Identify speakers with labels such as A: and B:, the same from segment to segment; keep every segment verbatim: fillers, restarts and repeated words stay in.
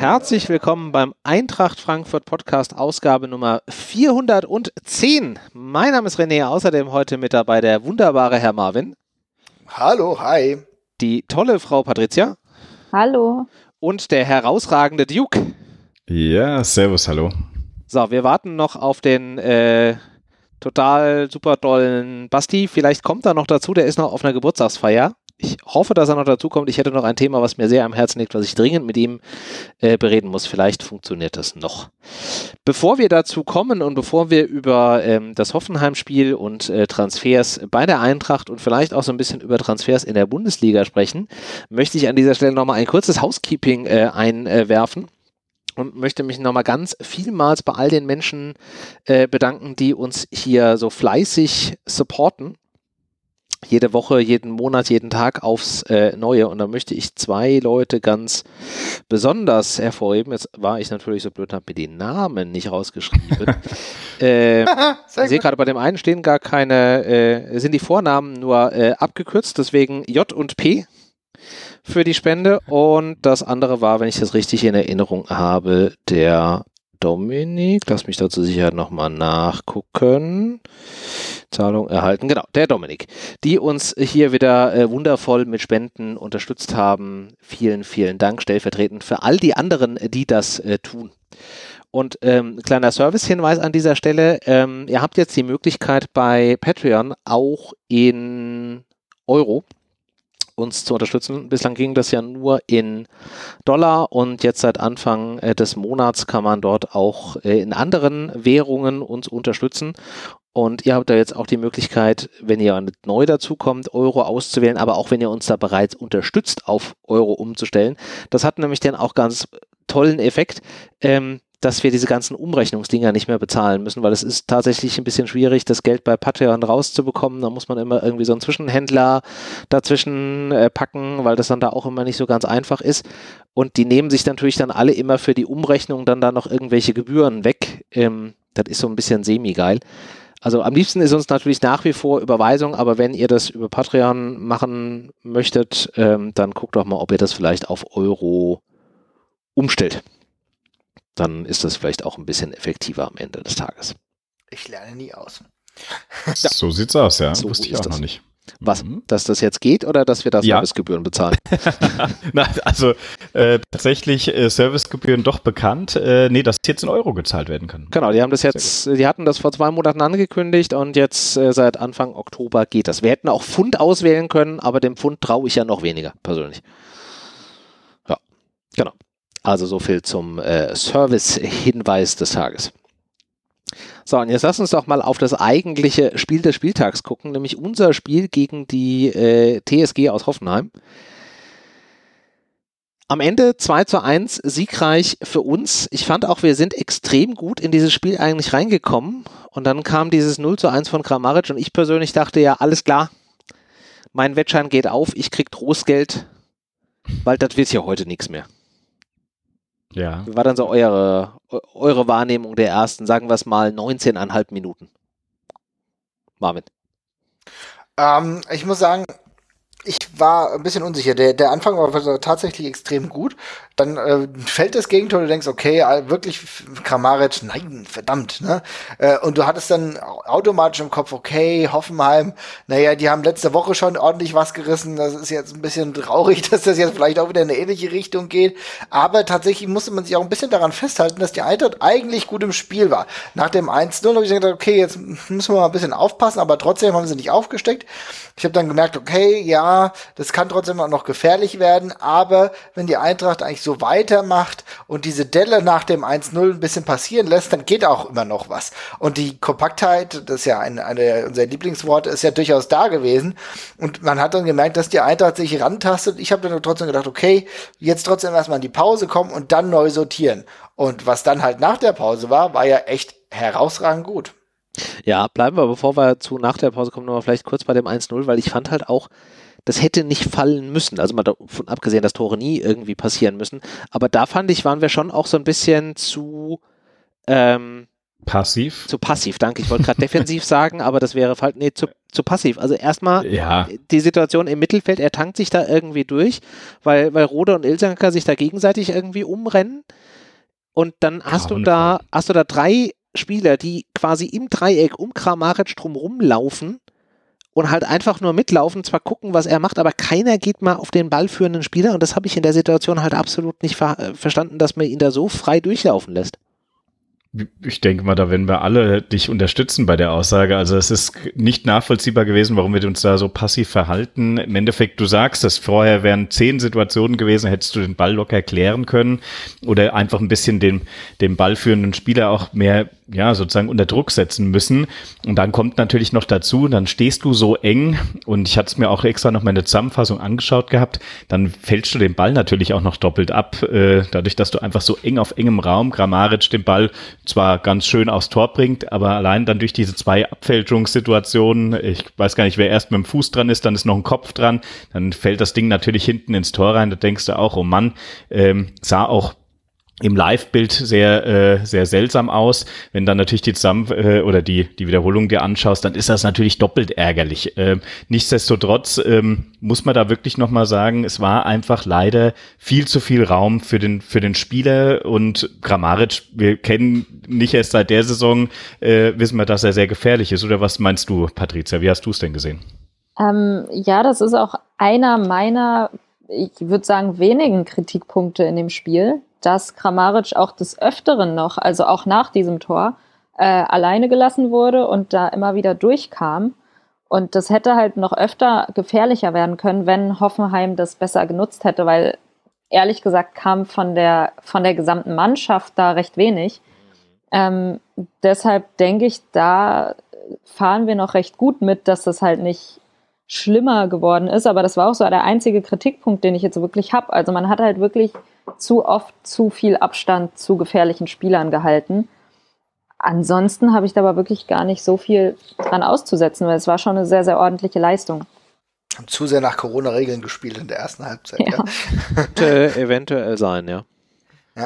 A: Herzlich willkommen beim Eintracht Frankfurt Podcast, Ausgabe Nummer vierhundertzehn. Mein Name ist René, außerdem heute mit dabei der wunderbare Herr Marvin.
B: Hallo, hi.
A: Die tolle Frau Patricia.
C: Hallo.
A: Und der herausragende Duke.
D: Ja, servus, hallo.
A: So, wir warten noch auf den äh, total super tollen Basti. Vielleicht kommt er noch dazu, der ist noch auf einer Geburtstagsfeier. Ich hoffe, dass er noch dazu kommt. Ich hätte noch ein Thema, was mir sehr am Herzen liegt, was ich dringend mit ihm äh, bereden muss. Vielleicht funktioniert das noch. Bevor wir dazu kommen und bevor wir über ähm, das Hoffenheim-Spiel und äh, Transfers bei der Eintracht und vielleicht auch so ein bisschen über Transfers in der Bundesliga sprechen, möchte ich an dieser Stelle nochmal ein kurzes Housekeeping äh, einwerfen. Und möchte mich nochmal ganz vielmals bei all den Menschen äh, bedanken, die uns hier so fleißig supporten. Jede Woche, jeden Monat, jeden Tag aufs äh, Neue. Und da möchte ich zwei Leute ganz besonders hervorheben. Jetzt war ich natürlich so blöd und habe mir die Namen nicht rausgeschrieben. äh, ich sehe gerade, bei dem einen stehen gar keine, äh, sind die Vornamen nur äh, abgekürzt, deswegen J und P für die Spende. Und das andere war, wenn ich das richtig in Erinnerung habe, der Dominik. Lass mich dazu sicher nochmal nachgucken. Zahlung erhalten. Genau, der Dominik, die uns hier wieder äh, wundervoll mit Spenden unterstützt haben. Vielen, vielen Dank stellvertretend für all die anderen, die das äh, tun. Und ähm, kleiner Service-Hinweis an dieser Stelle. Ähm, ihr habt jetzt die Möglichkeit bei Patreon auch in Euro uns zu unterstützen. Bislang ging das ja nur in Dollar und jetzt seit Anfang äh, des Monats kann man dort auch äh, in anderen Währungen uns unterstützen. Und ihr habt da jetzt auch die Möglichkeit, wenn ihr neu dazukommt, Euro auszuwählen, aber auch wenn ihr uns da bereits unterstützt, auf Euro umzustellen. Das hat nämlich dann auch ganz tollen Effekt, ähm, dass wir diese ganzen Umrechnungsdinger nicht mehr bezahlen müssen, weil es ist tatsächlich ein bisschen schwierig, das Geld bei Patreon rauszubekommen. Da muss man immer irgendwie so einen Zwischenhändler dazwischen äh, packen, weil das dann da auch immer nicht so ganz einfach ist. Und die nehmen sich natürlich dann alle immer für die Umrechnung dann da noch irgendwelche Gebühren weg. Ähm, das ist so ein bisschen semi-geil. Also am liebsten ist uns natürlich nach wie vor Überweisung, aber wenn ihr das über Patreon machen möchtet, ähm, dann guckt doch mal, ob ihr das vielleicht auf Euro umstellt. Dann ist das vielleicht auch ein bisschen effektiver am Ende des Tages.
B: Ich lerne nie aus.
D: Ja. So sieht's aus, ja.
A: So
D: wusste ich auch
A: das.
D: noch nicht.
A: Was?
D: Mhm.
A: Dass das jetzt geht oder dass wir da
D: Ja.
A: Servicegebühren bezahlen?
D: Na, also äh, tatsächlich äh, Servicegebühren doch bekannt. Äh, nee, dass jetzt in Euro gezahlt werden kann.
A: Genau, die haben das jetzt, die hatten das vor zwei Monaten angekündigt und jetzt äh, seit Anfang Oktober geht das. Wir hätten auch Pfund auswählen können, aber dem Pfund traue ich ja noch weniger, persönlich. Ja, genau. Also so viel zum äh, Service-Hinweis des Tages. So, und jetzt lass uns doch mal auf das eigentliche Spiel des Spieltags gucken, nämlich unser Spiel gegen die äh, T S G aus Hoffenheim. Am Ende zwei zu eins, siegreich für uns. Ich fand auch, wir sind extrem gut in dieses Spiel eigentlich reingekommen. Und dann kam dieses null zu eins von Kramaric und ich persönlich dachte ja, alles klar, mein Wettschein geht auf, ich krieg Trostgeld, weil das wird ja heute nichts mehr.
D: Ja.
A: Wie war dann so eure, eure Wahrnehmung der ersten, sagen wir es mal, neunzehn Komma fünf Minuten? Marvin.
B: Ähm, ich muss sagen, ich war ein bisschen unsicher. Der, der Anfang war tatsächlich extrem gut. Dann äh, fällt das Gegentor, du denkst, okay, wirklich Kramaric, nein, verdammt. Ne? Äh, und du hattest dann automatisch im Kopf, okay, Hoffenheim, naja, die haben letzte Woche schon ordentlich was gerissen. Das ist jetzt ein bisschen traurig, dass das jetzt vielleicht auch wieder in eine ähnliche Richtung geht. Aber tatsächlich musste man sich auch ein bisschen daran festhalten, dass die Eintracht eigentlich gut im Spiel war. Nach dem eins null habe ich gedacht, okay, jetzt müssen wir mal ein bisschen aufpassen, aber trotzdem haben sie nicht aufgesteckt. Ich habe dann gemerkt, okay, ja, das kann trotzdem auch noch gefährlich werden, aber wenn die Eintracht eigentlich so weitermacht und diese Delle nach dem eins null ein bisschen passieren lässt, dann geht auch immer noch was. Und die Kompaktheit, das ist ja eine, eine unser Lieblingswort, ist ja durchaus da gewesen. Und man hat dann gemerkt, dass die Eintracht sich rantastet. Ich habe dann trotzdem gedacht, okay, jetzt trotzdem erstmal in die Pause kommen und dann neu sortieren. Und was dann halt nach der Pause war, war ja echt herausragend gut.
A: Ja, bleiben wir, bevor wir zu nach der Pause kommen, nochmal vielleicht kurz bei dem eins null, weil ich fand halt auch, das hätte nicht fallen müssen. Also mal davon abgesehen, dass Tore nie irgendwie passieren müssen. Aber da fand ich, waren wir schon auch so ein bisschen zu, ähm,
D: Passiv?
A: Zu passiv, danke. Ich wollte gerade defensiv sagen, aber das wäre falsch. Nee, zu, zu passiv. Also erstmal
D: ja.
A: die Situation im Mittelfeld, er tankt sich da irgendwie durch, weil, weil Rode und Ilsanker sich da gegenseitig irgendwie umrennen. Und dann hast ja, du da, hast du da drei Spieler, die quasi im Dreieck um Kramaric drum rumlaufen und halt einfach nur mitlaufen, zwar gucken, was er macht, aber keiner geht mal auf den ballführenden Spieler und das habe ich in der Situation halt absolut nicht ver- verstanden, dass man ihn da so frei durchlaufen lässt.
D: Ich denke mal, da werden wir alle dich unterstützen bei der Aussage. Also es ist nicht nachvollziehbar gewesen, warum wir uns da so passiv verhalten. Im Endeffekt, du sagst, dass vorher wären zehn Situationen gewesen, hättest du den Ball locker klären können oder einfach ein bisschen den, den ballführenden Spieler auch mehr, ja, sozusagen unter Druck setzen müssen. Und dann kommt natürlich noch dazu, dann stehst du so eng und ich hatte es mir auch extra noch mal in der Zusammenfassung angeschaut gehabt, dann fälschst du den Ball natürlich auch noch doppelt ab, äh, dadurch, dass du einfach so eng auf engem Raum Kramaric den Ball zwar ganz schön aufs Tor bringt, aber allein dann durch diese zwei Abfälschungssituationen, ich weiß gar nicht, wer erst mit dem Fuß dran ist, dann ist noch ein Kopf dran, dann fällt das Ding natürlich hinten ins Tor rein, da denkst du auch, oh Mann, ähm, sah auch im Live-Bild sehr äh, sehr seltsam aus. Wenn dann natürlich die Zusammen äh, oder die die Wiederholung dir anschaust, dann ist das natürlich doppelt ärgerlich. Ähm, nichtsdestotrotz ähm, muss man da wirklich nochmal sagen, es war einfach leider viel zu viel Raum für den für den Spieler und Kramaric, wir kennen nicht erst seit der Saison, äh, wissen wir, dass er sehr gefährlich ist. Oder was meinst du, Patricia? Wie hast du es denn gesehen?
C: Ähm, ja, das ist auch einer meiner, ich würde sagen, wenigen Kritikpunkte in dem Spiel, dass Kramaric auch des Öfteren noch, also auch nach diesem Tor, äh, alleine gelassen wurde und da immer wieder durchkam. Und das hätte halt noch öfter gefährlicher werden können, wenn Hoffenheim das besser genutzt hätte, weil ehrlich gesagt kam von der, von der gesamten Mannschaft da recht wenig. Ähm, deshalb denke ich, da fahren wir noch recht gut mit, dass das halt nicht schlimmer geworden ist, aber das war auch so der einzige Kritikpunkt, den ich jetzt wirklich habe. Also man hat halt wirklich zu oft zu viel Abstand zu gefährlichen Spielern gehalten. Ansonsten habe ich da aber wirklich gar nicht so viel dran auszusetzen, weil es war schon eine sehr, sehr ordentliche Leistung.
B: Haben zu sehr nach Corona-Regeln gespielt in der ersten Halbzeit. Ja. Ja.
A: Könnte eventuell sein, ja.
B: Ja,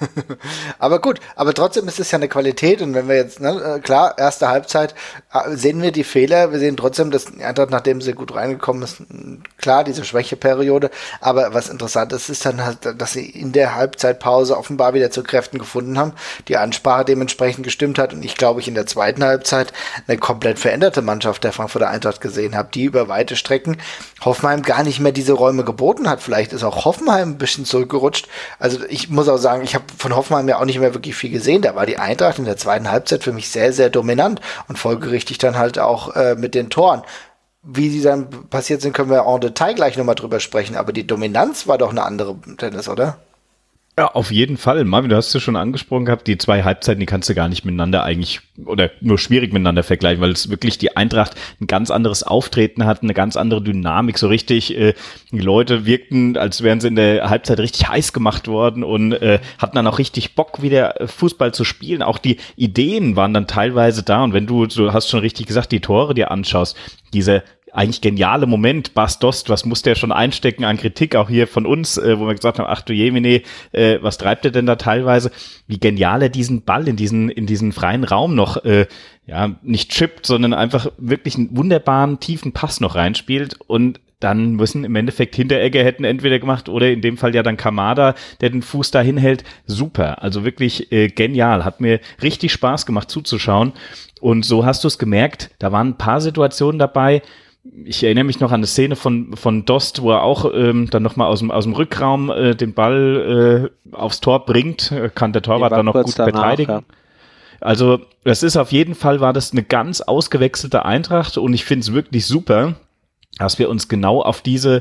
B: aber gut, aber trotzdem ist es ja eine Qualität und wenn wir jetzt, ne, klar, erste Halbzeit, sehen wir die Fehler, wir sehen trotzdem, dass Eintracht, nachdem sie gut reingekommen ist, klar, diese Schwächeperiode, aber was interessant ist, ist dann halt, dass sie in der Halbzeitpause offenbar wieder zu Kräften gefunden haben, die Ansprache dementsprechend gestimmt hat und ich glaube, ich in der zweiten Halbzeit eine komplett veränderte Mannschaft der Frankfurter Eintracht gesehen habe, die über weite Strecken Hoffenheim gar nicht mehr diese Räume geboten hat, vielleicht ist auch Hoffenheim ein bisschen zurückgerutscht, also ich muss auch sagen, ich habe von Hoffenheim ja auch nicht mehr wirklich viel gesehen. Da war die Eintracht in der zweiten Halbzeit für mich sehr, sehr dominant und folgerichtig dann halt auch äh, mit den Toren. Wie die dann passiert sind, können wir en Detail gleich nochmal drüber sprechen, aber die Dominanz war doch eine andere, Dennis, oder?
D: Ja, auf jeden Fall. Marvin, du hast es ja schon angesprochen gehabt, die zwei Halbzeiten, die kannst du gar nicht miteinander eigentlich oder nur schwierig miteinander vergleichen, weil es wirklich die Eintracht ein ganz anderes Auftreten hat, eine ganz andere Dynamik, so richtig, äh, die Leute wirkten, als wären sie in der Halbzeit richtig heiß gemacht worden und äh, hatten dann auch richtig Bock, wieder Fußball zu spielen. Auch die Ideen waren dann teilweise da und wenn du, du hast schon richtig gesagt, die Tore dir anschaust, diese eigentlich geniale Moment, Bas Dost, was muss der schon einstecken an Kritik, auch hier von uns, äh, wo wir gesagt haben, ach du Jemine, äh, was treibt er denn da teilweise? Wie genial er diesen Ball in diesen in diesen freien Raum noch, äh, ja, nicht chippt, sondern einfach wirklich einen wunderbaren, tiefen Pass noch reinspielt und dann müssen im Endeffekt Hinteregger hätten entweder gemacht oder in dem Fall ja dann Kamada, der den Fuß da hinhält. Super, also wirklich äh, genial, hat mir richtig Spaß gemacht zuzuschauen und so hast du es gemerkt, da waren ein paar Situationen dabei. Ich erinnere mich noch an eine Szene von von Dost, wo er auch ähm, dann nochmal aus dem aus dem Rückraum äh, den Ball äh, aufs Tor bringt, kann der Torwart dann noch gut danach, verteidigen. Ja. Also das ist auf jeden Fall, war das eine ganz ausgewechselte Eintracht und ich finde es wirklich super, dass wir uns genau auf diese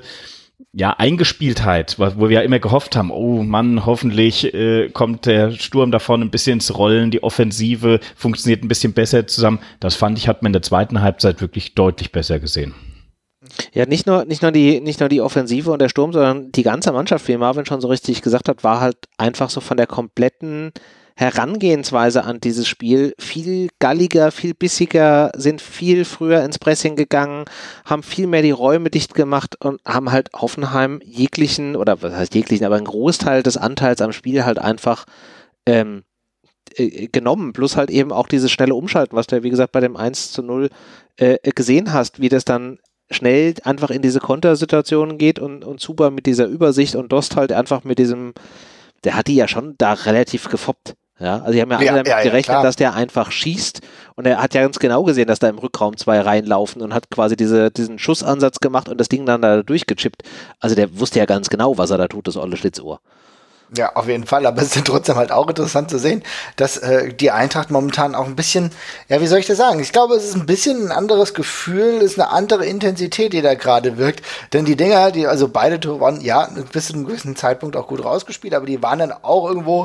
D: ja Eingespieltheit, wo wir ja immer gehofft haben, oh Mann, hoffentlich äh, kommt der Sturm da vorne ein bisschen ins Rollen, die Offensive funktioniert ein bisschen besser zusammen. Das fand ich, hat man in der zweiten Halbzeit wirklich deutlich besser gesehen.
A: Ja, nicht nur, nicht nur die, nicht nur die Offensive und der Sturm, sondern die ganze Mannschaft, wie Marvin schon so richtig gesagt hat, war halt einfach so von der kompletten Herangehensweise an dieses Spiel viel galliger, viel bissiger, sind viel früher ins Pressing gegangen, haben viel mehr die Räume dicht gemacht und haben halt Hoffenheim jeglichen, oder was heißt jeglichen, aber einen Großteil des Anteils am Spiel halt einfach ähm, äh, genommen, plus halt eben auch dieses schnelle Umschalten, was du, wie gesagt, bei dem eins zu null äh, gesehen hast, wie das dann schnell einfach in diese Kontersituationen geht und, und Zuber mit dieser Übersicht und Dost halt einfach mit diesem, der hat die ja schon da relativ gefoppt. Ja, also die haben ja alle
B: Ja,
A: damit
B: ja, ja,
A: gerechnet,
B: klar.
A: dass der einfach schießt und er hat ja ganz genau gesehen, dass da im Rückraum zwei reinlaufen und hat quasi diese, diesen Schussansatz gemacht und das Ding dann da durchgechippt. Also der wusste ja ganz genau, was er da tut, das olle Schlitzohr.
B: Ja, auf jeden Fall, aber es ist trotzdem halt auch interessant zu sehen, dass äh, die Eintracht momentan auch ein bisschen, ja, wie soll ich das sagen? Ich glaube, es ist ein bisschen ein anderes Gefühl, es ist eine andere Intensität, die da gerade wirkt, denn die Dinger, die, also beide Tore waren, ja, bis zu einem gewissen Zeitpunkt auch gut rausgespielt, aber die waren dann auch irgendwo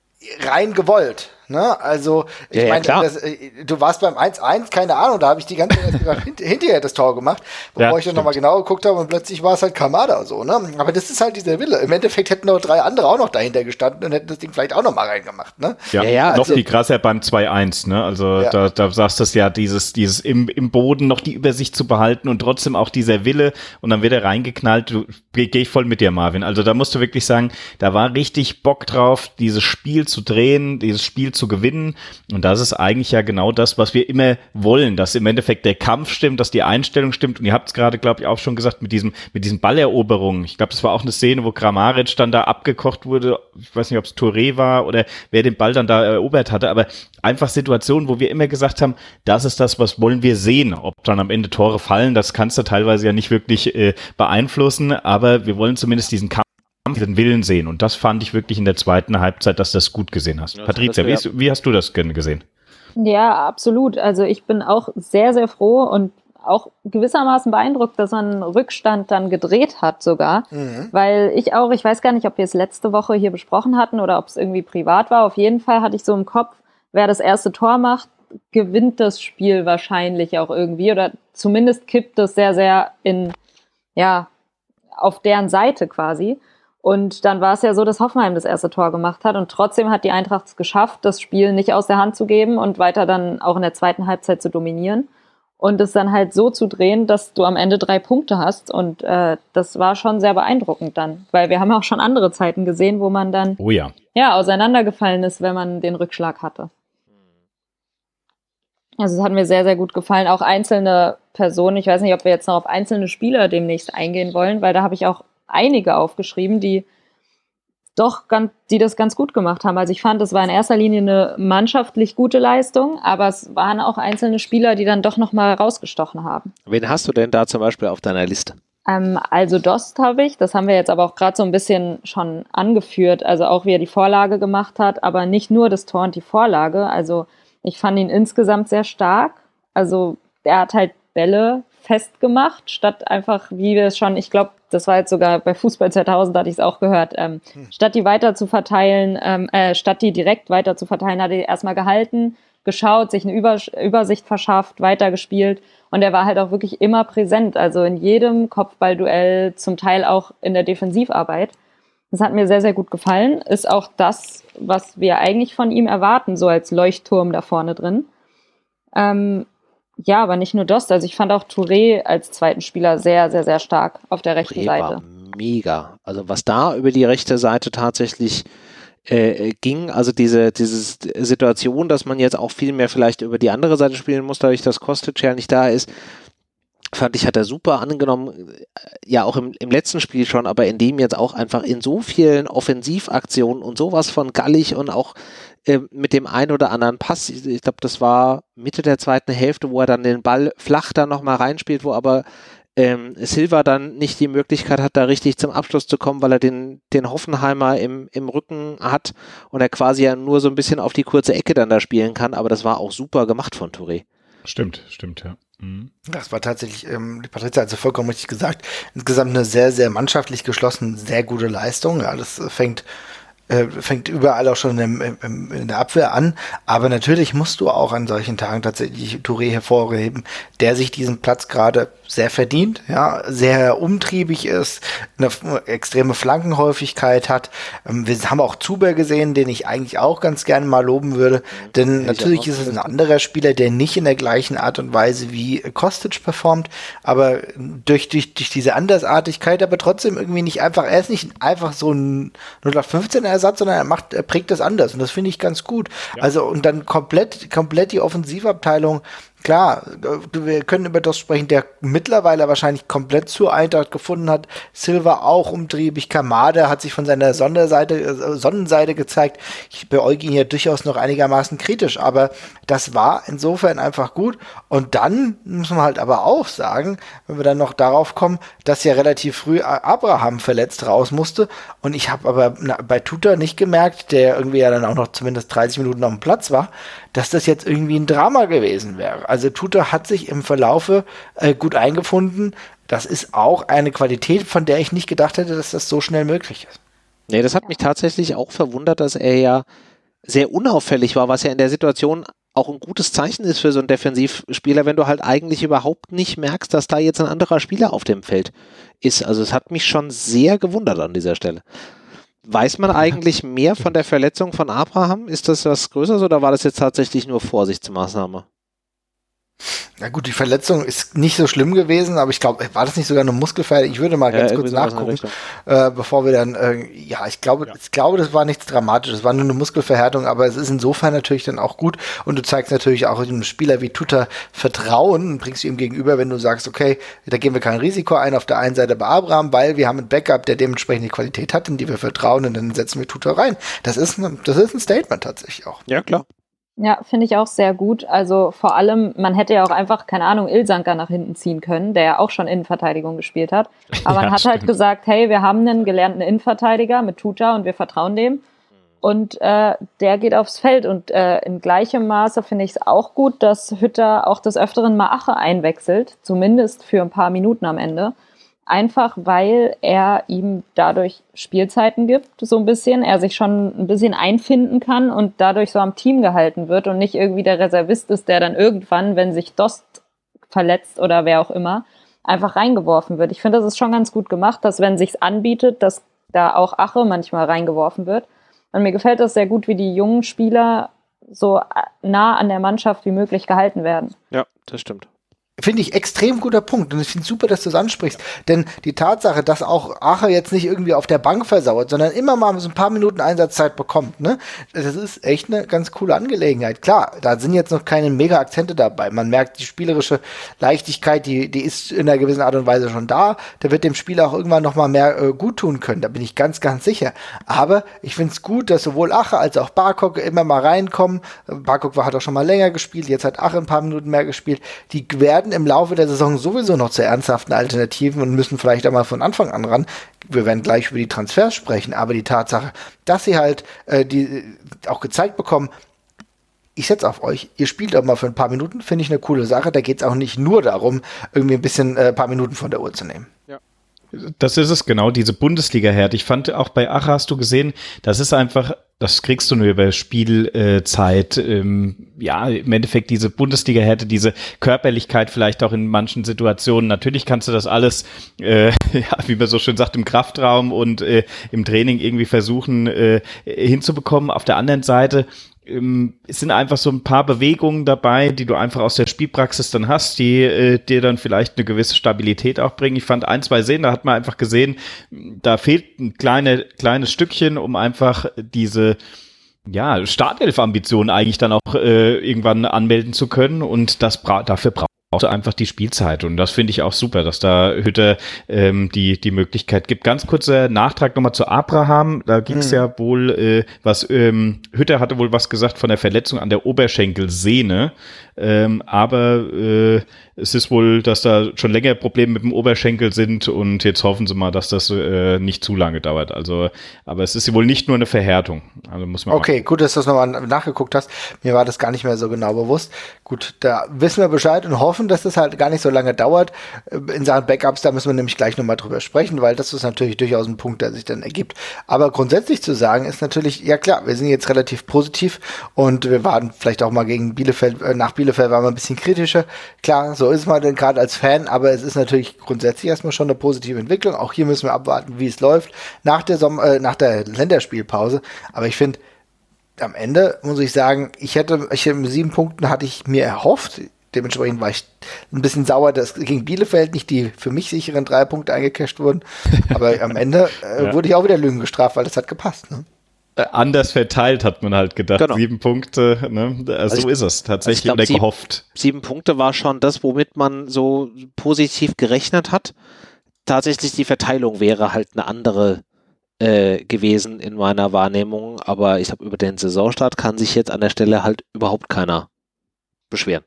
B: rein gewollt. Ne? Also, ich
A: Ja, ja,
B: meine,
A: klar.
B: das, äh, du warst beim eins eins, keine Ahnung, da habe ich die ganze Zeit gedacht, hint, hinterher das Tor gemacht, bevor
D: Ja,
B: ich dann nochmal genau geguckt habe und plötzlich war es halt Kamada so, ne? Aber das ist halt dieser Wille. Im Endeffekt hätten noch drei andere auch noch dahinter gestanden und hätten das Ding vielleicht auch nochmal reingemacht, ne?
D: Ja,
A: Ja, ja,
D: noch
A: also-
D: viel krasser beim zwei eins, ne? Also
B: Ja.
D: da, da sagst du es ja, dieses, dieses im, im Boden noch die Übersicht zu behalten und trotzdem auch dieser Wille und dann wird er reingeknallt. Du, geh, geh ich voll mit dir, Marvin. Also da musst du wirklich sagen, da war richtig Bock drauf, dieses Spiel zu drehen, dieses Spiel zu gewinnen. Und das ist eigentlich ja genau das, was wir immer wollen, dass im Endeffekt der Kampf stimmt, dass die Einstellung stimmt. Und ihr habt es gerade, glaube ich, auch schon gesagt, mit diesem, mit diesen Balleroberungen. Ich glaube, das war auch eine Szene, wo Kramaric dann da abgekocht wurde. Ich weiß nicht, ob es Touré war oder wer den Ball dann da erobert hatte. Aber einfach Situationen, wo wir immer gesagt haben, das ist das, was wollen wir sehen. Ob dann am Ende Tore fallen, das kannst du teilweise ja nicht wirklich äh, beeinflussen. Aber wir wollen zumindest diesen Kampf, den Willen sehen. Und das fand ich wirklich in der zweiten Halbzeit, dass du das gut gesehen hast.
A: Ja,
D: Patricia,
A: das
D: wie,
A: wär-
D: ist, wie hast du das gen- gesehen?
C: Ja, absolut. Also ich bin auch sehr, sehr froh und auch gewissermaßen beeindruckt, dass man einen Rückstand dann gedreht hat sogar.
B: Mhm.
C: Weil ich auch, ich weiß gar nicht, ob wir es letzte Woche hier besprochen hatten oder ob es irgendwie privat war. Auf jeden Fall hatte ich so im Kopf, wer das erste Tor macht, gewinnt das Spiel wahrscheinlich auch irgendwie oder zumindest kippt es sehr, sehr in, ja, auf deren Seite quasi. Und dann war es ja so, dass Hoffenheim das erste Tor gemacht hat und trotzdem hat die Eintracht es geschafft, das Spiel nicht aus der Hand zu geben und weiter dann auch in der zweiten Halbzeit zu dominieren und es dann halt so zu drehen, dass du am Ende drei Punkte hast und äh, das war schon sehr beeindruckend dann, weil wir haben auch schon andere Zeiten gesehen, wo man dann
D: Oh ja.
C: ja auseinandergefallen ist, wenn man den Rückschlag hatte. Also es hat mir sehr, sehr gut gefallen. Auch einzelne Personen, ich weiß nicht, ob wir jetzt noch auf einzelne Spieler demnächst eingehen wollen, weil da habe ich auch einige aufgeschrieben, die doch ganz, die das ganz gut gemacht haben. Also ich fand, es war in erster Linie eine mannschaftlich gute Leistung, aber es waren auch einzelne Spieler, die dann doch nochmal rausgestochen haben.
A: Wen hast du denn da zum Beispiel auf deiner Liste?
C: Ähm, also Dost habe ich, das haben wir jetzt aber auch gerade so ein bisschen schon angeführt, also auch wie er die Vorlage gemacht hat, aber nicht nur das Tor und die Vorlage, also ich fand ihn insgesamt sehr stark, also er hat halt Bälle festgemacht, statt einfach, wie wir es schon, ich glaube, das war jetzt sogar bei Fußball zweitausend, hatte ich es auch gehört, ähm, hm. statt die weiter zu verteilen, ähm, äh, statt die direkt weiter zu verteilen, hat er erstmal gehalten, geschaut, sich eine Übers- Übersicht verschafft, weitergespielt und er war halt auch wirklich immer präsent, also in jedem Kopfballduell, zum Teil auch in der Defensivarbeit. Das hat mir sehr, sehr gut gefallen, ist auch das, was wir eigentlich von ihm erwarten, so als Leuchtturm da vorne drin. Ähm, Ja, aber nicht nur Dost. Also ich fand auch Touré als zweiten Spieler sehr, sehr, sehr stark auf der rechten
A: Touré
C: Seite.
A: war mega. Also was da über die rechte Seite tatsächlich äh, ging, also diese, diese Situation, dass man jetzt auch viel mehr vielleicht über die andere Seite spielen muss, dadurch, dass Kostic ja nicht da ist, fand ich, hat er super angenommen, ja auch im, im letzten Spiel schon, aber in dem jetzt auch einfach in so vielen Offensivaktionen und sowas von gallig und auch äh, mit dem einen oder anderen Pass, ich, ich glaube, das war Mitte der zweiten Hälfte, wo er dann den Ball flach da nochmal reinspielt, wo aber ähm, Silva dann nicht die Möglichkeit hat, da richtig zum Abschluss zu kommen, weil er den, den Hoffenheimer im, im Rücken hat und er quasi ja nur so ein bisschen auf die kurze Ecke dann da spielen kann, aber das war auch super gemacht von Touré.
D: Stimmt, stimmt, ja. Mhm.
B: Das war tatsächlich, ähm, die Patricia hat es vollkommen richtig gesagt, insgesamt eine sehr, sehr mannschaftlich geschlossene, sehr gute Leistung. Ja, das fängt äh, fängt überall auch schon im, im, in der Abwehr an, aber natürlich musst du auch an solchen Tagen tatsächlich Touré hervorheben, der sich diesen Platz gerade sehr verdient, ja, sehr umtriebig ist, eine extreme Flankenhäufigkeit hat. Wir haben auch Zuber gesehen, den ich eigentlich auch ganz gerne mal loben würde, denn
A: ja,
B: natürlich ist es ein anderer Spieler, der nicht in der gleichen Art und Weise wie Kostic performt, aber durch, durch, durch diese Andersartigkeit, aber trotzdem irgendwie nicht einfach, er ist nicht einfach so ein null acht fünfzehn Ersatz, sondern er macht, er prägt das anders und das finde ich ganz gut. Ja. Also und dann komplett, komplett die Offensivabteilung. Klar, wir können über das sprechen, der mittlerweile wahrscheinlich komplett zur Eintracht gefunden hat. Silva auch umtriebig, Kamada hat sich von seiner Sonderseite, äh, Sonnenseite gezeigt. Ich beäuge ihn ja durchaus noch einigermaßen kritisch, aber das war insofern einfach gut. Und dann muss man halt aber auch sagen, wenn wir dann noch darauf kommen, dass ja relativ früh Abraham verletzt raus musste. Und ich habe aber bei Tuta nicht gemerkt, der irgendwie ja dann auch noch zumindest dreißig Minuten auf dem Platz war, dass das jetzt irgendwie ein Drama gewesen wäre. Also Tuta hat sich im Verlaufe äh, gut eingefunden. Das ist auch eine Qualität, von der ich nicht gedacht hätte, dass das so schnell möglich ist.
A: Nee, das hat mich tatsächlich auch verwundert, dass er ja sehr unauffällig war, was ja in der Situation auch ein gutes Zeichen ist für so einen Defensivspieler, wenn du halt eigentlich überhaupt nicht merkst, dass da jetzt ein anderer Spieler auf dem Feld ist. Also es hat mich schon sehr gewundert an dieser Stelle. Weiß man eigentlich mehr von der Verletzung von Abraham? Ist das was Größeres oder war das jetzt tatsächlich nur Vorsichtsmaßnahme?
B: Na gut, die Verletzung ist nicht so schlimm gewesen, aber ich glaube, war das nicht sogar eine Muskelverletzung? Ich würde mal ganz ja, kurz nachgucken, äh, bevor wir dann, äh, ja, ich glaube, ja. ich glaube, das war nichts Dramatisches, es war nur eine Muskelverhärtung, aber es ist insofern natürlich dann auch gut und du zeigst natürlich auch einem Spieler wie Tuta Vertrauen und bringst du ihm gegenüber, wenn du sagst, okay, da gehen wir kein Risiko ein auf der einen Seite bei Abraham, weil wir haben einen Backup, der dementsprechend die Qualität hat, in die wir vertrauen und dann setzen wir Tuta rein. Das ist ein, das ist ein Statement tatsächlich auch.
A: Ja, klar.
C: Ja, finde ich auch sehr gut. Also vor allem, man hätte ja auch einfach, keine Ahnung, Ilsanker nach hinten ziehen können, der ja auch schon Innenverteidigung gespielt hat. Aber ja, man hat stimmt. halt gesagt, hey, wir haben einen gelernten Innenverteidiger mit Tuta und wir vertrauen dem. Und äh, der geht aufs Feld. Und äh, in gleichem Maße finde ich es auch gut, dass Hütter auch des Öfteren mal Ache einwechselt, zumindest für ein paar Minuten am Ende. Einfach, weil er ihm dadurch Spielzeiten gibt, so ein bisschen, er sich schon ein bisschen einfinden kann und dadurch so am Team gehalten wird und nicht irgendwie der Reservist ist, der dann irgendwann, wenn sich Dost verletzt oder wer auch immer, einfach reingeworfen wird. Ich finde, das ist schon ganz gut gemacht, dass wenn sich's anbietet, dass da auch Ache manchmal reingeworfen wird. Und mir gefällt das sehr gut, wie die jungen Spieler so nah an der Mannschaft wie möglich gehalten werden.
A: Ja, das stimmt.
B: Finde ich extrem guter Punkt und ich finde super, dass du es ansprichst, denn die Tatsache, dass auch Ache jetzt nicht irgendwie auf der Bank versauert, sondern immer mal so ein paar Minuten Einsatzzeit bekommt, ne, das ist echt eine ganz coole Angelegenheit. Klar, da sind jetzt noch keine mega Akzente dabei, man merkt die spielerische Leichtigkeit, die die ist in einer gewissen Art und Weise schon da, da wird dem Spieler auch irgendwann noch mal mehr äh, gut tun können, da bin ich ganz, ganz sicher, aber ich finde es gut, dass sowohl Ache als auch Barkok immer mal reinkommen, Barkok war, hat auch schon mal länger gespielt, jetzt hat Ache ein paar Minuten mehr gespielt, die werden im Laufe der Saison sowieso noch zu ernsthaften Alternativen und müssen vielleicht einmal von Anfang an ran. Wir werden gleich über die Transfers sprechen, aber die Tatsache, dass sie halt äh, die auch gezeigt bekommen, ich setze auf euch, ihr spielt auch mal für ein paar Minuten, finde ich eine coole Sache. Da geht es auch nicht nur darum, irgendwie ein bisschen ein äh, paar Minuten von der Uhr zu nehmen.
D: Ja. Das ist es genau, diese Bundesliga-Härte. Ich fand auch bei Ache hast du gesehen, das ist einfach, das kriegst du nur über Spielzeit, ähm, ja, im Endeffekt diese Bundesliga-Härte, diese Körperlichkeit vielleicht auch in manchen Situationen. Natürlich kannst du das alles, äh, ja, wie man so schön sagt, im Kraftraum und äh, im Training irgendwie versuchen äh, hinzubekommen. Auf der anderen Seite es sind einfach so ein paar Bewegungen dabei, die du einfach aus der Spielpraxis dann hast, die äh, dir dann vielleicht eine gewisse Stabilität auch bringen. Ich fand ein, zwei Szenen, da hat man einfach gesehen, da fehlt ein kleine, kleines Stückchen, um einfach diese ja, Startelf-Ambitionen eigentlich dann auch äh, irgendwann anmelden zu können und das bra- dafür braucht braucht einfach die Spielzeit und das finde ich auch super, dass da Hütter ähm, die die Möglichkeit gibt. Ganz kurzer Nachtrag nochmal zu Abraham, da ging es hm. ja wohl, äh, was ähm, Hütter hatte wohl was gesagt von der Verletzung an der Oberschenkelsehne, ähm, aber äh, es ist wohl, dass da schon länger Probleme mit dem Oberschenkel sind und jetzt hoffen sie mal, dass das äh, nicht zu lange dauert. Also, aber es ist wohl nicht nur eine Verhärtung. Also muss man
B: okay, gut, dass du das nochmal nachgeguckt hast. Mir war das gar nicht mehr so genau bewusst. Gut, da wissen wir Bescheid und hoffen, dass das halt gar nicht so lange dauert. In Sachen Backups, da müssen wir nämlich gleich nochmal drüber sprechen, weil das ist natürlich durchaus ein Punkt, der sich dann ergibt. Aber grundsätzlich zu sagen ist natürlich, ja klar, wir sind jetzt relativ positiv und wir waren vielleicht auch mal gegen Bielefeld, äh, nach Bielefeld waren wir ein bisschen kritischer. Klar, so ist man denn gerade als Fan, aber es ist natürlich grundsätzlich erstmal schon eine positive Entwicklung. Auch hier müssen wir abwarten, wie es läuft nach der Sommer, äh, nach der Länderspielpause. Aber ich finde, am Ende muss ich sagen, ich hätte, ich mit sieben Punkten hatte ich mir erhofft. Dementsprechend war ich ein bisschen sauer, dass gegen Bielefeld nicht die für mich sicheren drei Punkte eingecasht wurden. Aber am Ende äh, ja. wurde ich auch wieder Lügen gestraft, weil das hat gepasst. Ne?
D: anders verteilt, hat man halt gedacht. Genau. Sieben Punkte, ne? Also so ich, ist es tatsächlich, also oder sieben, gehofft.
A: Sieben Punkte war schon das, womit man so positiv gerechnet hat. Tatsächlich die Verteilung wäre halt eine andere äh, gewesen in meiner Wahrnehmung, aber ich glaube, über den Saisonstart kann sich jetzt an der Stelle halt überhaupt keiner beschweren.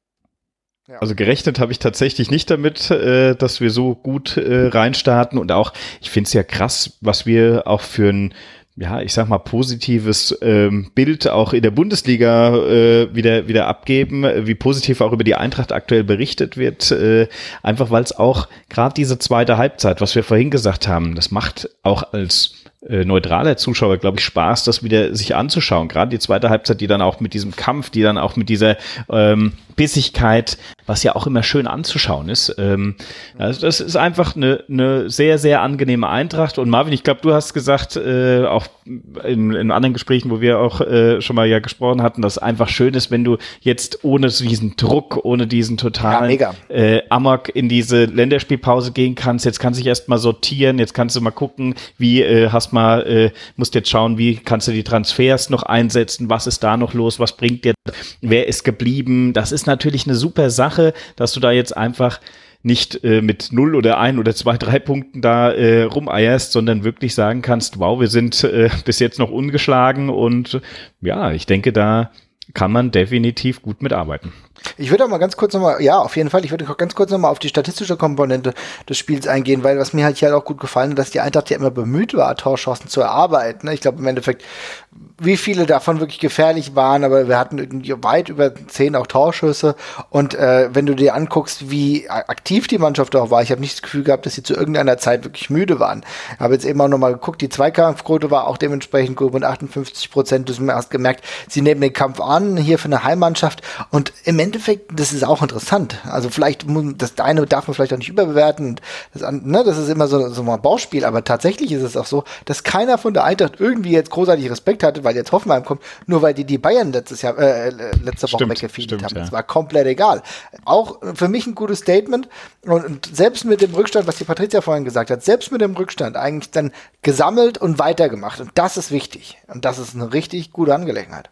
D: Also gerechnet habe ich tatsächlich nicht damit, äh, dass wir so gut äh, reinstarten und auch, ich finde es ja krass, was wir auch für ein, ja, ich sag mal, positives ähm, Bild auch in der Bundesliga äh, wieder wieder abgeben, wie positiv auch über die Eintracht aktuell berichtet wird, äh, einfach weil es auch gerade diese zweite Halbzeit, was wir vorhin gesagt haben, das macht auch als äh, neutraler Zuschauer, glaube ich, Spaß, das wieder sich anzuschauen. Gerade die zweite Halbzeit, die dann auch mit diesem Kampf, die dann auch mit dieser ähm, Bissigkeit, was ja auch immer schön anzuschauen ist. Ähm, also das ist einfach eine, eine sehr, sehr angenehme Eintracht. Und Marvin, ich glaube, du hast gesagt, äh, auch in, in anderen Gesprächen, wo wir auch äh, schon mal ja gesprochen hatten, dass es einfach schön ist, wenn du jetzt ohne diesen Druck, ohne diesen totalen
B: ja,
D: äh, Amok in diese Länderspielpause gehen kannst. Jetzt kannst du dich erst mal sortieren, jetzt kannst du mal gucken, wie äh, hast mal, äh, musst jetzt schauen, wie kannst du die Transfers noch einsetzen, was ist da noch los, was bringt dir, wer ist geblieben. Das ist natürlich eine super Sache, dass du da jetzt einfach nicht äh, mit null oder ein oder zwei, drei Punkten da äh, rumeierst, sondern wirklich sagen kannst, wow, wir sind äh, bis jetzt noch ungeschlagen und ja, ich denke, da kann man definitiv gut mitarbeiten.
B: Ich würde auch mal ganz kurz nochmal, ja, auf jeden Fall, ich würde ganz kurz nochmal auf die statistische Komponente des Spiels eingehen, weil was mir halt hier halt auch gut gefallen hat, dass die Eintracht ja immer bemüht war, Torchancen zu erarbeiten. Ich glaube im Endeffekt, wie viele davon wirklich gefährlich waren, aber wir hatten irgendwie weit über zehn auch Torschüsse und äh, wenn du dir anguckst, wie aktiv die Mannschaft auch war, ich habe nicht das Gefühl gehabt, dass sie zu irgendeiner Zeit wirklich müde waren. Ich habe jetzt eben auch nochmal geguckt, die Zweikampfquote war auch dementsprechend gut mit achtundfünfzig Prozent, du hast gemerkt, sie nehmen den Kampf an, hier für eine Heimmannschaft und im Endeffekt, das ist auch interessant. Also vielleicht, das eine darf man vielleicht auch nicht überbewerten. Das, ne, das ist immer so, so ein Bauspiel, aber tatsächlich ist es auch so, dass keiner von der Eintracht irgendwie jetzt großartig Respekt hatte, weil jetzt Hoffenheim kommt, nur weil die die Bayern letztes Jahr, äh, letzte Woche weggefeedet haben.
D: Ja.
B: Das war komplett egal. Auch für mich ein gutes Statement und, und selbst mit dem Rückstand, was die Patricia vorhin gesagt hat, selbst mit dem Rückstand eigentlich dann gesammelt und weitergemacht. Und das ist wichtig. Und das ist eine richtig gute Angelegenheit.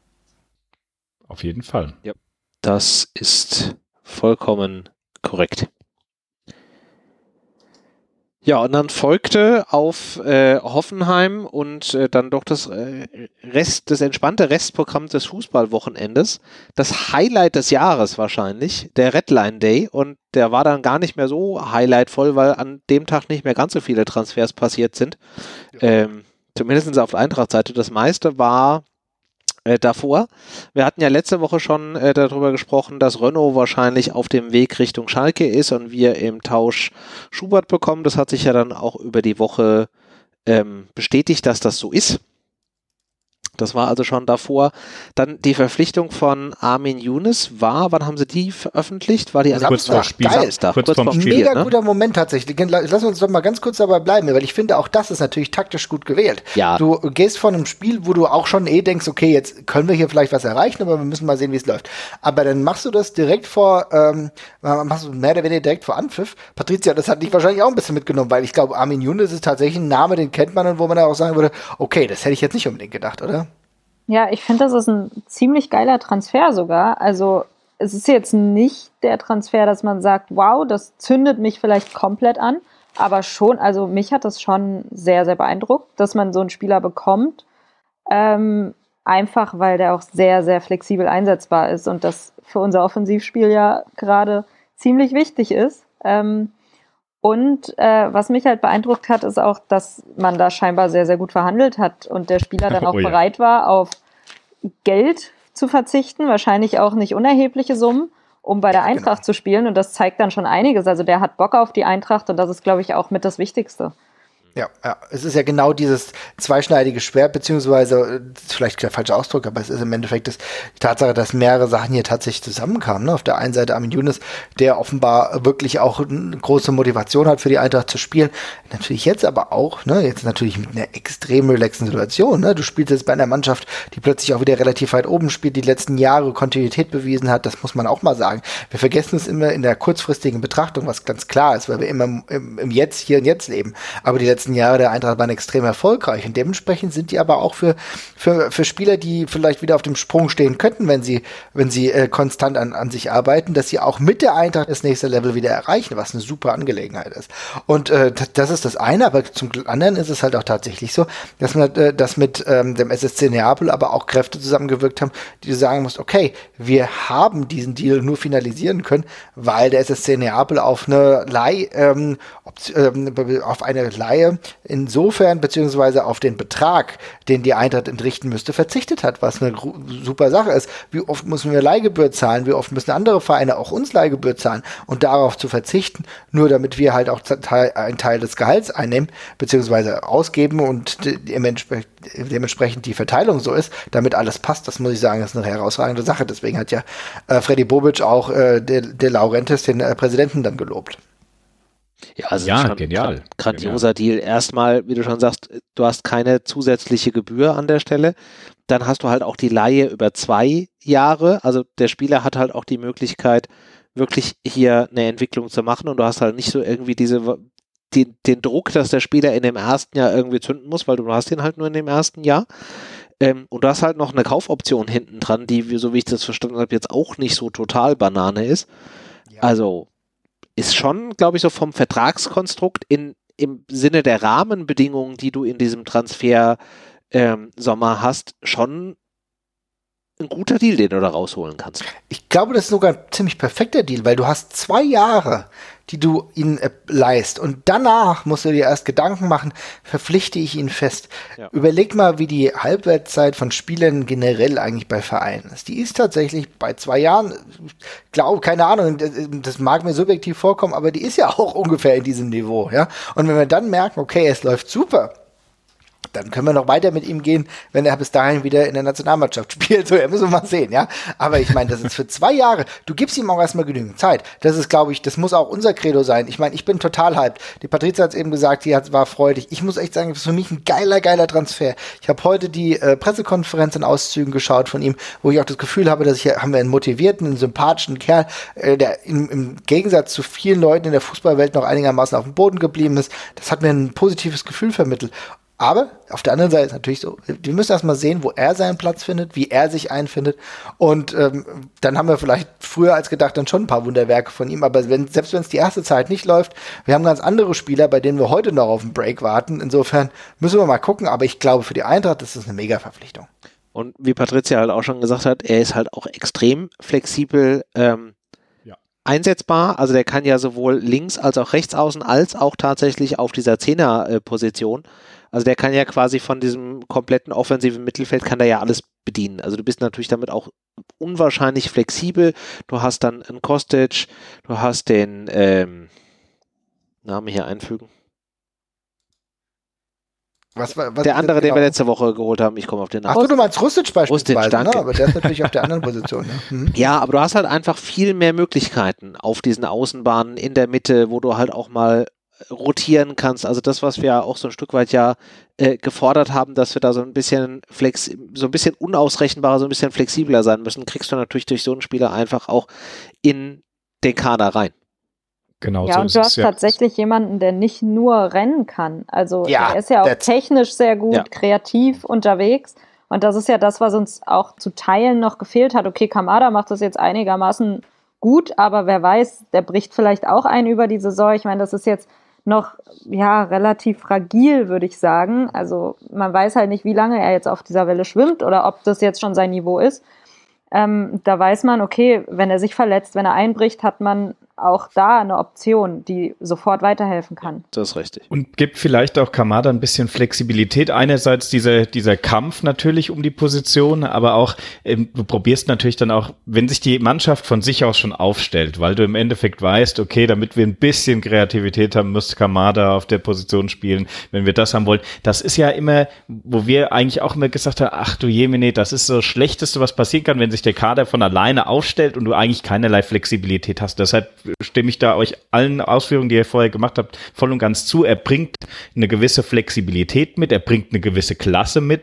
D: Auf jeden Fall.
A: Ja. Das ist vollkommen korrekt. Ja, und dann folgte auf äh, Hoffenheim und äh, dann doch das äh, Rest, das entspannte Restprogramm des Fußballwochenendes. Das Highlight des Jahres wahrscheinlich, der Redline Day. Und der war dann gar nicht mehr so highlightvoll, weil an dem Tag nicht mehr ganz so viele Transfers passiert sind. Ja. Ähm, zumindest auf der Eintracht-Seite. Das meiste war Äh, davor. Wir hatten ja letzte Woche schon äh, darüber gesprochen, dass Renault wahrscheinlich auf dem Weg Richtung Schalke ist und wir im Tausch Schubert bekommen. Das hat sich ja dann auch über die Woche ähm, bestätigt, dass das so ist. Das war also schon davor. Dann die Verpflichtung von Armin Younes war, wann haben sie die veröffentlicht? War die an
D: kurz vor Spiel.
B: Samstag,
D: kurz
B: kurz vorm Spiel. Mega ne? guter Moment tatsächlich. Lass uns doch mal ganz kurz dabei bleiben, weil ich finde, auch das ist natürlich taktisch gut gewählt.
A: Ja.
B: Du gehst von einem Spiel, wo du auch schon eh denkst, okay, jetzt können wir hier vielleicht was erreichen, aber wir müssen mal sehen, wie es läuft. Aber dann machst du das direkt vor, ähm, machst du mehr oder weniger direkt vor Anpfiff. Patricia, das hat dich wahrscheinlich auch ein bisschen mitgenommen, weil ich glaube, Armin Younes ist tatsächlich ein Name, den kennt man und wo man da auch sagen würde, okay, das hätte ich jetzt nicht unbedingt gedacht, oder?
C: Ja, ich finde, das ist ein ziemlich geiler Transfer sogar. Also es ist jetzt nicht der Transfer, dass man sagt, wow, das zündet mich vielleicht komplett an, aber schon, also mich hat das schon sehr, sehr beeindruckt, dass man so einen Spieler bekommt, ähm, einfach weil der auch sehr, sehr flexibel einsetzbar ist und das für unser Offensivspiel ja gerade ziemlich wichtig ist. Ähm, Und äh, was mich halt beeindruckt hat, ist auch, dass man da scheinbar sehr, sehr gut verhandelt hat und der Spieler dann auch oh, ja. bereit war, auf Geld zu verzichten, wahrscheinlich auch nicht unerhebliche Summen, um bei der Eintracht genau. zu spielen. Und das zeigt dann schon einiges. Also der hat Bock auf die Eintracht und das ist, glaube ich, auch mit das Wichtigste.
B: Ja, ja, es ist ja genau dieses zweischneidige Schwert, beziehungsweise, vielleicht der falsche Ausdruck, aber es ist im Endeffekt das, die Tatsache, dass mehrere Sachen hier tatsächlich zusammenkamen. Ne? Auf der einen Seite Armin Younes, der offenbar wirklich auch eine große Motivation hat, für die Eintracht zu spielen. Natürlich jetzt aber auch, ne, jetzt natürlich mit einer extrem relaxen Situation. Ne? Du spielst jetzt bei einer Mannschaft, die plötzlich auch wieder relativ weit oben spielt, die letzten Jahre Kontinuität bewiesen hat. Das muss man auch mal sagen. Wir vergessen es immer in der kurzfristigen Betrachtung, was ganz klar ist, weil wir immer im, im Jetzt, hier und Jetzt leben. Aber die letzten letzten Jahre der Eintracht waren extrem erfolgreich und dementsprechend sind die aber auch für, für, für Spieler, die vielleicht wieder auf dem Sprung stehen könnten, wenn sie, wenn sie äh, konstant an, an sich arbeiten, dass sie auch mit der Eintracht das nächste Level wieder erreichen, was eine super Angelegenheit ist. Und äh, das ist das eine, aber zum anderen ist es halt auch tatsächlich so, dass man, äh, dass mit ähm, dem S S C Neapel aber auch Kräfte zusammengewirkt haben, die du sagen musst, okay, wir haben diesen Deal nur finalisieren können, weil der S S C Neapel auf eine Leih, ähm, ähm, auf eine Leihe insofern, beziehungsweise auf den Betrag, den die Eintracht entrichten müsste, verzichtet hat, was eine super Sache ist. Wie oft müssen wir Leihgebühr zahlen, wie oft müssen andere Vereine auch uns Leihgebühr zahlen und darauf zu verzichten, nur damit wir halt auch einen Teil des Gehalts einnehmen, beziehungsweise ausgeben und dementsprechend die Verteilung so ist, damit alles passt, das muss ich sagen, ist eine herausragende Sache. Deswegen hat ja äh, Freddy Bobic auch äh, der, der Laurentiis, den äh, Präsidenten, dann gelobt.
A: Ja, also
D: ja,
A: schon
D: genial.
A: Grandioser
D: genial.
A: Deal. Erstmal, wie du schon sagst, du hast keine zusätzliche Gebühr an der Stelle. Dann hast du halt auch die Leihe über zwei Jahre. Also der Spieler hat halt auch die Möglichkeit, wirklich hier eine Entwicklung zu machen und du hast halt nicht so irgendwie diese die, den Druck, dass der Spieler in dem ersten Jahr irgendwie zünden muss, weil du hast ihn halt nur in dem ersten Jahr. Ähm, und du hast halt noch eine Kaufoption hinten dran, die, so wie ich das verstanden habe, jetzt auch nicht so total Banane ist. Ja. Also ist schon, glaube ich, so vom Vertragskonstrukt in, im Sinne der Rahmenbedingungen, die du in diesem Transfer ähm, Sommer hast, schon ein guter Deal, den du da rausholen kannst.
B: Ich glaube, das ist sogar ein ziemlich perfekter Deal, weil du hast zwei Jahre, die du ihn äh, leihst und danach musst du dir erst Gedanken machen, verpflichte ich ihn fest. Ja. Überleg mal, wie die Halbwertszeit von Spielern generell eigentlich bei Vereinen ist. Die ist tatsächlich bei zwei Jahren, glaube, keine Ahnung, das, das mag mir subjektiv vorkommen, aber die ist ja auch ungefähr in diesem Niveau, ja. Und wenn wir dann merken, okay, es läuft super, dann können wir noch weiter mit ihm gehen, wenn er bis dahin wieder in der Nationalmannschaft spielt. So, ja, müssen wir mal sehen, ja. Aber ich meine, das ist für zwei Jahre. Du gibst ihm auch erstmal genügend Zeit. Das ist, glaube ich, das muss auch unser Credo sein. Ich meine, ich bin total hyped. Die Patrizia hat es eben gesagt, die hat, war freudig. Ich muss echt sagen, das ist für mich ein geiler, geiler Transfer. Ich habe heute die äh, Pressekonferenz in Auszügen geschaut von ihm, wo ich auch das Gefühl habe, dass ich, haben wir einen motivierten, einen sympathischen Kerl, äh, der im, im Gegensatz zu vielen Leuten in der Fußballwelt noch einigermaßen auf dem Boden geblieben ist. Das hat mir ein positives Gefühl vermittelt. Aber auf der anderen Seite ist natürlich so, wir müssen erst mal sehen, wo er seinen Platz findet, wie er sich einfindet. Und ähm, dann haben wir vielleicht früher als gedacht dann schon ein paar Wunderwerke von ihm. Aber wenn, selbst wenn es die erste Zeit nicht läuft, wir haben ganz andere Spieler, bei denen wir heute noch auf den Break warten. Insofern müssen wir mal gucken. Aber ich glaube, für die Eintracht ist das eine Mega-Verpflichtung.
A: Und wie Patrizia halt auch schon gesagt hat, er ist halt auch extrem flexibel ähm, ja. einsetzbar. Also der kann ja sowohl links als auch rechts außen, als auch tatsächlich auf dieser Zehner-Position. Also der kann ja quasi von diesem kompletten offensiven Mittelfeld, kann der ja alles bedienen. Also du bist natürlich damit auch unwahrscheinlich flexibel. Du hast dann einen Kostic, du hast den ähm, Namen hier einfügen.
B: Was, was
A: der andere, genau? Den wir letzte Woche geholt haben, ich komme auf den Namen.
B: Ach du, du meinst Rustic beispielsweise,
A: Rustic, danke.
B: Ne? Aber der ist natürlich auf der anderen Position. Ne? Mhm.
A: Ja, aber du hast halt einfach viel mehr Möglichkeiten auf diesen Außenbahnen in der Mitte, wo du halt auch mal rotieren kannst, also das, was wir auch so ein Stück weit ja äh, gefordert haben, dass wir da so ein bisschen flex, so ein bisschen unausrechenbarer, so ein bisschen flexibler sein müssen, kriegst du natürlich durch so einen Spieler einfach auch in den Kader rein.
D: Genau.
C: Ja,
D: so
C: und du hast
D: ja.
C: tatsächlich jemanden, der nicht nur rennen kann. Also
B: ja,
C: er ist ja auch technisch sehr gut,
A: ja.
C: kreativ unterwegs. Und das ist ja das, was uns auch zu Teilen noch gefehlt hat. Okay, Kamada macht das jetzt einigermaßen gut, aber wer weiß, der bricht vielleicht auch ein über die Saison. Ich meine, das ist jetzt noch ja relativ fragil, würde ich sagen. Also man weiß halt nicht, wie lange er jetzt auf dieser Welle schwimmt oder ob das jetzt schon sein Niveau ist. Ähm, da weiß man, okay, wenn er sich verletzt, wenn er einbricht, hat man auch da eine Option, die sofort weiterhelfen kann.
A: Das ist richtig.
D: Und gibt vielleicht auch Kamada ein bisschen Flexibilität. Einerseits dieser, dieser Kampf natürlich um die Position, aber auch, ähm, du probierst natürlich dann auch, wenn sich die Mannschaft von sich aus schon aufstellt, weil du im Endeffekt weißt, okay, damit wir ein bisschen Kreativität haben, muss Kamada auf der Position spielen, wenn wir das haben wollen. Das ist ja immer, wo wir eigentlich auch immer gesagt haben, ach du Jemine, das ist so das Schlechteste, was passieren kann, wenn sich der Kader von alleine aufstellt und du eigentlich keinerlei Flexibilität hast. Deshalb stimme ich da euch allen Ausführungen, die ihr vorher gemacht habt, voll und ganz zu. Er bringt eine gewisse Flexibilität mit, er bringt eine gewisse Klasse mit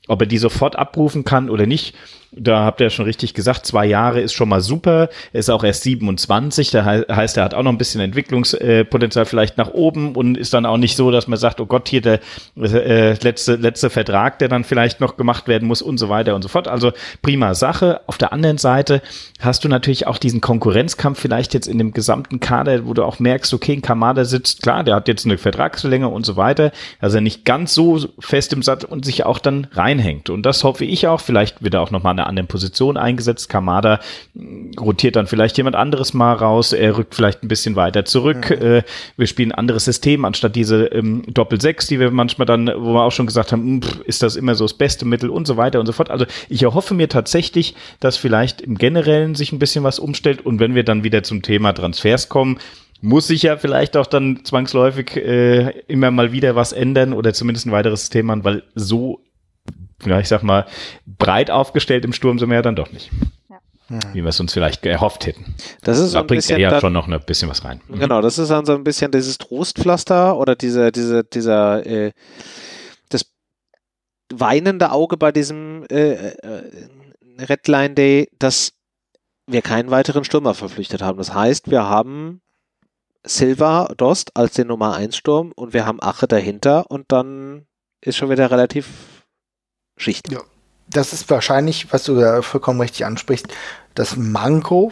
D: Ob er die sofort abrufen kann oder nicht, da habt ihr ja schon richtig gesagt, zwei Jahre ist schon mal super. Er ist auch erst siebenundzwanzig, da he- heißt, er hat auch noch ein bisschen Entwicklungspotenzial vielleicht nach oben und ist dann auch nicht so, dass man sagt, oh Gott, hier der äh, letzte, letzte Vertrag, der dann vielleicht noch gemacht werden muss und so weiter und so fort. Also prima Sache. Auf der anderen Seite hast du natürlich auch diesen Konkurrenzkampf vielleicht jetzt in dem gesamten Kader, wo du auch merkst, okay, ein Kamada sitzt, klar, der hat jetzt eine Vertragslänge und so weiter, also nicht ganz so fest im Sattel und sich auch dann reinhängt. Und das hoffe ich auch. Vielleicht wird er auch nochmal eine anderen Position eingesetzt. Kamada rotiert dann vielleicht jemand anderes mal raus. Er rückt vielleicht ein bisschen weiter zurück. Mhm. Äh, wir spielen ein anderes System anstatt diese ähm, Doppel-Sechs, die wir manchmal dann, wo wir auch schon gesagt haben, pff, ist das immer so das beste Mittel und so weiter und so fort. Also ich erhoffe mir tatsächlich, dass vielleicht im Generellen sich ein bisschen was umstellt und wenn wir dann wieder zum Thema Transfers kommen, muss sich ja vielleicht auch dann zwangsläufig äh, immer mal wieder was ändern oder zumindest ein weiteres System an, weil so, ja, ich sag mal, breit aufgestellt im Sturm sind wir ja dann doch nicht. Ja. Wie wir es uns vielleicht erhofft hätten.
A: Das ist
D: da
A: so ein
D: bringt
A: bisschen
D: er ja
A: dann,
D: schon noch ein bisschen was rein.
A: Genau, das ist dann so ein bisschen dieses Trostpflaster oder diese, diese, dieser äh, das weinende Auge bei diesem äh, äh, Redline Day, dass wir keinen weiteren Stürmer verpflichtet haben. Das heißt, wir haben Silva Dost als den Nummer eins Sturm und wir haben Ache dahinter und dann ist schon wieder relativ Schicht.
B: Ja, das ist wahrscheinlich, was du ja vollkommen richtig ansprichst, das Manko,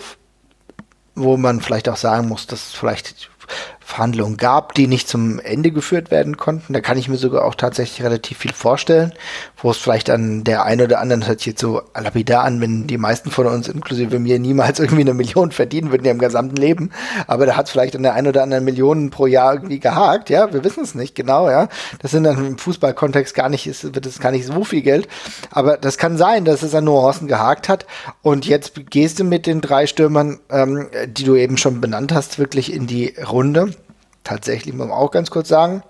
B: wo man vielleicht auch sagen muss, dass es vielleicht Verhandlungen gab, die nicht zum Ende geführt werden konnten. Da kann ich mir sogar auch tatsächlich relativ viel vorstellen, wo es vielleicht an der einen oder anderen, das hört sich jetzt so lapidar an, wenn die meisten von uns, inklusive mir, niemals irgendwie eine Million verdienen würden ja im gesamten Leben, aber da hat es vielleicht an der einen oder anderen Million pro Jahr irgendwie gehakt, ja, wir wissen es nicht genau, ja, das sind dann im Fußballkontext gar nicht, ist, wird es gar nicht so viel Geld, aber das kann sein, dass es an Nuancen gehakt hat und jetzt gehst du mit den drei Stürmern, ähm, die du eben schon benannt hast, wirklich in die Runde. Tatsächlich muss man auch ganz kurz sagen,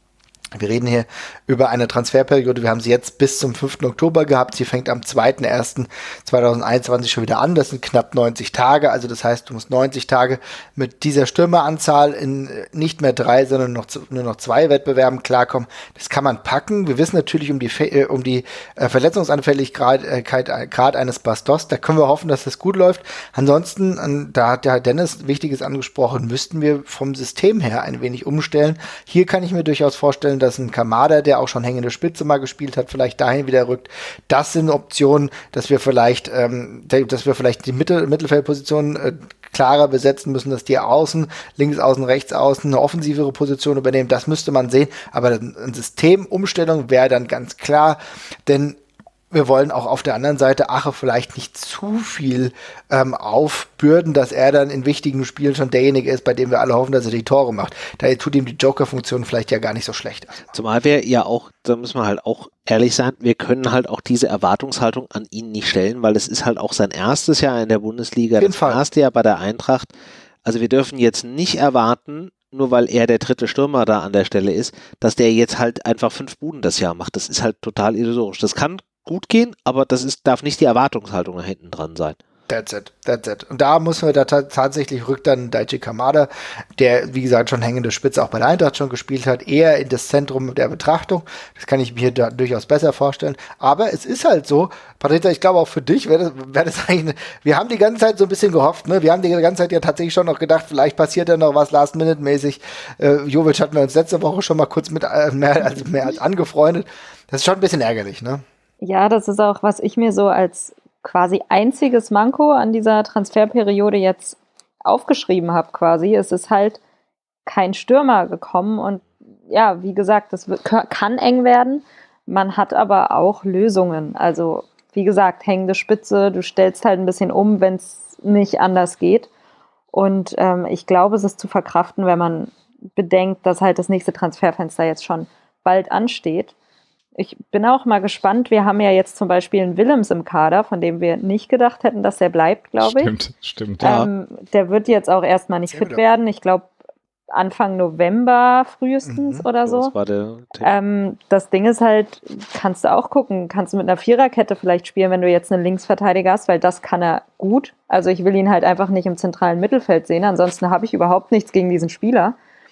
B: wir reden hier über eine Transferperiode, wir haben sie jetzt bis zum fünften Oktober gehabt, sie fängt am zweiten ersten zweitausendeinundzwanzig schon wieder an, das sind knapp neunzig Tage, also das heißt, du musst neunzig Tage mit dieser Stürmeranzahl in nicht mehr drei, sondern noch, nur noch zwei Wettbewerben klarkommen, das kann man packen, wir wissen natürlich um die, äh, um die äh, Verletzungsanfälligkeit äh, Grad eines Bastos, da können wir hoffen, dass das gut läuft, ansonsten, an, da hat der Dennis Wichtiges angesprochen, müssten wir vom System her ein wenig umstellen, hier kann ich mir durchaus vorstellen, dass ein Kamada, der auch schon hängende Spitze mal gespielt hat, vielleicht dahin wieder rückt. Das sind Optionen, dass wir vielleicht, ähm, dass wir vielleicht die Mittel- Mittelfeldposition äh, klarer besetzen müssen, dass die Außen, links außen, rechts außen eine offensivere Position übernehmen. Das müsste man sehen. Aber eine Systemumstellung wäre dann ganz klar, denn wir wollen auch auf der anderen Seite Ache vielleicht nicht zu viel ähm, aufbürden, dass er dann in wichtigen Spielen schon derjenige ist, bei dem wir alle hoffen, dass er die Tore macht. Da tut ihm die Joker-Funktion vielleicht ja gar nicht so schlecht.
A: Zumal wir ja auch, da müssen wir halt auch ehrlich sein, wir können halt auch diese Erwartungshaltung an ihn nicht stellen, weil es ist halt auch sein erstes Jahr in der Bundesliga, das Fall. erste Jahr bei der Eintracht. Also wir dürfen jetzt nicht erwarten, nur weil er der dritte Stürmer da an der Stelle ist, dass der jetzt halt einfach fünf Buden das Jahr macht. Das ist halt total illusorisch. Das kann gut gehen, aber das ist, darf nicht die Erwartungshaltung da hinten dran sein.
B: That's it, that's it. Und da muss man da ta- tatsächlich rückt dann Daichi Kamada, der, wie gesagt, schon hängende Spitze auch bei der Eintracht schon gespielt hat, eher in das Zentrum der Betrachtung. Das kann ich mir da durchaus besser vorstellen. Aber es ist halt so, Patricia, ich glaube auch für dich wäre das, wär das eigentlich, eine, wir haben die ganze Zeit so ein bisschen gehofft, ne? Wir haben die ganze Zeit ja tatsächlich schon noch gedacht, vielleicht passiert ja noch was Last-Minute-mäßig. Äh, Jovic hatten wir uns letzte Woche schon mal kurz mit äh, mehr, also mehr als angefreundet. Das ist schon ein bisschen ärgerlich, ne?
C: Ja, das ist auch, was ich mir so als quasi einziges Manko an dieser Transferperiode jetzt aufgeschrieben habe quasi. Es ist halt kein Stürmer gekommen und ja, wie gesagt, das kann eng werden. Man hat aber auch Lösungen. Also wie gesagt, hängende Spitze, du stellst halt ein bisschen um, wenn es nicht anders geht. Und ähm, ich glaube, es ist zu verkraften, wenn man bedenkt, dass halt das nächste Transferfenster jetzt schon bald ansteht. Ich bin auch mal gespannt. Wir haben ja jetzt zum Beispiel einen Willems im Kader, von dem wir nicht gedacht hätten, dass er bleibt, glaube ich.
D: Stimmt, stimmt. Ja.
C: Ähm, der wird jetzt auch erstmal nicht fit werden. Ich glaube, Anfang November frühestens mhm. oder so. Das war der ähm, das Ding ist halt, kannst du auch gucken, kannst du mit einer Viererkette vielleicht spielen, wenn du jetzt einen Linksverteidiger hast, weil das kann er gut. Also ich will ihn halt einfach nicht im zentralen Mittelfeld sehen. Ansonsten habe ich überhaupt nichts gegen diesen Spieler. Ja.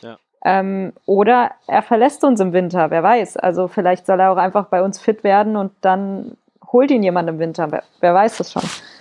C: Ähm, oder er verlässt uns im Winter, wer weiß. Also vielleicht soll er auch einfach bei uns fit werden und dann holt ihn jemand im Winter. Wer, wer weiß das schon.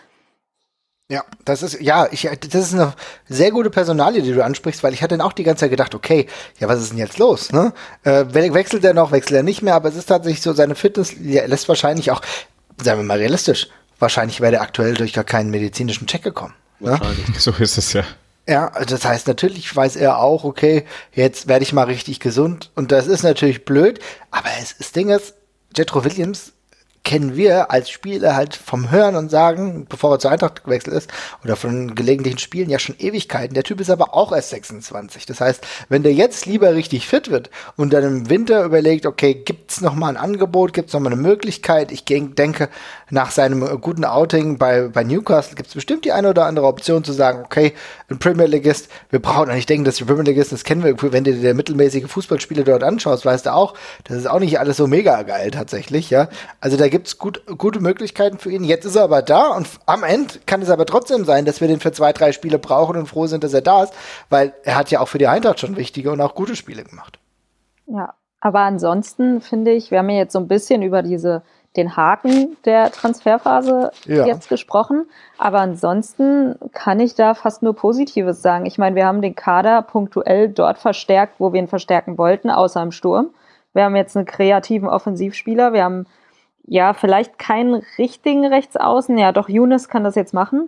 B: Ja, das ist, ja, ich, das ist eine sehr gute Personalie, die du ansprichst, weil ich hatte dann auch die ganze Zeit gedacht, okay, ja, was ist denn jetzt los, ne? Äh, wechselt er noch, wechselt er nicht mehr, aber es ist tatsächlich so, seine Fitness lässt wahrscheinlich auch, sagen wir mal realistisch, wahrscheinlich wäre er aktuell durch gar keinen medizinischen Check gekommen.
D: Wahrscheinlich. Ne? So ist es ja.
B: Ja, das heißt, natürlich weiß er auch, okay, jetzt werde ich mal richtig gesund und das ist natürlich blöd, aber es, das Ding ist, Jetro Willems kennen wir als Spieler halt vom Hören und Sagen, bevor er zur Eintracht gewechselt ist, oder von gelegentlichen Spielen ja schon Ewigkeiten. Der Typ ist aber auch erst sechsundzwanzig. Das heißt, wenn der jetzt lieber richtig fit wird und dann im Winter überlegt, okay, gibt's noch mal ein Angebot, gibt's noch mal eine Möglichkeit? Ich denke, nach seinem guten Outing bei, bei Newcastle gibt's bestimmt die eine oder andere Option zu sagen, okay, ein Premier Leaguist, wir brauchen, und ich denke, dass die Premier Leaguisten, das kennen wir, wenn du dir mittelmäßige Fußballspiele dort anschaust, weißt du auch, das ist auch nicht alles so mega geil tatsächlich, ja. Also da gibt's gut, gute Möglichkeiten für ihn. Jetzt ist er aber da und am Ende kann es aber trotzdem sein, dass wir den für zwei, drei Spiele brauchen und froh sind, dass er da ist, weil er hat ja auch für die Eintracht schon wichtige und auch gute Spiele gemacht.
C: Ja, aber ansonsten finde ich, wir haben ja jetzt so ein bisschen über diese den Haken der Transferphase ja. jetzt gesprochen, aber ansonsten kann ich da fast nur Positives sagen. Ich meine, wir haben den Kader punktuell dort verstärkt, wo wir ihn verstärken wollten, außer im Sturm. Wir haben jetzt einen kreativen Offensivspieler, wir haben ja vielleicht keinen richtigen Rechtsaußen, ja doch, Younes kann das jetzt machen.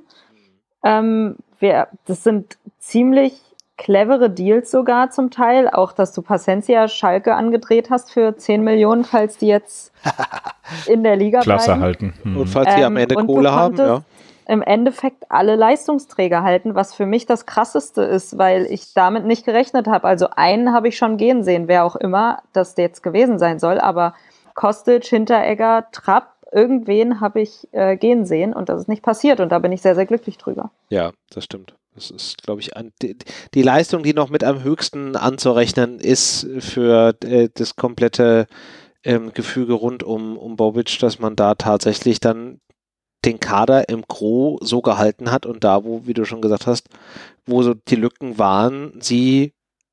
C: Ähm, wir, das sind ziemlich clevere Deals sogar zum Teil, auch dass du Paciencia Schalke angedreht hast für zehn Millionen, falls die jetzt in der Liga
D: Klasse
C: bleiben.
D: halten. Hm.
A: Und falls die ähm, am Ende Kohle haben, ja.
C: Im Endeffekt alle Leistungsträger halten, was für mich das Krasseste ist, weil ich damit nicht gerechnet habe. Also einen habe ich schon gehen sehen, wer auch immer das jetzt gewesen sein soll, aber Kostic, Hinteregger, Trapp, irgendwen habe ich äh, gehen sehen und das ist nicht passiert und da bin ich sehr, sehr glücklich drüber.
A: Ja, das stimmt. Das ist, glaube ich, ein, die, die Leistung, die noch mit am höchsten anzurechnen ist für äh, das komplette ähm, Gefüge rund um, um Bobic, dass man da tatsächlich dann den Kader im Gros so gehalten hat und da, wo, wie du schon gesagt hast, wo so die Lücken waren, sie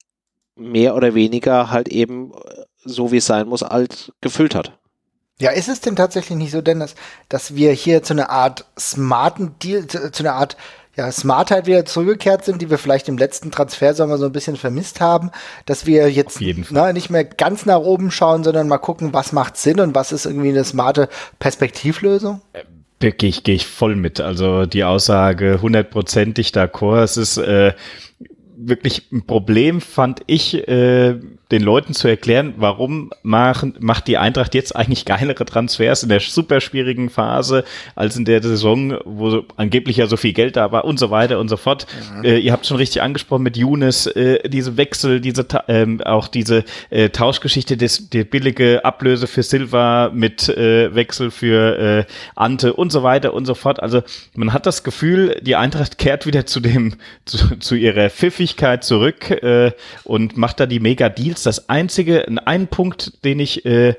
A: mehr oder weniger halt eben so wie es sein muss, halt gefüllt hat.
B: Ja, ist es denn tatsächlich nicht so, Dennis, dass wir hier zu einer Art smarten Deal, zu, zu einer Art ja, Smartheit wieder zurückgekehrt sind, die wir vielleicht im letzten Transfersommer so ein bisschen vermisst haben, dass wir jetzt na, nicht mehr ganz nach oben schauen, sondern mal gucken, was macht Sinn und was ist irgendwie eine smarte Perspektivlösung?
D: Da gehe ich, geh ich voll mit. Also die Aussage hundertprozentig d'accord. Es ist äh, wirklich ein Problem, fand ich, äh, den Leuten zu erklären, warum machen, macht die Eintracht jetzt eigentlich geilere Transfers in der super schwierigen Phase als in der Saison, wo so, angeblich ja so viel Geld da war und so weiter und so fort. Mhm. Äh, ihr habt schon richtig angesprochen mit Younes, äh, diese Wechsel, diese ähm, auch diese äh, Tauschgeschichte, des, die billige Ablöse für Silva mit äh, Wechsel für äh, Ante und so weiter und so fort. Also man hat das Gefühl, die Eintracht kehrt wieder zu dem zu, zu ihrer Pfiffigkeit zurück äh, und macht da die Mega-Deals. Das einzige, ein Punkt, den ich, äh,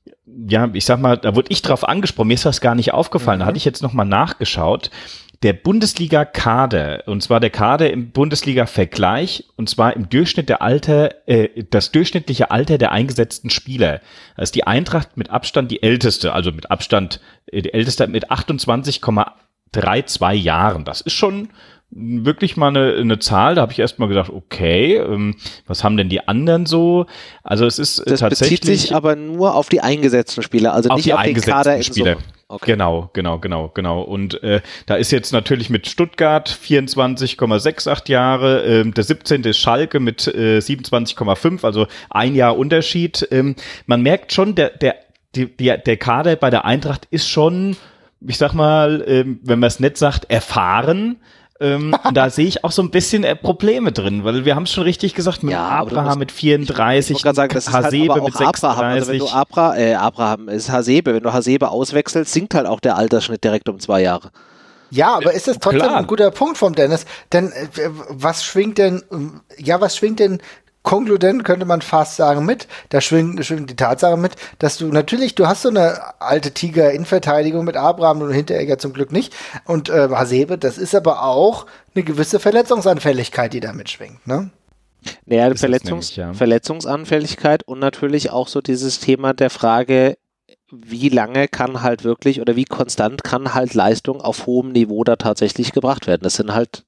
D: ja, ich sag mal, da wurde ich drauf angesprochen, mir ist das gar nicht aufgefallen, mhm. da hatte ich jetzt nochmal nachgeschaut, der Bundesliga-Kader, und zwar der Kader im Bundesliga-Vergleich, und zwar im Drschnitt der Alter, äh, das durchschnittliche Alter der eingesetzten Spieler. Da ist die Eintracht mit Abstand die älteste, also mit Abstand, äh, die älteste mit achtundzwanzig Komma zweiunddreißig Jahren. Das ist schon wirklich mal eine, eine Zahl, da habe ich erst mal gedacht, okay, ähm, was haben denn die anderen so? Also es ist
A: das
D: tatsächlich...
A: Das bezieht sich aber nur auf die eingesetzten Spieler, also
D: auf
A: nicht
D: die
A: auf den Kader in Summe.
D: Okay. Genau, genau, genau, genau. Und äh, da ist jetzt natürlich mit Stuttgart vierundzwanzig Komma achtundsechzig Jahre, ähm, der siebzehnte ist Schalke mit äh, siebenundzwanzig Komma fünf, also ein Jahr Unterschied. Ähm, man merkt schon, der, der, die, der, der Kader bei der Eintracht ist schon, ich sag mal, ähm, wenn man es nett sagt, erfahren. Ähm, und da sehe ich auch so ein bisschen äh, Probleme drin, weil wir haben es schon richtig gesagt, mit ja, Abraham musst, mit vierunddreißig,
A: ich sagen, das
D: Hasebe
A: ist halt
D: mit sechsunddreißig. Abraham, also
A: wenn du Abra, äh, Abraham ist Hasebe, wenn du Hasebe auswechselst, sinkt halt auch der Altersschnitt direkt um zwei Jahre.
B: Ja, aber ist es trotzdem Klar. ein guter Punkt vom Dennis, denn äh, was schwingt denn, ja, was schwingt denn konkludent, könnte man fast sagen, mit. Da schwingt, schwingt die Tatsache mit, dass du natürlich, du hast so eine alte Tiger-Innenverteidigung mit Abraham und Hinteregger zum Glück nicht. Und äh, Hasebe, das ist aber auch eine gewisse Verletzungsanfälligkeit, die da mitschwingt, ne?
A: Naja, Verletzungs- nämlich, ja. Verletzungsanfälligkeit und natürlich auch so dieses Thema der Frage, wie lange kann halt wirklich oder wie konstant kann halt Leistung auf hohem Niveau da tatsächlich gebracht werden. Das sind halt,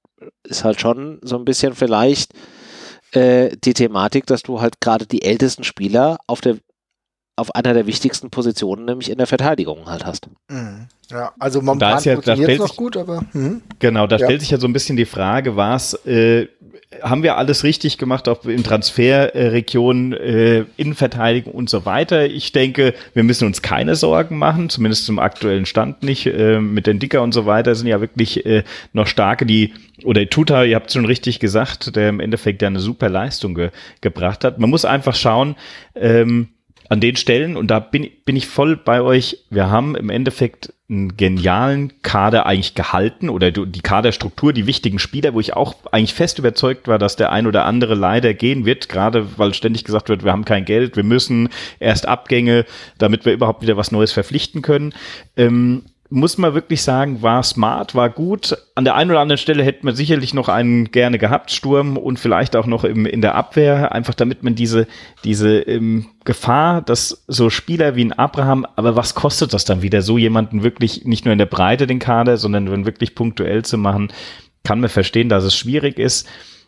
A: ist halt schon so ein bisschen vielleicht äh, die Thematik, dass du halt gerade die ältesten Spieler auf der auf einer der wichtigsten Positionen, nämlich in der Verteidigung halt hast.
B: Mhm. Ja, also momentan
D: ja,
B: funktioniert es noch
D: sich,
B: gut, aber hm.
D: Genau, da
B: ja.
D: stellt sich ja so ein bisschen die Frage, was äh, haben wir alles richtig gemacht, auch in Transferregionen, äh, Innenverteidigung und so weiter. Ich denke, wir müssen uns keine Sorgen machen, zumindest zum aktuellen Stand nicht. Äh, mit den Dicker und so weiter sind ja wirklich äh, noch starke, die, oder Tuta, ihr habt es schon richtig gesagt, der im Endeffekt ja eine super Leistung ge- gebracht hat. Man muss einfach schauen, ähm, an den Stellen, und da bin, bin ich voll bei euch, wir haben im Endeffekt einen genialen Kader eigentlich gehalten oder die Kaderstruktur, die wichtigen Spieler, wo ich auch eigentlich fest überzeugt war, dass der ein oder andere leider gehen wird, gerade weil ständig gesagt wird, wir haben kein Geld, wir müssen erst Abgänge, damit wir überhaupt wieder was Neues verpflichten können. Ähm, muss man wirklich sagen, war smart, war gut. An der einen oder anderen Stelle hätte man sicherlich noch einen gerne gehabt, Sturm und vielleicht auch noch im, in der Abwehr, einfach damit man diese, diese ähm, Gefahr, dass so Spieler wie ein Abraham, aber was kostet das dann wieder, so jemanden wirklich nicht nur in der Breite den Kader, sondern wenn wirklich punktuell zu machen, kann man verstehen, dass es schwierig ist.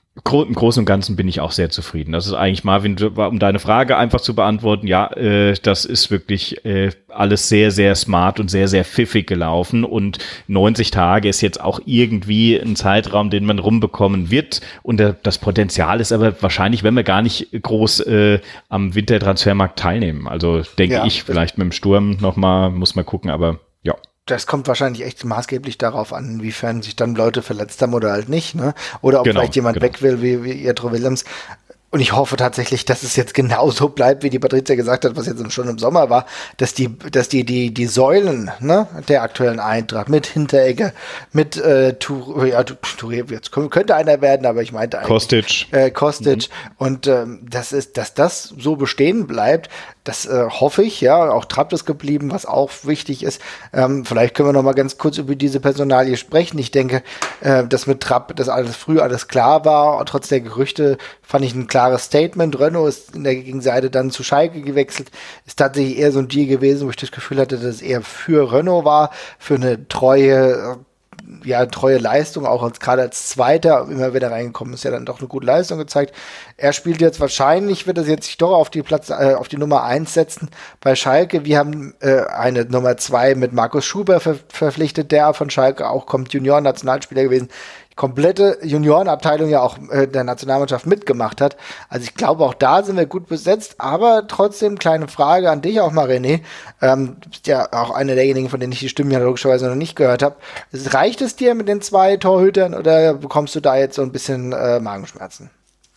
D: Im Großen und Ganzen bin ich auch sehr zufrieden. Das ist eigentlich, Marvin, um deine Frage einfach zu beantworten, ja, äh, das ist wirklich äh, alles sehr, sehr smart und sehr, sehr pfiffig gelaufen und neunzig Tage ist jetzt auch irgendwie ein Zeitraum, den man rumbekommen wird und der, das Potenzial ist aber wahrscheinlich, wenn wir gar nicht groß äh, am Wintertransfermarkt teilnehmen. Also denke ja, ich, vielleicht mit dem Sturm nochmal, muss man gucken, aber ja.
B: Das kommt wahrscheinlich echt maßgeblich darauf an, inwiefern sich dann Leute verletzt haben oder halt nicht, ne? Oder ob genau, vielleicht jemand genau. weg will, wie, wie Jetro Willems. Und ich hoffe tatsächlich, dass es jetzt genauso bleibt, wie die Patricia gesagt hat, was jetzt schon im Sommer war, dass die, dass die, die, die Säulen, ne, der aktuellen Eintracht mit Hinteregger, mit äh, Touré, ja, Touré, jetzt könnte einer werden, aber ich meinte eigentlich
D: Kostic,
B: äh, Kostic. Mhm. Und ähm, das ist, dass das so bestehen bleibt, das äh, hoffe ich, ja. Auch Trapp ist geblieben, was auch wichtig ist. Ähm, vielleicht können wir noch mal ganz kurz über diese Personalie sprechen. Ich denke, äh, dass mit Trapp das alles früh alles klar war. Trotz der Gerüchte fand ich ein klares Statement. Renault ist in der Gegenseite dann zu Schalke gewechselt. Ist tatsächlich eher so ein Deal gewesen, wo ich das Gefühl hatte, dass es eher für Renault war, für eine treue ja, treue Leistung, auch als gerade als Zweiter immer wieder reingekommen ist, ja dann doch eine gute Leistung gezeigt. Er spielt jetzt wahrscheinlich, wird er jetzt sich doch auf die Platz, äh, auf die Nummer eins setzen bei Schalke. Wir haben äh, eine Nummer zwei mit Markus Schuber ver- verpflichtet, der von Schalke auch kommt, Junioren-Nationalspieler gewesen, die komplette Juniorenabteilung ja auch äh, der Nationalmannschaft mitgemacht hat. Also ich glaube, auch da sind wir gut besetzt, aber trotzdem kleine Frage an dich auch mal, René. Ähm, du bist ja auch einer derjenigen, von denen ich die Stimmen ja logischerweise noch nicht gehört habe. Reicht es dir mit den zwei Torhütern oder bekommst du da jetzt so ein bisschen äh, Magenschmerzen?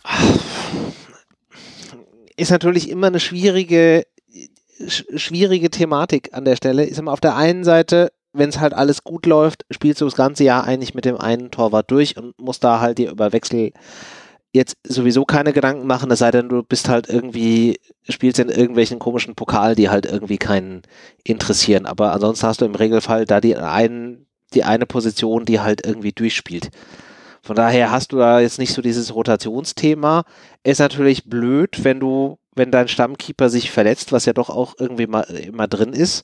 A: Ist natürlich immer eine schwierige, sch- schwierige Thematik an der Stelle. Ist immer auf der einen Seite, wenn es halt alles gut läuft, spielst du das ganze Jahr eigentlich mit dem einen Torwart durch und musst da halt dir über Wechsel jetzt sowieso keine Gedanken machen, es sei denn, du bist halt irgendwie, spielst in irgendwelchen komischen Pokal, die halt irgendwie keinen interessieren. Aber ansonsten hast du im Regelfall da die, einen, die eine Position, die halt irgendwie durchspielt. Von daher hast du da jetzt nicht so dieses Rotationsthema. Ist natürlich blöd, wenn du, wenn dein Stammkeeper sich verletzt, was ja doch auch irgendwie mal immer drin ist.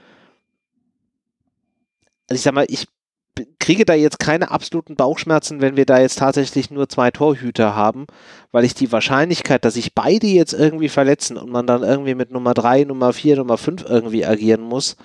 A: Also ich sag mal, ich kriege da jetzt keine absoluten Bauchschmerzen, wenn wir da jetzt tatsächlich nur zwei Torhüter haben, weil ich die Wahrscheinlichkeit, dass sich beide jetzt irgendwie verletzen und man dann irgendwie mit Nummer drei, Nummer vier, Nummer fünf irgendwie agieren muss,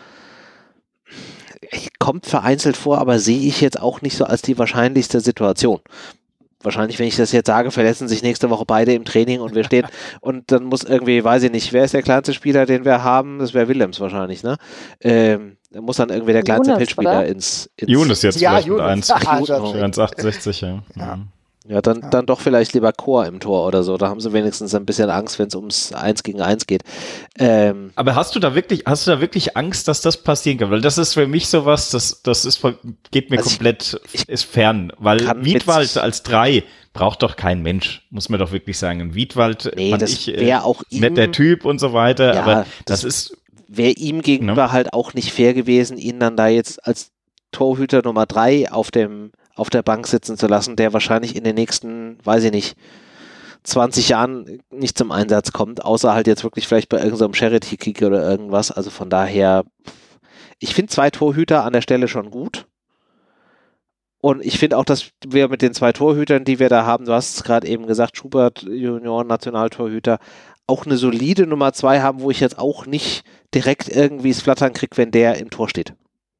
A: kommt vereinzelt vor, aber sehe ich jetzt auch nicht so als die wahrscheinlichste Situation. Wahrscheinlich, wenn ich das jetzt sage, verletzen sich nächste Woche beide im Training und wir stehen und dann muss irgendwie, weiß ich nicht, wer ist der kleinste Spieler, den wir haben? Das wäre Willems wahrscheinlich, ne? Ähm, da muss dann irgendwie der kleinste Feldspieler ins, ins...
D: Younes jetzt
B: ja,
D: vielleicht
B: Younes.
D: mit eins. eins Komma achtundsechzig, ja.
B: ja.
A: Ja, dann, dann doch vielleicht lieber Chor im Tor oder so. Da haben sie wenigstens ein bisschen Angst, wenn es ums eins gegen eins geht. Ähm,
D: Aber hast du da wirklich, hast du da wirklich Angst, dass das passieren kann? Weil das ist für mich sowas, das, das ist, geht mir also komplett, ich, ich ist fern. Weil Wiedwald als drei braucht doch kein Mensch, muss man doch wirklich sagen. Ein Wiedwald,
A: nee,
D: fand
A: das
D: ich,
A: wäre auch ihm,
D: netter Typ und so weiter,
A: ja,
D: aber das,
A: das
D: ist,
A: wäre ihm gegenüber ne? halt auch nicht fair gewesen, ihn dann da jetzt als Torhüter Nummer drei auf dem auf der Bank sitzen zu lassen, der wahrscheinlich in den nächsten, weiß ich nicht, zwanzig Jahren nicht zum Einsatz kommt, außer halt jetzt wirklich vielleicht bei irgendeinem Charity-Kick oder irgendwas. Also von daher, ich finde zwei Torhüter an der Stelle schon gut. Und ich finde auch, dass wir mit den zwei Torhütern, die wir da haben, du hast es gerade eben gesagt, Schubert, Junior, Nationaltorhüter, auch eine solide Nummer zwei haben, wo ich jetzt auch nicht direkt irgendwie das Flattern kriege, wenn der im Tor steht.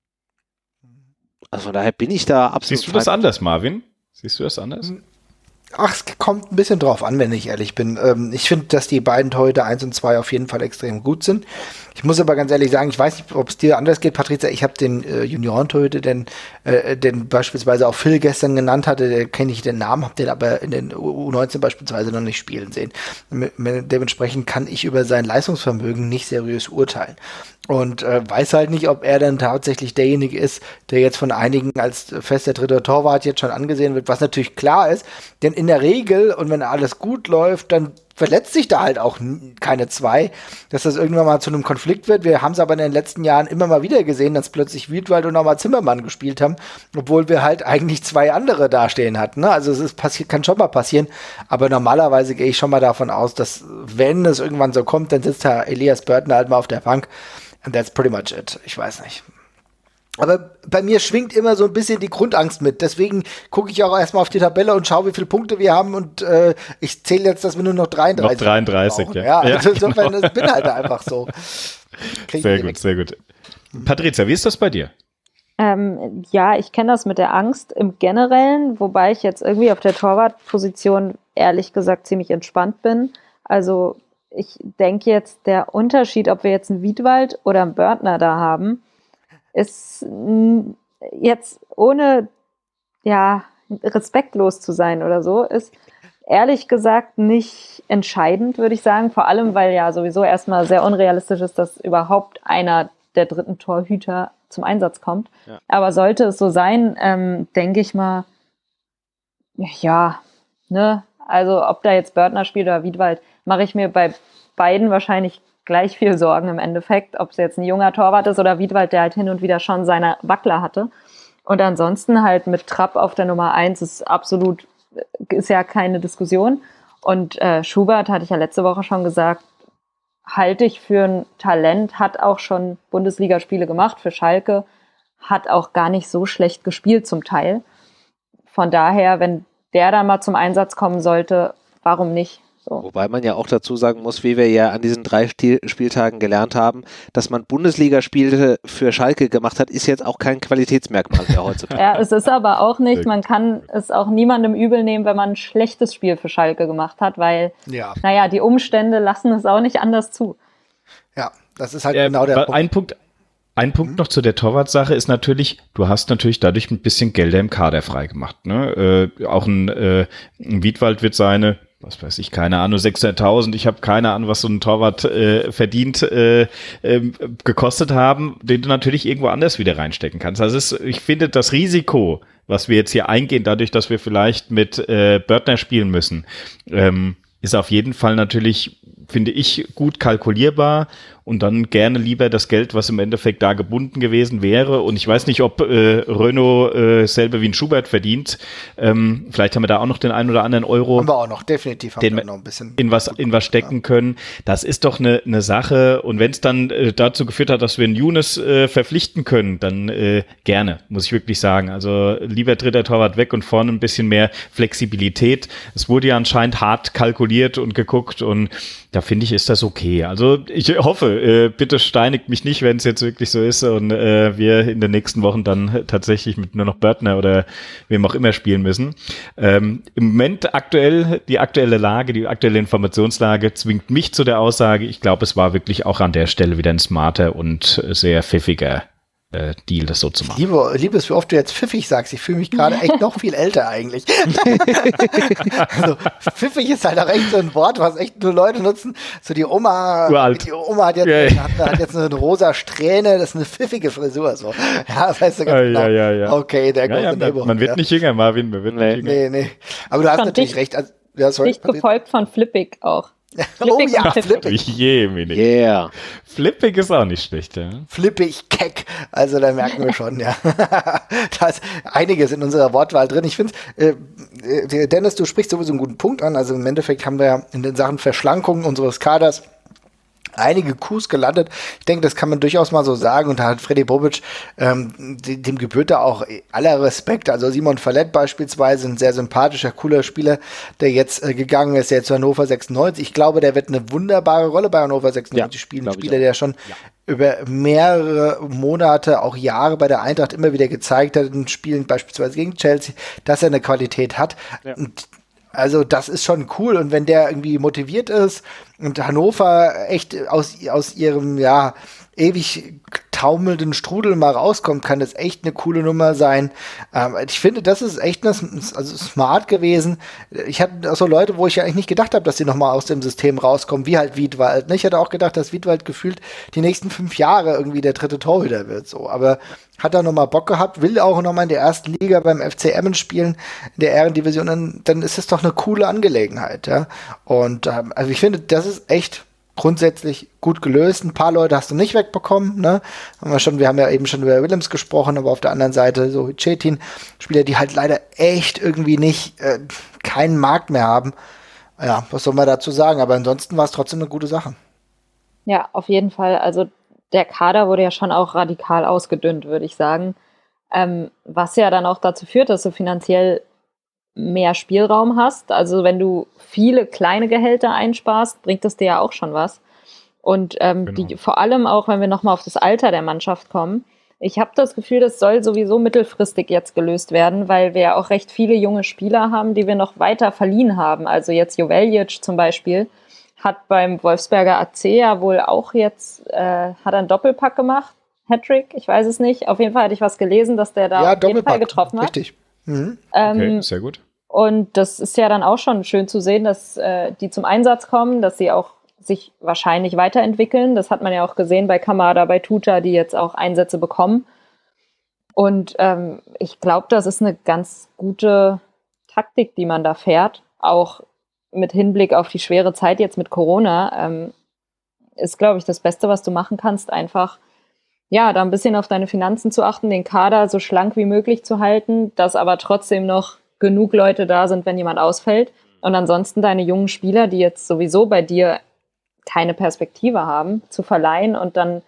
A: Also von daher bin ich da absolut...
D: Siehst du das anders, Marvin? Siehst du das anders?
B: Ach, es kommt ein bisschen drauf an, wenn ich ehrlich bin. Ähm, ich finde, dass die beiden Torhüter eins und zwei auf jeden Fall extrem gut sind. Ich muss aber ganz ehrlich sagen, ich weiß nicht, ob es dir anders geht, Patrizia. Ich habe den äh, Juniorentorhüter, den, äh, den beispielsweise auch Phil gestern genannt hatte, der kenne ich den Namen, habe den aber in den U neunzehn beispielsweise noch nicht spielen sehen. Dementsprechend kann ich über sein Leistungsvermögen nicht seriös urteilen. Und äh, weiß halt nicht, ob er dann tatsächlich derjenige ist, der jetzt von einigen als fester dritter Torwart jetzt schon angesehen wird, was natürlich klar ist, denn in der Regel, und wenn alles gut läuft, dann verletzt sich da halt auch keine zwei, dass das irgendwann mal zu einem Konflikt wird. Wir haben es aber in den letzten Jahren immer mal wieder gesehen, dass plötzlich Wiedwald und nochmal Zimmermann gespielt haben, obwohl wir halt eigentlich zwei andere dastehen hatten. Ne? Also es ist passiert, kann schon mal passieren, aber normalerweise gehe ich schon mal davon aus, dass wenn es irgendwann so kommt, dann sitzt Herr Elias Burton halt mal auf der Bank. And that's pretty much it. Ich weiß nicht. Aber bei mir schwingt immer so ein bisschen die Grundangst mit. Deswegen gucke ich auch erstmal auf die Tabelle und schaue, wie viele Punkte wir haben. Und äh, ich zähle jetzt, dass wir nur noch dreiunddreißig
D: Noch dreiunddreißig,
B: brauchen.
D: ja.
B: Ja,
D: ja
B: also insofern,
D: genau.
B: Das bin halt einfach so. Krieg
D: sehr gut, sehr gut. Patrizia, wie ist das bei dir?
C: Ähm, ja, ich kenne das mit der Angst im Generellen, wobei ich jetzt irgendwie auf der Torwartposition ehrlich gesagt ziemlich entspannt bin. Also ich denke jetzt, der Unterschied, ob wir jetzt einen Wiedwald oder einen Börtner da haben, ist n- jetzt ohne ja, respektlos zu sein oder so, ist ehrlich gesagt nicht entscheidend, würde ich sagen. Vor allem, weil ja sowieso erstmal sehr unrealistisch ist, dass überhaupt einer der dritten Torhüter zum Einsatz kommt.
A: Ja.
C: Aber sollte es so sein, ähm, denke ich mal, ja, ne, also ob da jetzt Börtner spielt oder Wiedwald, mache ich mir bei beiden wahrscheinlich gleich viel Sorgen im Endeffekt, ob es jetzt ein junger Torwart ist oder Wiedwald, der halt hin und wieder schon seine Wackler hatte. Und ansonsten halt mit Trapp auf der Nummer eins ist absolut, ist ja keine Diskussion. Und äh, Schubert, hatte ich ja letzte Woche schon gesagt, halte ich für ein Talent, hat auch schon Bundesligaspiele gemacht für Schalke, hat auch gar nicht so schlecht gespielt zum Teil. Von daher, wenn der dann mal zum Einsatz kommen sollte, warum nicht? So.
A: Wobei man ja auch dazu sagen muss, wie wir ja an diesen drei Stil- Spieltagen gelernt haben, dass man Bundesligaspiele für Schalke gemacht hat, ist jetzt auch kein Qualitätsmerkmal mehr heutzutage.
C: Ja, es ist aber auch nicht, man kann es auch niemandem übel nehmen, wenn man ein schlechtes Spiel für Schalke gemacht hat, weil,
B: Ja,
C: naja, die Umstände lassen es auch nicht anders zu.
B: ja, das ist halt
D: Ja,
B: genau der Punkt.
D: ein Punkt. Ein Punkt noch zu der Torwartsache ist natürlich, du hast natürlich dadurch ein bisschen Gelder im Kader freigemacht. Ne? Äh, auch ein, äh, ein Wiedwald wird seine, was weiß ich, keine Ahnung, sechshunderttausend, ich habe keine Ahnung, was so ein Torwart äh, verdient, äh, äh, gekostet haben, den du natürlich irgendwo anders wieder reinstecken kannst. Also es ist, ich finde, das Risiko, was wir jetzt hier eingehen, dadurch, dass wir vielleicht mit äh, Börtner spielen müssen, ähm, ist auf jeden Fall natürlich, finde ich, gut kalkulierbar und dann gerne lieber das Geld, was im Endeffekt da gebunden gewesen wäre. Und ich weiß nicht, ob äh, Renault äh, selber wie ein Schubert verdient. Ähm, vielleicht haben wir da auch noch den einen oder anderen Euro.
B: Haben wir auch noch, definitiv haben
D: den
B: wir noch ein bisschen
D: in was in was stecken können. Das ist doch eine eine Sache. Und wenn es dann äh, dazu geführt hat, dass wir einen Younes äh, verpflichten können, dann äh, gerne, muss ich wirklich sagen. Also lieber dritter Torwart weg und vorne ein bisschen mehr Flexibilität. Es wurde ja anscheinend hart kalkuliert und geguckt und da finde ich, ist das okay. Also ich hoffe, äh, bitte steinigt mich nicht, wenn es jetzt wirklich so ist und äh, wir in den nächsten Wochen dann tatsächlich mit nur noch Börtner oder wem auch immer spielen müssen. Ähm, im Moment aktuell, die aktuelle Lage, die aktuelle Informationslage zwingt mich zu der Aussage, ich glaube, es war wirklich auch an der Stelle wieder ein smarter und sehr pfiffiger äh, Deal, das so zu machen.
B: Liebe, liebes, wie oft du jetzt pfiffig sagst. Ich fühle mich gerade echt noch viel älter eigentlich. Also, pfiffig ist halt auch echt so ein Wort, was echt nur Leute nutzen. So die Oma,
D: Uralt.
B: die Oma hat jetzt,
D: Ja, ja.
B: Hat, hat jetzt eine rosa Strähne, das ist eine pfiffige Frisur. So. Ja, das heißt du ganz
D: Ja,
B: genau.
D: ja, ja, ja.
B: Okay, der
D: Ja, ja,
B: große
D: man, man wird
B: ja.
D: nicht jünger, Marvin, man wird
A: Nee.
D: nicht jünger.
B: Nee, nee. Aber du hast
C: Von
B: natürlich
C: dicht-
B: recht. Also, ja, sorry.
C: Dicht gefolgt von Flippig auch.
B: Oh ja,
C: flippig.
D: Jemine.
A: Yeah.
D: Flippig ist auch nicht schlecht, ja.
B: Flippig, keck. Also da merken wir schon, ja. Da ist einiges in unserer Wortwahl drin. Ich finde, äh, Dennis, du sprichst sowieso einen guten Punkt an. Also im Endeffekt haben wir ja in den Sachen Verschlankung unseres Kaders einige Coups gelandet. Ich denke, das kann man durchaus mal so sagen. Und da hat Freddy Bobic, ähm, dem gebührt da auch aller Respekt. Also Simon Fallett beispielsweise, ein sehr sympathischer, cooler Spieler, der jetzt äh, gegangen ist, der zu Hannover sechsundneunzig. Ich glaube, der wird eine wunderbare Rolle bei Hannover sechsundneunzig
A: Ja,
B: spielen. Ein
A: glaub ich
B: Spieler,
A: auch.
B: der schon
A: Ja.
B: über mehrere Monate, auch Jahre bei der Eintracht immer wieder gezeigt hat, in Spielen beispielsweise gegen Chelsea, dass er eine Qualität hat.
A: Ja.
B: Und also das ist schon cool, und wenn der irgendwie motiviert ist und Hannover echt aus, aus ihrem, ja, ewig taumelnden Strudel mal rauskommt, kann das echt eine coole Nummer sein. Ähm, ich finde, das ist echt eine, also smart gewesen. Ich hatte auch so Leute, wo ich ja eigentlich nicht gedacht habe, dass die nochmal aus dem System rauskommen, wie halt Wiedwald. Ne? Ich hatte auch gedacht, dass Wiedwald gefühlt die nächsten fünf Jahre irgendwie der dritte Torhüter wird. So, aber hat er nochmal Bock gehabt, will auch nochmal in der ersten Liga beim F C Emmen spielen, in der Ehrendivision, dann, dann ist es doch eine coole Angelegenheit. Ja? Und ähm, also ich finde, das ist echt grundsätzlich gut gelöst. Ein paar Leute hast du nicht wegbekommen, ne? Haben wir schon, wir haben ja eben schon über Willems gesprochen, aber auf der anderen Seite so Cetin, Spieler, die halt leider echt irgendwie nicht, äh, keinen Markt mehr haben. Ja, was soll man dazu sagen? Aber ansonsten war es trotzdem eine gute Sache.
C: Ja, auf jeden Fall. Also der Kader wurde ja schon auch radikal ausgedünnt, würde ich sagen. Ähm, was ja dann auch dazu führt, dass du finanziell mehr Spielraum hast. Also wenn du viele kleine Gehälter einsparst, bringt das dir ja auch schon was. Und ähm,
D: Genau.
C: die, vor allem auch, wenn wir nochmal auf das Alter der Mannschaft kommen, ich habe das Gefühl, das soll sowieso mittelfristig jetzt gelöst werden, weil wir ja auch recht viele junge Spieler haben, die wir noch weiter verliehen haben. Also jetzt Joveljic zum Beispiel hat beim Wolfsberger A C ja wohl auch jetzt, äh, hat einen Doppelpack gemacht, Hattrick, ich weiß es nicht. Auf jeden Fall hatte ich was gelesen, dass der da
B: Ja,
C: auf jeden Fall
B: Doppelpack,
C: getroffen hat.
B: richtig. Mhm.
C: Ähm,
D: Okay, sehr gut.
C: Und das ist ja dann auch schon schön zu sehen, dass äh, die zum Einsatz kommen, dass sie auch sich wahrscheinlich weiterentwickeln. Das hat man ja auch gesehen bei Kamada, bei Tuta, die jetzt auch Einsätze bekommen. Und ähm, ich glaube, das ist eine ganz gute Taktik, die man da fährt. Auch mit Hinblick auf die schwere Zeit jetzt mit Corona ähm, ist, glaube ich, das Beste, was du machen kannst, einfach ja, da ein bisschen auf deine Finanzen zu achten, den Kader so schlank wie möglich zu halten, dass aber trotzdem noch genug Leute da sind, wenn jemand ausfällt. Und ansonsten deine jungen Spieler, die jetzt sowieso bei dir keine Perspektive haben, zu verleihen. Und dann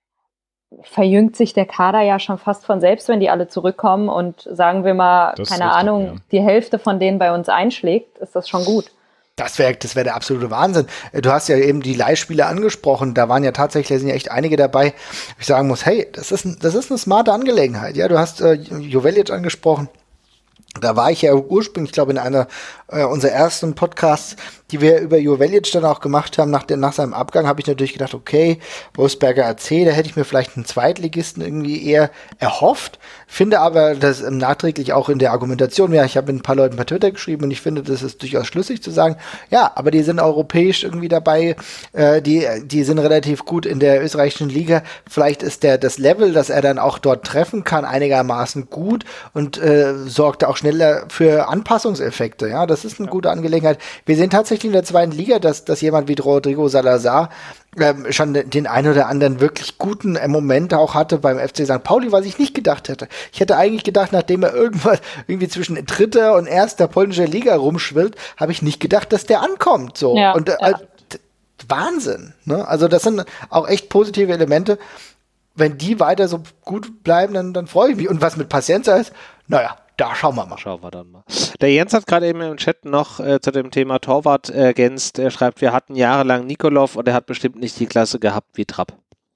C: verjüngt sich der Kader ja schon fast von selbst, wenn die alle zurückkommen. Und sagen wir mal,
D: Das ist
C: keine
D: richtig,
C: Ahnung,
D: ja.
C: die Hälfte von denen bei uns einschlägt, ist das schon gut.
B: Das wäre das wär der absolute Wahnsinn. Du hast ja eben die Leihspiele angesprochen. Da waren ja tatsächlich sind ja echt einige dabei, wo ich sagen muss, hey, das ist, ein, das ist eine smarte Angelegenheit. Ja, du hast äh, Joveljic angesprochen. Da war ich ja ursprünglich, ich glaube, in einer äh, unserer ersten Podcasts, die wir über Joveljic dann auch gemacht haben, nach, dem, nach seinem Abgang, habe ich natürlich gedacht, okay, Wolfsberger A C, da hätte ich mir vielleicht einen Zweitligisten irgendwie eher erhofft. Finde aber, dass ähm, nachträglich auch in der Argumentation, ja, ich habe mit ein paar Leuten bei Twitter geschrieben und ich finde, das ist durchaus schlüssig zu sagen, ja, aber die sind europäisch irgendwie dabei, äh, die, die sind relativ gut in der österreichischen Liga. Vielleicht ist der das Level, das er dann auch dort treffen kann, einigermaßen gut und äh, sorgt auch schneller für Anpassungseffekte. Ja, das ist eine gute Angelegenheit. Wir sehen tatsächlich in der zweiten Liga, dass, dass jemand wie Rodrigo Salazar ähm, schon den einen oder anderen wirklich guten äh, Moment auch hatte beim F C Sankt Pauli, was ich nicht gedacht hätte. Ich hätte eigentlich gedacht, nachdem er irgendwas irgendwie zwischen dritter und erster polnischer Liga rumschwillt, habe ich nicht gedacht, dass der ankommt. So.
C: Ja,
B: und äh,
C: ja.
B: Wahnsinn. Ne? Also das sind auch echt positive Elemente. Wenn die weiter so gut bleiben, dann, dann freue ich mich. Und was mit Pacienza ist, naja, da schauen wir mal.
A: Schauen wir dann mal. Der Jens hat gerade eben im Chat noch äh, zu dem Thema Torwart äh, ergänzt. Er schreibt, wir hatten jahrelang Nikolov und er hat bestimmt nicht die Klasse gehabt wie Trapp.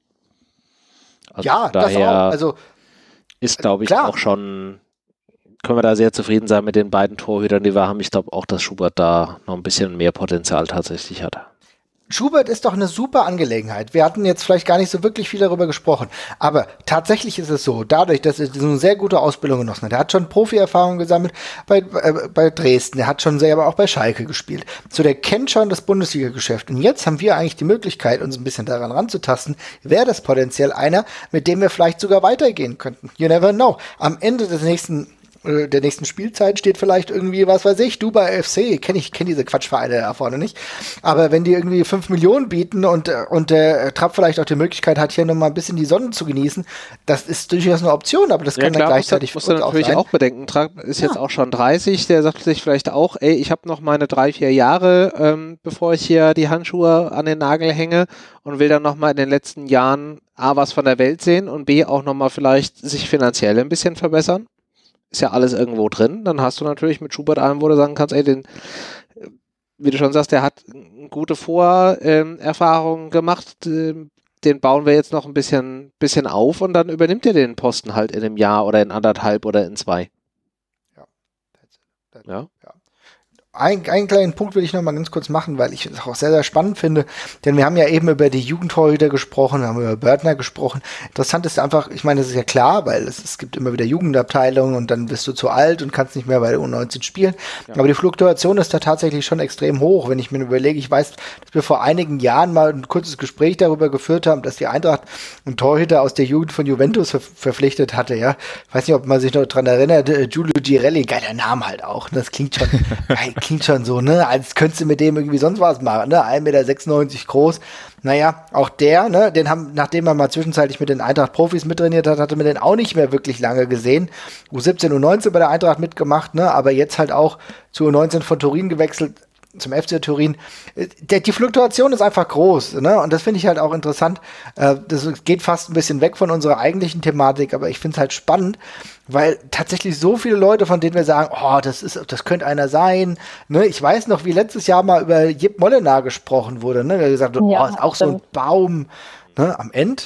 A: Also
B: Ja, das auch. Also
A: ist, glaube ich,
B: klar.
A: auch schon, können wir da sehr zufrieden sein mit den beiden Torhütern, die wir haben. Ich glaube auch, dass Schubert da noch ein bisschen mehr Potenzial tatsächlich hat.
B: Schubert ist doch eine super Angelegenheit. Wir hatten jetzt vielleicht gar nicht so wirklich viel darüber gesprochen. Aber tatsächlich ist es so, dadurch, dass er so eine sehr gute Ausbildung genossen hat. Er hat schon Profi-Erfahrung gesammelt bei, äh, bei Dresden. Er hat schon selber auch bei Schalke gespielt. So, der kennt schon das Bundesliga-Geschäft. Und jetzt haben wir eigentlich die Möglichkeit, uns ein bisschen daran ranzutasten. Wäre das potenziell einer, mit dem wir vielleicht sogar weitergehen könnten? You never know. Am Ende des nächsten äh, der nächsten Spielzeit steht vielleicht irgendwie, was weiß ich, Dubai F C, kenne ich, kenne diese Quatschvereine da vorne nicht. Aber wenn die irgendwie fünf Millionen bieten und, und der Trapp vielleicht auch die Möglichkeit hat, hier nochmal ein bisschen die Sonne zu genießen, das ist durchaus eine Option, aber das
A: ja,
B: kann
A: klar,
B: dann gleichzeitig
A: muss, muss
B: auch
A: natürlich
B: sein.
A: auch bedenken. Trapp ist
B: Ja.
A: jetzt auch schon dreißig, der sagt sich vielleicht auch, ey, ich habe noch meine drei, vier Jahre, ähm, bevor ich hier die Handschuhe an den Nagel hänge und will dann nochmal in den letzten Jahren A, was von der Welt sehen und B, auch nochmal vielleicht sich finanziell ein bisschen verbessern. Ist ja alles irgendwo drin. Dann hast du natürlich mit Schubert einen, wo du sagen kannst, ey, den, wie du schon sagst, der hat gute Vorerfahrungen ähm, gemacht, ähm, den bauen wir jetzt noch ein bisschen, bisschen auf und dann übernimmt er den Posten halt in einem Jahr oder in anderthalb oder in zwei.
B: Ja.
A: Ja.
B: Ja. Ein, einen kleinen Punkt will ich noch mal ganz kurz machen, weil ich es auch sehr, sehr spannend finde, denn wir haben ja eben über die Jugendtorhüter gesprochen, wir haben über Börtner gesprochen. Interessant ist einfach, ich meine, das ist ja klar, weil es, es gibt immer wieder Jugendabteilungen und dann bist du zu alt und kannst nicht mehr bei der U neunzehn spielen. Ja. Aber die Fluktuation ist da tatsächlich schon extrem hoch, wenn ich mir überlege, ich weiß, dass wir vor einigen Jahren mal ein kurzes Gespräch darüber geführt haben, dass die Eintracht einen Torhüter aus der Jugend von Juventus ver- verpflichtet hatte, ja. Ich weiß nicht, ob man sich noch dran erinnert, äh, Giulio Girelli, geiler Name halt auch, das klingt schon geil. Klingt schon so, ne, als könntest du mit dem irgendwie sonst was machen, ne, ein Meter sechsundneunzig groß. Naja, auch der, ne, den haben, nachdem er mal zwischenzeitlich mit den Eintracht-Profis mittrainiert hat, hatte man den auch nicht mehr wirklich lange gesehen. U siebzehn, U neunzehn bei der Eintracht mitgemacht, ne, aber jetzt halt auch zu U neunzehn von Turin gewechselt, zum F C Turin. Der, die Fluktuation ist einfach groß, ne? Und das finde ich halt auch interessant. Äh, das geht fast ein bisschen weg von unserer eigentlichen Thematik, aber ich finde es halt spannend, weil tatsächlich so viele Leute, von denen wir sagen, oh, das ist, das könnte einer sein. Ne? Ich weiß noch, wie letztes Jahr mal über Jip Mollenaar gesprochen wurde. Ne? Der gesagt hat,
C: Ja,
B: oh, ist auch
C: stimmt.
B: so ein Baum. Ne? Am Ende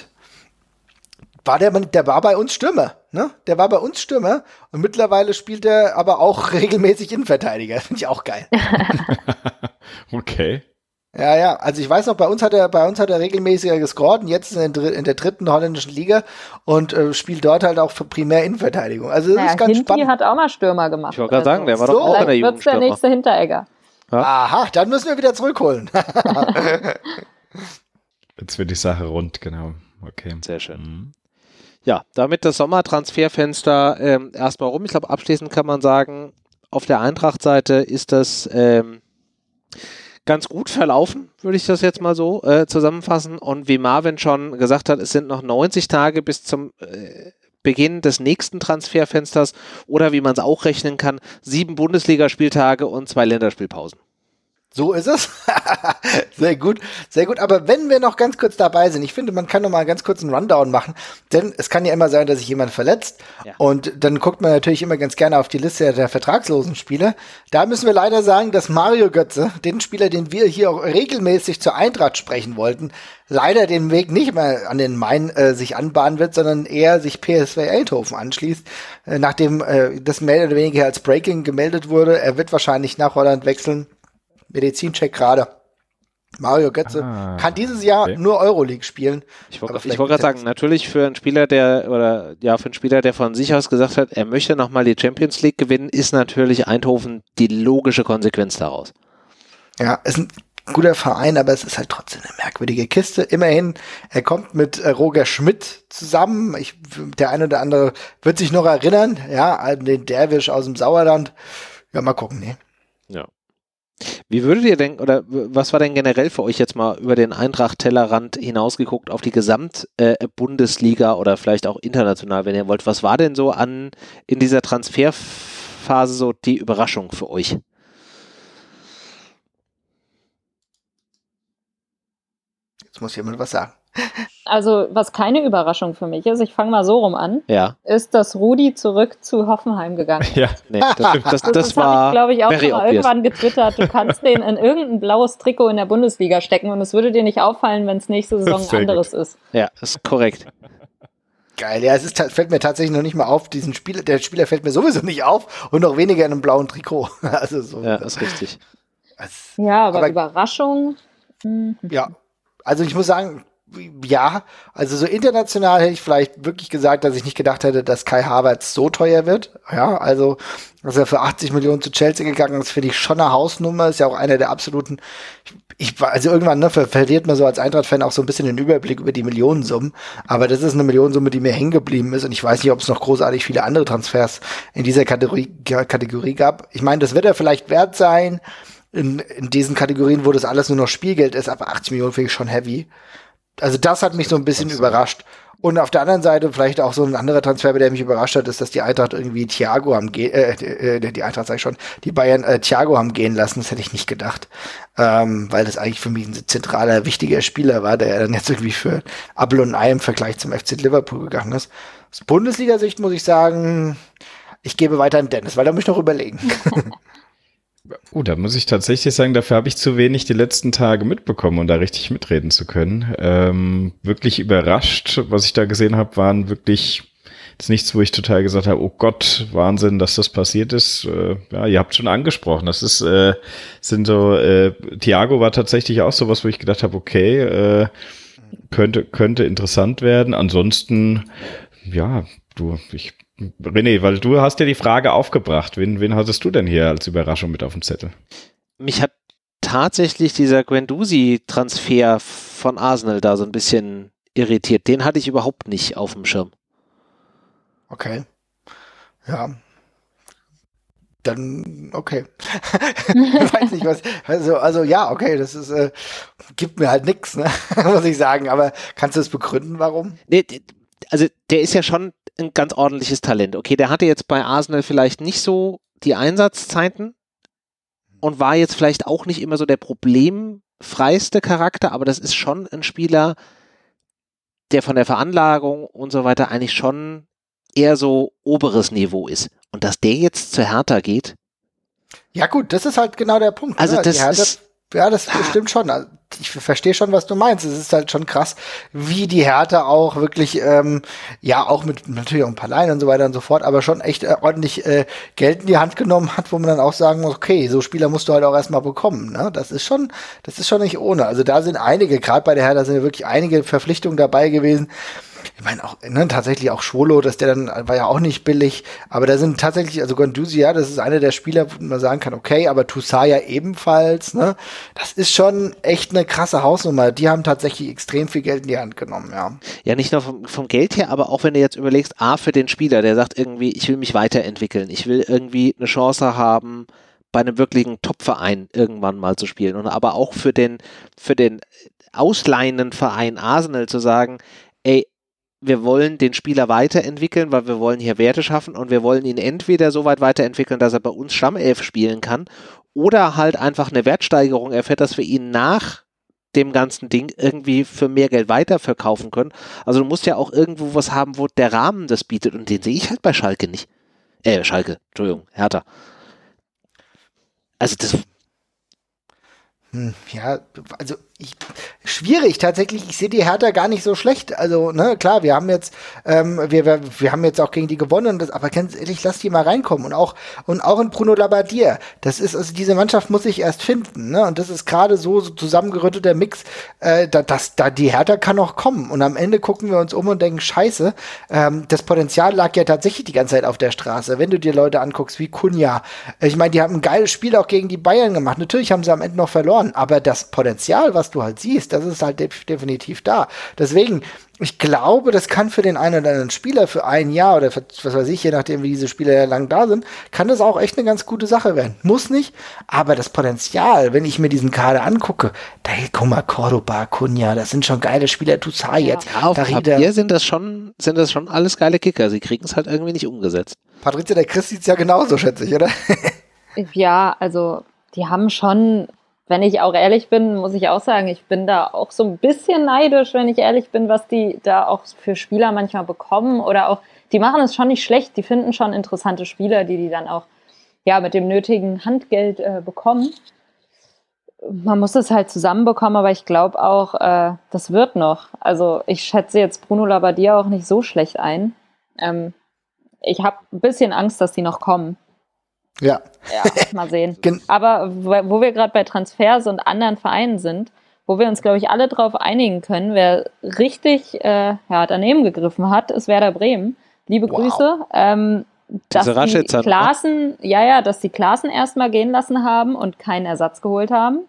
B: war der, der war bei uns Stürmer. Ne? Der war bei uns Stürmer und mittlerweile spielt er aber auch regelmäßig Innenverteidiger. Finde ich auch geil.
D: Okay.
B: Ja, ja, also ich weiß noch, bei uns hat er, bei uns hat er regelmäßiger gescored und jetzt in, der- in der dritten holländischen Liga und äh, spielt dort halt auch für primär Innenverteidigung. Also das
C: Naja,
B: ist ganz
C: Hinti
B: spannend.
C: hat auch mal Stürmer gemacht.
A: Ich wollte gerade sagen, der war
B: so,
A: doch auch in der
C: Vielleicht wird's der
A: Jugendstürmer.
C: nächste Hinteregger.
B: Aha, dann müssen wir wieder zurückholen.
D: Jetzt wird die Sache rund, genau. Okay.
A: Sehr schön.
D: Mhm.
A: Ja, damit das Sommertransferfenster ähm, erstmal rum. Ich glaube, abschließend kann man sagen, auf der Eintracht-Seite ist das ähm, ganz gut verlaufen, würde ich das jetzt mal so äh, zusammenfassen. Und wie Marvin schon gesagt hat, es sind noch neunzig Tage bis zum äh, Beginn des nächsten Transferfensters oder wie man es auch rechnen kann, sieben Bundesligaspieltage und zwei Länderspielpausen.
B: So ist es. Sehr gut, sehr gut. Aber wenn wir noch ganz kurz dabei sind, ich finde, man kann noch mal ganz kurz einen Rundown machen, denn es kann ja immer sein, dass sich jemand verletzt.
A: Ja.
B: Und dann guckt man natürlich immer ganz gerne auf die Liste der vertragslosen Spieler. Da müssen wir leider sagen, dass Mario Götze, den Spieler, den wir hier auch regelmäßig zur Eintracht sprechen wollten, leider den Weg nicht mehr an den Main äh, sich anbahnen wird, sondern eher sich P S V Eindhoven anschließt, äh, nachdem äh, das mehr oder weniger als Breaking gemeldet wurde. Er wird wahrscheinlich nach Holland wechseln. Medizincheck gerade. Mario Götze
D: Ah,
B: kann dieses Jahr
D: okay.
B: nur Euroleague spielen.
A: Ich
B: Aber
A: wollte
B: vielleicht
A: wollt gerade
B: gibt's ja
A: sagen, natürlich für einen Spieler, der oder ja für einen Spieler, der von sich aus gesagt hat, er möchte nochmal die Champions League gewinnen, ist natürlich Eindhoven die logische Konsequenz daraus.
B: Ja, ist ein guter Verein, aber es ist halt trotzdem eine merkwürdige Kiste. Immerhin, er kommt mit äh, Roger Schmidt zusammen. Ich, der eine oder andere wird sich noch erinnern, ja, an den Derwisch aus dem Sauerland. Ja, mal gucken, ne?
A: Ja. Wie würdet ihr denken, oder was war denn generell für euch jetzt mal über den Eintracht-Tellerrand hinausgeguckt auf die Gesamt-Bundesliga äh, oder vielleicht auch international, wenn ihr wollt? Was war denn so an in dieser Transferphase so die Überraschung für euch?
B: Jetzt muss jemand was sagen.
C: Also, was keine Überraschung für mich ist, ich fange mal so rum an,
A: Ja,
C: ist, dass Rudi zurück zu Hoffenheim gegangen ist.
D: Ja,
A: nee, das, das, das,
C: Das,
A: das
C: habe
A: war
C: ich, glaube ich, auch
A: very
C: schon mal
A: obvious.
C: irgendwann getwittert. Du kannst den in irgendein blaues Trikot in der Bundesliga stecken und es würde dir nicht auffallen, wenn es nächste Saison
D: Sehr
C: ein anderes ist.
A: Ja, ist korrekt.
B: Geil, ja, es ist, fällt mir tatsächlich noch nicht mal auf, diesen Spieler, der Spieler fällt mir sowieso nicht auf und noch weniger in einem blauen Trikot. Also so.
A: Ja, ist richtig.
B: Also,
C: Ja, aber,
B: Aber-
C: Überraschung. hm.
B: Ja, also ich muss sagen, ja, also so international hätte ich vielleicht wirklich gesagt, dass ich nicht gedacht hätte, dass Kai Havertz so teuer wird. Ja, also, dass er für achtzig Millionen zu Chelsea gegangen ist, finde ich schon eine Hausnummer. Ist ja auch einer der absoluten, ich war, also irgendwann ne, ver verliert man so als Eintracht-Fan auch so ein bisschen den Überblick über die Millionensummen. Aber das ist eine Millionensumme, die mir hängen geblieben ist. Und ich weiß nicht, ob es noch großartig viele andere Transfers in dieser Kategorie, Kategorie gab. Ich meine, das wird ja vielleicht wert sein. In, in diesen Kategorien, wo das alles nur noch Spielgeld ist, aber achtzig Millionen finde ich schon heavy. Also das hat mich so ein bisschen überrascht. Und auf der anderen Seite vielleicht auch so ein anderer Transfer, der mich überrascht hat, ist, dass die Eintracht irgendwie Thiago haben gehen, äh, die Eintracht sag ich schon, die Bayern äh, Thiago haben gehen lassen. Das hätte ich nicht gedacht, ähm, weil das eigentlich für mich ein zentraler, wichtiger Spieler war, der dann jetzt irgendwie für Apfel und Ei im Vergleich zum F C Liverpool gegangen ist. Aus Bundesliga-Sicht muss ich sagen, ich gebe weiter an Dennis, weil da muss ich noch überlegen.
D: Oh, da muss ich tatsächlich sagen, dafür habe ich zu wenig die letzten Tage mitbekommen, um da richtig mitreden zu können. Ähm, wirklich überrascht, was ich da gesehen habe, waren wirklich jetzt nichts, wo ich total gesagt habe, oh Gott, Wahnsinn, dass das passiert ist. Äh, ja, ihr habt schon angesprochen, das ist, äh, sind so, äh, Thiago war tatsächlich auch sowas, wo ich gedacht habe, okay, äh, könnte, könnte interessant werden. Ansonsten, ja, du, ich René, weil du hast ja die Frage aufgebracht. Wen, wen hattest du denn hier als Überraschung mit auf dem Zettel?
A: Mich hat tatsächlich dieser Guendouzi-Transfer von Arsenal da so ein bisschen irritiert. Den hatte ich überhaupt nicht auf dem Schirm.
B: Okay. Ja. Dann, okay. Ich weiß nicht, was. Also, also ja, okay, das ist, äh, gibt mir halt nichts, ne? Muss ich sagen. Aber kannst du es begründen, warum?
A: Nee, also der ist ja schon ein ganz ordentliches Talent. Okay, der hatte jetzt bei Arsenal vielleicht nicht so die Einsatzzeiten und war jetzt vielleicht auch nicht immer so der problemfreiste Charakter, aber das ist schon ein Spieler, der von der Veranlagung und so weiter eigentlich schon eher so oberes Niveau ist. Und dass der jetzt zu Hertha geht?
B: Ja gut, das ist halt genau der Punkt.
A: Also
B: ne?
A: das
B: Die Hertha,
A: ist...
B: Ja, das stimmt schon. Also ich verstehe schon, was du meinst. Es ist halt schon krass, wie die Hertha auch wirklich, ähm, ja, auch mit natürlich auch ein paar Leihen und so weiter und so fort, aber schon echt äh, ordentlich äh, Geld in die Hand genommen hat, wo man dann auch sagen muss, okay, so Spieler musst du halt auch erstmal bekommen. Ne? Das ist schon, das ist schon nicht ohne. Also da sind einige, gerade bei der Hertha sind ja wirklich einige Verpflichtungen dabei gewesen. Ich meine auch, ne, tatsächlich auch Schwolo, dass der dann, war ja auch nicht billig, aber da sind tatsächlich, also Guendouzi, ja, das ist einer der Spieler, wo man sagen kann, okay, aber Toussaint ja ebenfalls, ne, das ist schon echt eine krasse Hausnummer, die haben tatsächlich extrem viel Geld in die Hand genommen, ja.
A: Ja, nicht nur vom, vom Geld her, aber auch wenn du jetzt überlegst, A, für den Spieler, der sagt irgendwie, ich will mich weiterentwickeln, ich will irgendwie eine Chance haben, bei einem wirklichen Top-Verein irgendwann mal zu spielen und aber auch für den, für den ausleihenden Verein Arsenal zu sagen, ey, wir wollen den Spieler weiterentwickeln, weil wir wollen hier Werte schaffen und wir wollen ihn entweder so weit weiterentwickeln, dass er bei uns Stammelf spielen kann oder halt einfach eine Wertsteigerung erfährt, dass wir ihn nach dem ganzen Ding irgendwie für mehr Geld weiterverkaufen können. Also du musst ja auch irgendwo was haben, wo der Rahmen das bietet und den sehe ich halt bei Schalke nicht. Äh, Schalke, Entschuldigung, Hertha. Also das...
B: Hm, ja, also ich, schwierig tatsächlich. Ich sehe die Hertha gar nicht so schlecht. Also, ne, klar, wir haben jetzt, ähm, wir, wir, wir haben jetzt auch gegen die gewonnen, das, aber ganz ehrlich, lass die mal reinkommen. Und auch, und auch in Bruno Labbadia. Das ist, also diese Mannschaft muss sich erst finden, ne? Und das ist gerade so, so zusammengerüttelter Mix, äh, da, das, da, die Hertha kann noch kommen. Und am Ende gucken wir uns um und denken, scheiße, ähm, das Potenzial lag ja tatsächlich die ganze Zeit auf der Straße. Wenn du dir Leute anguckst wie Cunha, ich meine, die haben ein geiles Spiel auch gegen die Bayern gemacht. Natürlich haben sie am Ende noch verloren, aber das Potenzial, was du halt siehst, das ist halt de- definitiv da. Deswegen, ich glaube, das kann für den einen oder anderen Spieler für ein Jahr oder für, was weiß ich, je nachdem, wie diese Spieler ja lang da sind, kann das auch echt eine ganz gute Sache werden. Muss nicht, aber das Potenzial, wenn ich mir diesen Kader angucke, da, guck mal, Cordoba, Cunha, das sind schon geile Spieler, Toussaint jetzt.
A: Ja, auf Papier sind das schon, sind das schon alles geile Kicker. Sie kriegen es halt irgendwie nicht umgesetzt.
B: Patricia, der Chris sieht's ja genauso, schätze ich, oder?
C: Ja, also die haben schon, wenn ich auch ehrlich bin, muss ich auch sagen, ich bin da auch so ein bisschen neidisch, wenn ich ehrlich bin, was die da auch für Spieler manchmal bekommen oder auch, die machen es schon nicht schlecht, die finden schon interessante Spieler, die die dann auch ja mit dem nötigen Handgeld äh, bekommen. Man muss es halt zusammenbekommen, aber ich glaube auch, äh, das wird noch. Also ich schätze jetzt Bruno Labbadia auch nicht so schlecht ein. Ähm, ich habe ein bisschen Angst, dass die noch kommen.
B: Ja.
C: Ja, mal sehen. Aber wo wir gerade bei Transfers und anderen Vereinen sind, wo wir uns, glaube ich, alle drauf einigen können, wer richtig äh, ja, daneben gegriffen hat, ist Werder Bremen. Liebe wow. Grüße. Ähm, dass die Klaassen, ja, ja, dass die Klaassen erstmal gehen lassen haben und keinen Ersatz geholt haben.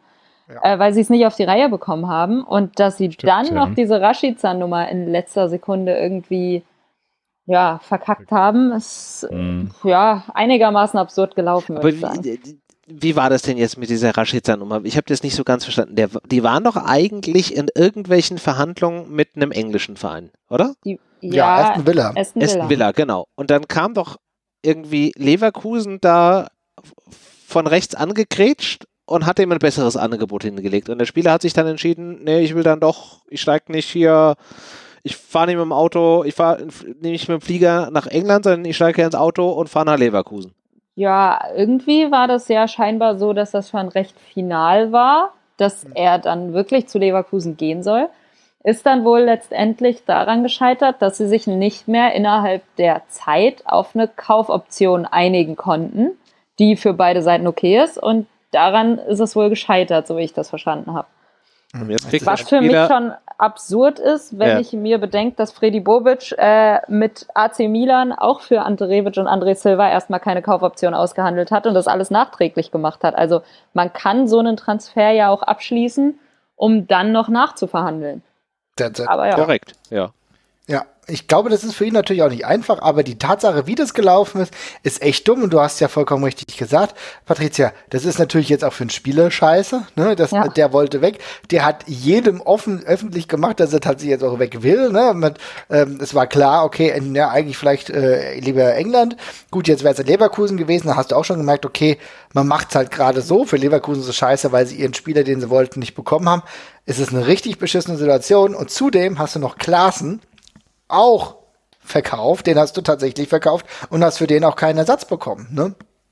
C: ja. äh, weil sie es nicht auf die Reihe bekommen haben. Und dass sie Stimmt, dann ja. noch diese Rashica-Nummer in letzter Sekunde irgendwie ja, verkackt haben, ist mhm. ja einigermaßen absurd gelaufen, würde ich sagen.
A: Wie, wie war das denn jetzt mit dieser Rashica-Nummer? Ich habe das nicht so ganz verstanden. Der, die waren doch eigentlich in irgendwelchen Verhandlungen mit einem englischen Verein, oder?
C: Die, ja,
B: ja, Aston Villa.
C: Aston Villa.
A: Aston Villa, genau. Und dann kam doch irgendwie Leverkusen da von rechts angekrätscht und hat ihm ein besseres Angebot hingelegt. Und der Spieler hat sich dann entschieden, nee, ich will dann doch, ich steige nicht hier, ich fahre nicht mit dem Auto, ich fahre nicht mit dem Flieger nach England, sondern ich steige ins Auto und fahre nach Leverkusen.
C: Ja, irgendwie war das ja scheinbar so, dass das schon recht final war, dass er dann wirklich zu Leverkusen gehen soll. Ist dann wohl letztendlich daran gescheitert, dass sie sich nicht mehr innerhalb der Zeit auf eine Kaufoption einigen konnten, die für beide Seiten okay ist. Und daran ist es wohl gescheitert, so wie ich das verstanden habe. Was für mich schon absurd ist, wenn ja. ich mir bedenke, dass Fredi Bobic äh, mit A C Milan auch für Ante Rebic und André Silva erstmal keine Kaufoption ausgehandelt hat und das alles nachträglich gemacht hat. Also man kann so einen Transfer ja auch abschließen, um dann noch nachzuverhandeln.
A: Aber ja. Korrekt, ja.
B: Ja, ich glaube, das ist für ihn natürlich auch nicht einfach, aber die Tatsache, wie das gelaufen ist, ist echt dumm und du hast ja vollkommen richtig gesagt, Patricia, das ist natürlich jetzt auch für einen Spieler scheiße, ne, das, ja. der wollte weg, der hat jedem offen, öffentlich gemacht, dass er tatsächlich jetzt auch weg will, ne, mit, ähm, es war klar, okay, ja, eigentlich vielleicht äh, lieber England, gut, jetzt wäre es in Leverkusen gewesen, da hast du auch schon gemerkt, okay, man macht's halt gerade so, für Leverkusen so scheiße, weil sie ihren Spieler, den sie wollten, nicht bekommen haben, es ist eine richtig beschissene Situation und zudem hast du noch Klaassen, auch verkauft, den hast du tatsächlich verkauft und hast für den auch keinen Ersatz bekommen, ne?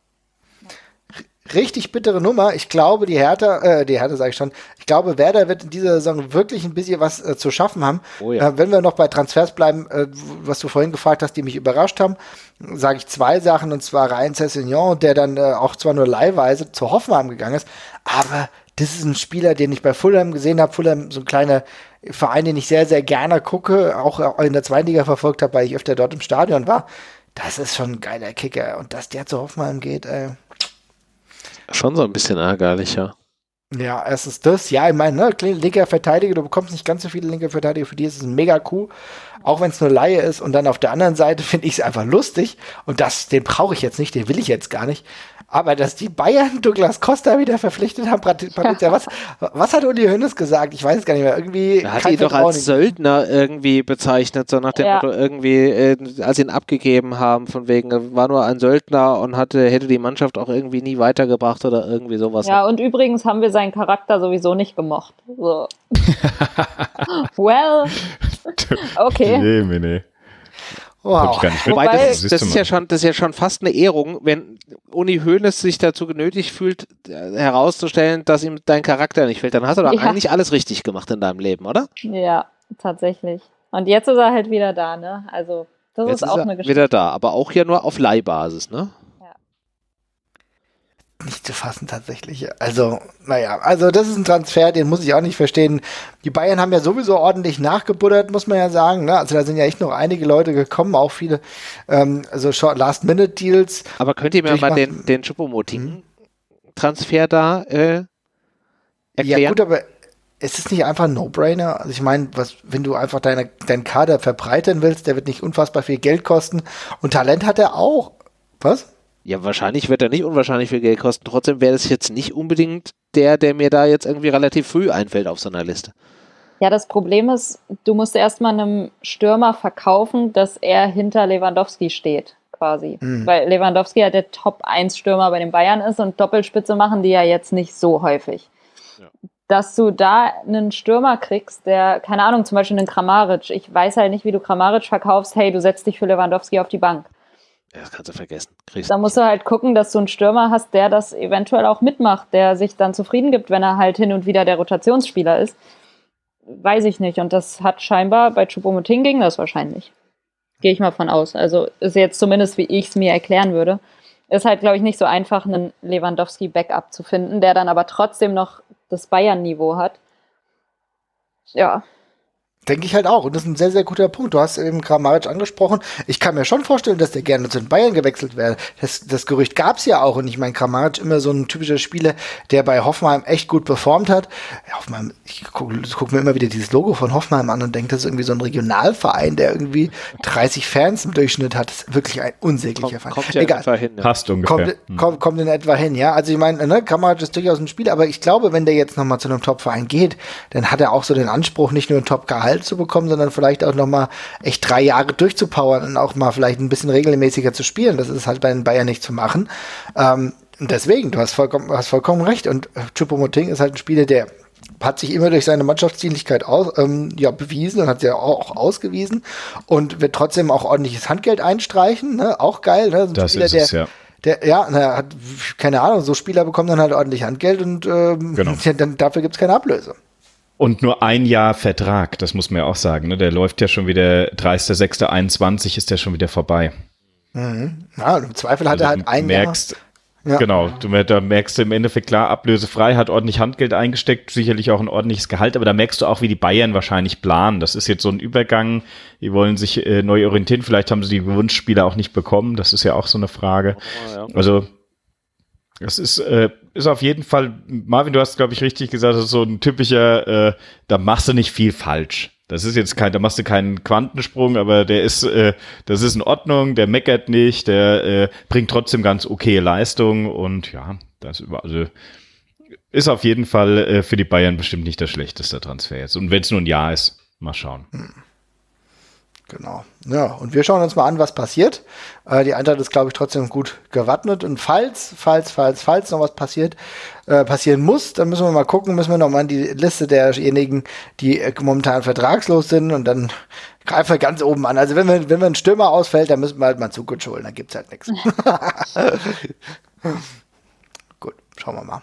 B: Richtig bittere Nummer. Ich glaube, die Hertha, äh, die Hertha sage ich schon, ich glaube, Werder wird in dieser Saison wirklich ein bisschen was äh, zu schaffen haben. Oh ja. äh, wenn wir noch bei Transfers bleiben, äh, was du vorhin gefragt hast, die mich überrascht haben, sage ich zwei Sachen, und zwar Ryan Sessegnon, der dann äh, auch zwar nur leihweise zu Hoffenheim gegangen ist, aber das ist ein Spieler, den ich bei Fulham gesehen habe. Fulham, so ein kleiner Verein, den ich sehr, sehr gerne gucke, auch in der zweiten Liga verfolgt habe, weil ich öfter dort im Stadion war. Das ist schon ein geiler Kicker. Und dass der zu Hoffenheim geht, ey.
A: Schon so ein bisschen ärgerlich, ja.
B: Ja, erstens das. Ja, ich meine, ne, linker Verteidiger, du bekommst nicht ganz so viele linke Verteidiger, für die ist es ein mega Coup, auch wenn es nur Laie ist. Und dann auf der anderen Seite finde ich es einfach lustig. Und das, den brauche ich jetzt nicht, den will ich jetzt gar nicht. Aber dass die Bayern Douglas Costa wieder verpflichtet haben, Patricia, was, was hat Uli Hoeneß gesagt? Ich weiß es gar nicht mehr. Irgendwie
A: er hat ihn doch als nicht. Söldner irgendwie bezeichnet, so nach dem ja. Motto irgendwie, äh, als sie ihn abgegeben haben, von wegen, er war nur ein Söldner und hatte, hätte die Mannschaft auch irgendwie nie weitergebracht oder irgendwie sowas.
C: Ja, und übrigens haben wir seinen Charakter sowieso nicht gemocht. So. Well, okay.
D: Nee, nee, nee.
B: Wow.
A: Wobei, das, das, ist ja schon, das ist ja schon fast eine Ehrung, wenn Uli Hoeneß sich dazu genötigt fühlt, herauszustellen, dass ihm dein Charakter nicht fällt. Dann hast du doch ja. eigentlich alles richtig gemacht in deinem Leben, oder?
C: Ja, tatsächlich. Und jetzt ist er halt wieder da, ne? Also, das jetzt ist auch
A: ist
C: eine Geschichte.
A: Wieder da, aber auch ja nur auf Leihbasis, ne?
B: Nicht zu fassen tatsächlich. Also, naja, also das ist ein Transfer, den muss ich auch nicht verstehen. Die Bayern haben ja sowieso ordentlich nachgebuddert, muss man ja sagen. Ne? Also da sind ja echt noch einige Leute gekommen, auch viele ähm, also Last-Minute-Deals.
A: Aber könnt ihr mir mal den, den Choupo-Moting-Transfer da äh, erklären?
B: Ja gut, aber es ist nicht einfach ein No-Brainer. Also ich meine, was, wenn du einfach deine, deinen Kader verbreitern willst, der wird nicht unfassbar viel Geld kosten. Und Talent hat er auch. Was?
A: Ja, wahrscheinlich wird er nicht unwahrscheinlich viel Geld kosten. Trotzdem wäre das jetzt nicht unbedingt der, der mir da jetzt irgendwie relativ früh einfällt auf so einer Liste.
C: Ja, das Problem ist, du musst erstmal einem Stürmer verkaufen, dass er hinter Lewandowski steht, quasi. Mhm. Weil Lewandowski ja der Top eins Stürmer bei den Bayern ist und Doppelspitze machen die ja jetzt nicht so häufig. Ja. Dass du da einen Stürmer kriegst, der, keine Ahnung, zum Beispiel einen Kramaric. Ich weiß halt nicht, wie du Kramaric verkaufst, hey, du setzt dich für Lewandowski auf die Bank.
A: Ja, das kannst du vergessen. Kriegst
C: da musst du halt gucken, dass du einen Stürmer hast, der das eventuell auch mitmacht, der sich dann zufrieden gibt, wenn er halt hin und wieder der Rotationsspieler ist. Weiß ich nicht. Und das hat scheinbar bei Choupo-Moting ging das wahrscheinlich. Gehe ich mal von aus. Also ist jetzt zumindest, wie ich es mir erklären würde. Ist halt, glaube ich, nicht so einfach, einen Lewandowski-Backup zu finden, der dann aber trotzdem noch das Bayern-Niveau hat. Ja.
B: Denke ich halt auch. Und das ist ein sehr, sehr guter Punkt. Du hast eben Kramaric angesprochen. Ich kann mir schon vorstellen, dass der gerne zu den Bayern gewechselt wäre. Das, das Gerücht gab es ja auch. Und ich meine, Kramaric immer so ein typischer Spieler, der bei Hoffenheim echt gut performt hat. Ja, Hoffenheim, ich gucke guck mir immer wieder dieses Logo von Hoffenheim an und denke, das ist irgendwie so ein Regionalverein, der irgendwie dreißig Fans im Durchschnitt hat. Das ist wirklich ein unsäglicher Verein.
A: Kommt ja Egal. etwa hin. Ja.
D: Passt ungefähr.
B: Kommt, hm. kommt, kommt in etwa hin, ja. Also ich meine, ne, Kramaric ist durchaus ein Spieler, aber ich glaube, wenn der jetzt nochmal zu einem Top-Verein geht, dann hat er auch so den Anspruch, nicht nur ein Top-Gehalt zu bekommen, sondern vielleicht auch noch mal echt drei Jahre durchzupowern und auch mal vielleicht ein bisschen regelmäßiger zu spielen. Das ist halt bei den Bayern nicht zu machen. Ähm, und deswegen, du hast vollkommen, hast vollkommen recht. Und Choupo-Moting ist halt ein Spieler, der hat sich immer durch seine Mannschaftsdienlichkeit aus, ähm, ja, bewiesen und hat sie ja auch ausgewiesen und wird trotzdem auch ordentliches Handgeld einstreichen. Ne? Auch geil. Ne? So ein
D: das
B: Spieler,
D: ist es,
B: der,
D: ja.
B: Der, ja, na, hat, keine Ahnung, so Spieler bekommen dann halt ordentlich Handgeld und ähm,
D: genau.
B: dann, dafür gibt es keine Ablöse.
D: Und nur ein Jahr Vertrag, das muss man ja auch sagen. Ne? Der läuft ja schon wieder, dreißigster sechster einundzwanzig ist der schon wieder vorbei.
B: Mhm. Ja, im Zweifel hat
D: also
B: er halt ein
D: merkst,
B: Jahr. Ja.
D: Genau, du, da merkst du im Endeffekt, klar, ablösefrei, hat ordentlich Handgeld eingesteckt, sicherlich auch ein ordentliches Gehalt, aber da merkst du auch, wie die Bayern wahrscheinlich planen. Das ist jetzt so ein Übergang, die wollen sich äh, neu orientieren, vielleicht haben sie die Wunschspieler auch nicht bekommen, das ist ja auch so eine Frage. Oh, ja. Also das ist, äh, ist auf jeden Fall, Marvin, du hast, glaube ich, richtig gesagt, das ist so ein typischer, äh, da machst du nicht viel falsch. Das ist jetzt kein, da machst du keinen Quantensprung, aber der ist, äh, das ist in Ordnung, der meckert nicht, der äh, bringt trotzdem ganz okay Leistung und ja, das über, also ist auf jeden Fall äh, für die Bayern bestimmt nicht der schlechteste Transfer jetzt. Und wenn es nur ein Jahr ist, mal schauen.
B: Hm. Genau. Ja, und wir schauen uns mal an, was passiert. Äh, die Eintracht ist, glaube ich, trotzdem gut gewappnet. Und falls, falls, falls, falls noch was passiert, äh, passieren muss, dann müssen wir mal gucken, müssen wir noch mal in die Liste derjenigen, die äh, momentan vertragslos sind. Und dann greifen wir ganz oben an. Also wenn wir, wenn wir ein Stürmer ausfällt, dann müssen wir halt mal Zukunft holen. Dann gibt's halt nichts. Gut, schauen wir mal.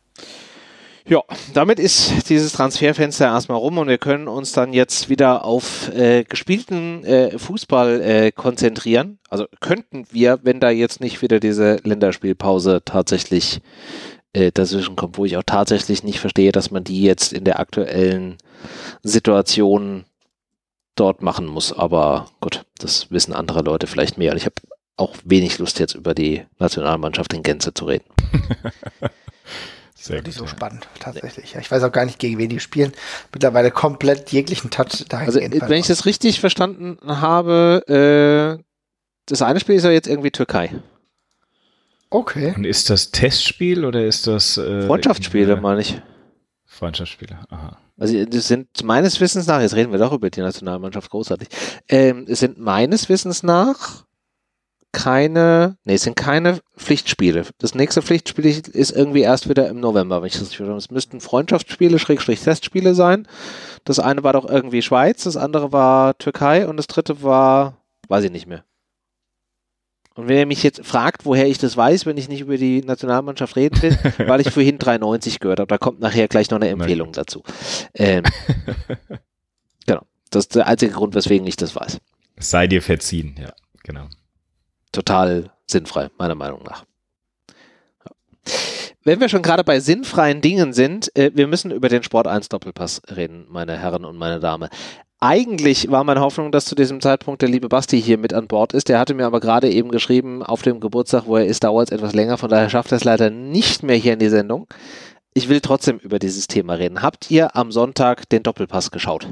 A: Ja, damit ist dieses Transferfenster erstmal rum und wir können uns dann jetzt wieder auf äh, gespielten äh, Fußball äh, konzentrieren. Also könnten wir, wenn da jetzt nicht wieder diese Länderspielpause tatsächlich äh, dazwischen kommt, wo ich auch tatsächlich nicht verstehe, dass man die jetzt in der aktuellen Situation dort machen muss. Aber gut, das wissen andere Leute vielleicht mehr. Und ich habe auch wenig Lust jetzt über die Nationalmannschaft in Gänze zu reden.
B: Sehr gut, so ja. Spannend, tatsächlich. Ja, ich weiß auch gar nicht, gegen wen die spielen. Mittlerweile komplett jeglichen Touch dahin.
A: Also, wenn ich das richtig verstanden habe, äh, das eine Spiel ist ja jetzt irgendwie Türkei.
B: Okay.
D: Und ist das Testspiel oder ist das äh,
A: Freundschaftsspiele, meine ich.
D: Freundschaftsspiele, aha.
A: Also, das sind meines Wissens nach, jetzt reden wir doch über die Nationalmannschaft, großartig, ähm, es sind meines Wissens nach keine, nee, es sind keine Pflichtspiele. Das nächste Pflichtspiel ist irgendwie erst wieder im November, wenn ich das richtig verstehe. Es müssten Freundschaftsspiele, Schrägstrich Testspiele sein. Das eine war doch irgendwie Schweiz, das andere war Türkei und das dritte war, weiß ich nicht mehr. Und wenn ihr mich jetzt fragt, woher ich das weiß, wenn ich nicht über die Nationalmannschaft reden will, weil ich vorhin dreiundneunzig gehört habe, da kommt nachher gleich noch eine Empfehlung dazu. Ähm, genau, das ist der einzige Grund, weswegen ich das weiß.
D: Sei dir verziehen, ja, genau.
A: Total sinnfrei, meiner Meinung nach. Ja. Wenn wir schon gerade bei sinnfreien Dingen sind, äh, wir müssen über den Sport eins Doppelpass reden, meine Herren und meine Dame. Eigentlich war meine Hoffnung, dass zu diesem Zeitpunkt der liebe Basti hier mit an Bord ist. Der hatte mir aber gerade eben geschrieben, auf dem Geburtstag, wo er ist, dauert es etwas länger. Von daher schafft er es leider nicht mehr hier in die Sendung. Ich will trotzdem über dieses Thema reden. Habt ihr am Sonntag den Doppelpass geschaut?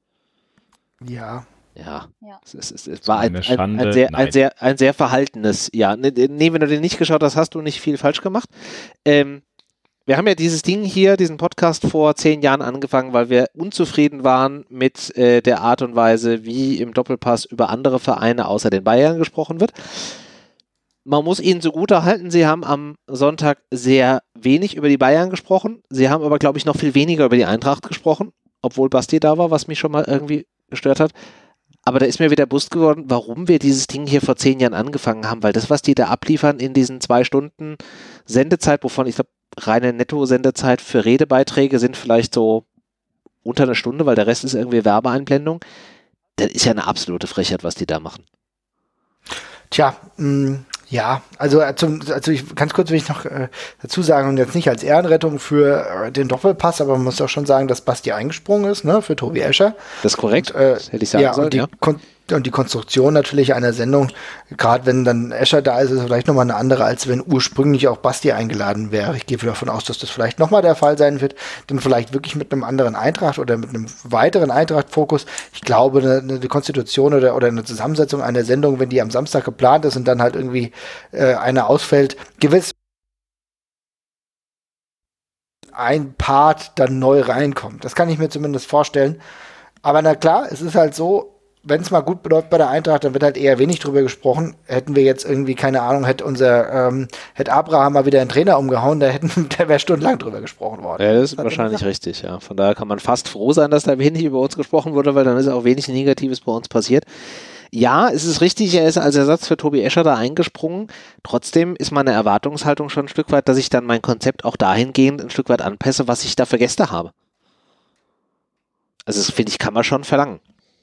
B: Ja.
A: Ja,
C: ja.
A: Es, es, es, es war ein, ein, ein, sehr, ein, sehr, ein sehr verhaltenes, ja, nee, wenn du den nicht geschaut hast, hast du nicht viel falsch gemacht. Ähm, wir haben ja dieses Ding hier, diesen Podcast vor zehn Jahren angefangen, weil wir unzufrieden waren mit äh, der Art und Weise, wie im Doppelpass über andere Vereine außer den Bayern gesprochen wird. Man muss ihnen zugutehalten, sie haben am Sonntag sehr wenig über die Bayern gesprochen, sie haben aber, glaube ich, noch viel weniger über die Eintracht gesprochen, obwohl Basti da war, was mich schon mal irgendwie gestört hat. Aber da ist mir wieder bewusst geworden, warum wir dieses Ding hier vor zehn Jahren angefangen haben, weil das, was die da abliefern in diesen zwei Stunden Sendezeit, wovon ich glaube, reine Netto-Sendezeit für Redebeiträge sind vielleicht so unter einer Stunde, weil der Rest ist irgendwie Werbeeinblendung, das ist ja eine absolute Frechheit, was die da machen.
B: Tja, mh, Ja, also, zum, also ich, ganz kurz will ich noch äh, dazu sagen, und jetzt nicht als Ehrenrettung für äh, den Doppelpass, aber man muss auch schon sagen, dass Basti eingesprungen ist, ne, für Tobi Escher.
A: Das ist korrekt,
B: und, äh,
A: das hätte ich sagen
B: ja,
A: sollen,
B: und die
A: ja.
B: Kon- und die Konstruktion natürlich einer Sendung, gerade wenn dann Escher da ist, ist es vielleicht nochmal eine andere, als wenn ursprünglich auch Basti eingeladen wäre. Ich gehe davon aus, dass das vielleicht nochmal der Fall sein wird, dann vielleicht wirklich mit einem anderen Eintracht oder mit einem weiteren Eintracht-Fokus. Ich glaube, eine, eine Konstitution oder, oder eine Zusammensetzung einer Sendung, wenn die am Samstag geplant ist und dann halt irgendwie äh, einer ausfällt, gewiss ein Part dann neu reinkommt. Das kann ich mir zumindest vorstellen. Aber na klar, es ist halt so, wenn es mal gut läuft bei der Eintracht, dann wird halt eher wenig drüber gesprochen. Hätten wir jetzt irgendwie, keine Ahnung, hätte unser, ähm, hätte Abraham mal wieder einen Trainer umgehauen, da hätten, da wäre stundenlang drüber gesprochen worden.
A: Ja, das ist wahrscheinlich richtig, ja. Von daher kann man fast froh sein, dass da wenig über uns gesprochen wurde, weil dann ist auch wenig Negatives bei uns passiert. Ja, es ist richtig, er ist als Ersatz für Tobi Escher da eingesprungen. Trotzdem ist meine Erwartungshaltung schon ein Stück weit, dass ich dann mein Konzept auch dahingehend ein Stück weit anpasse, was ich da für Gäste habe. Also das finde ich, kann man schon verlangen.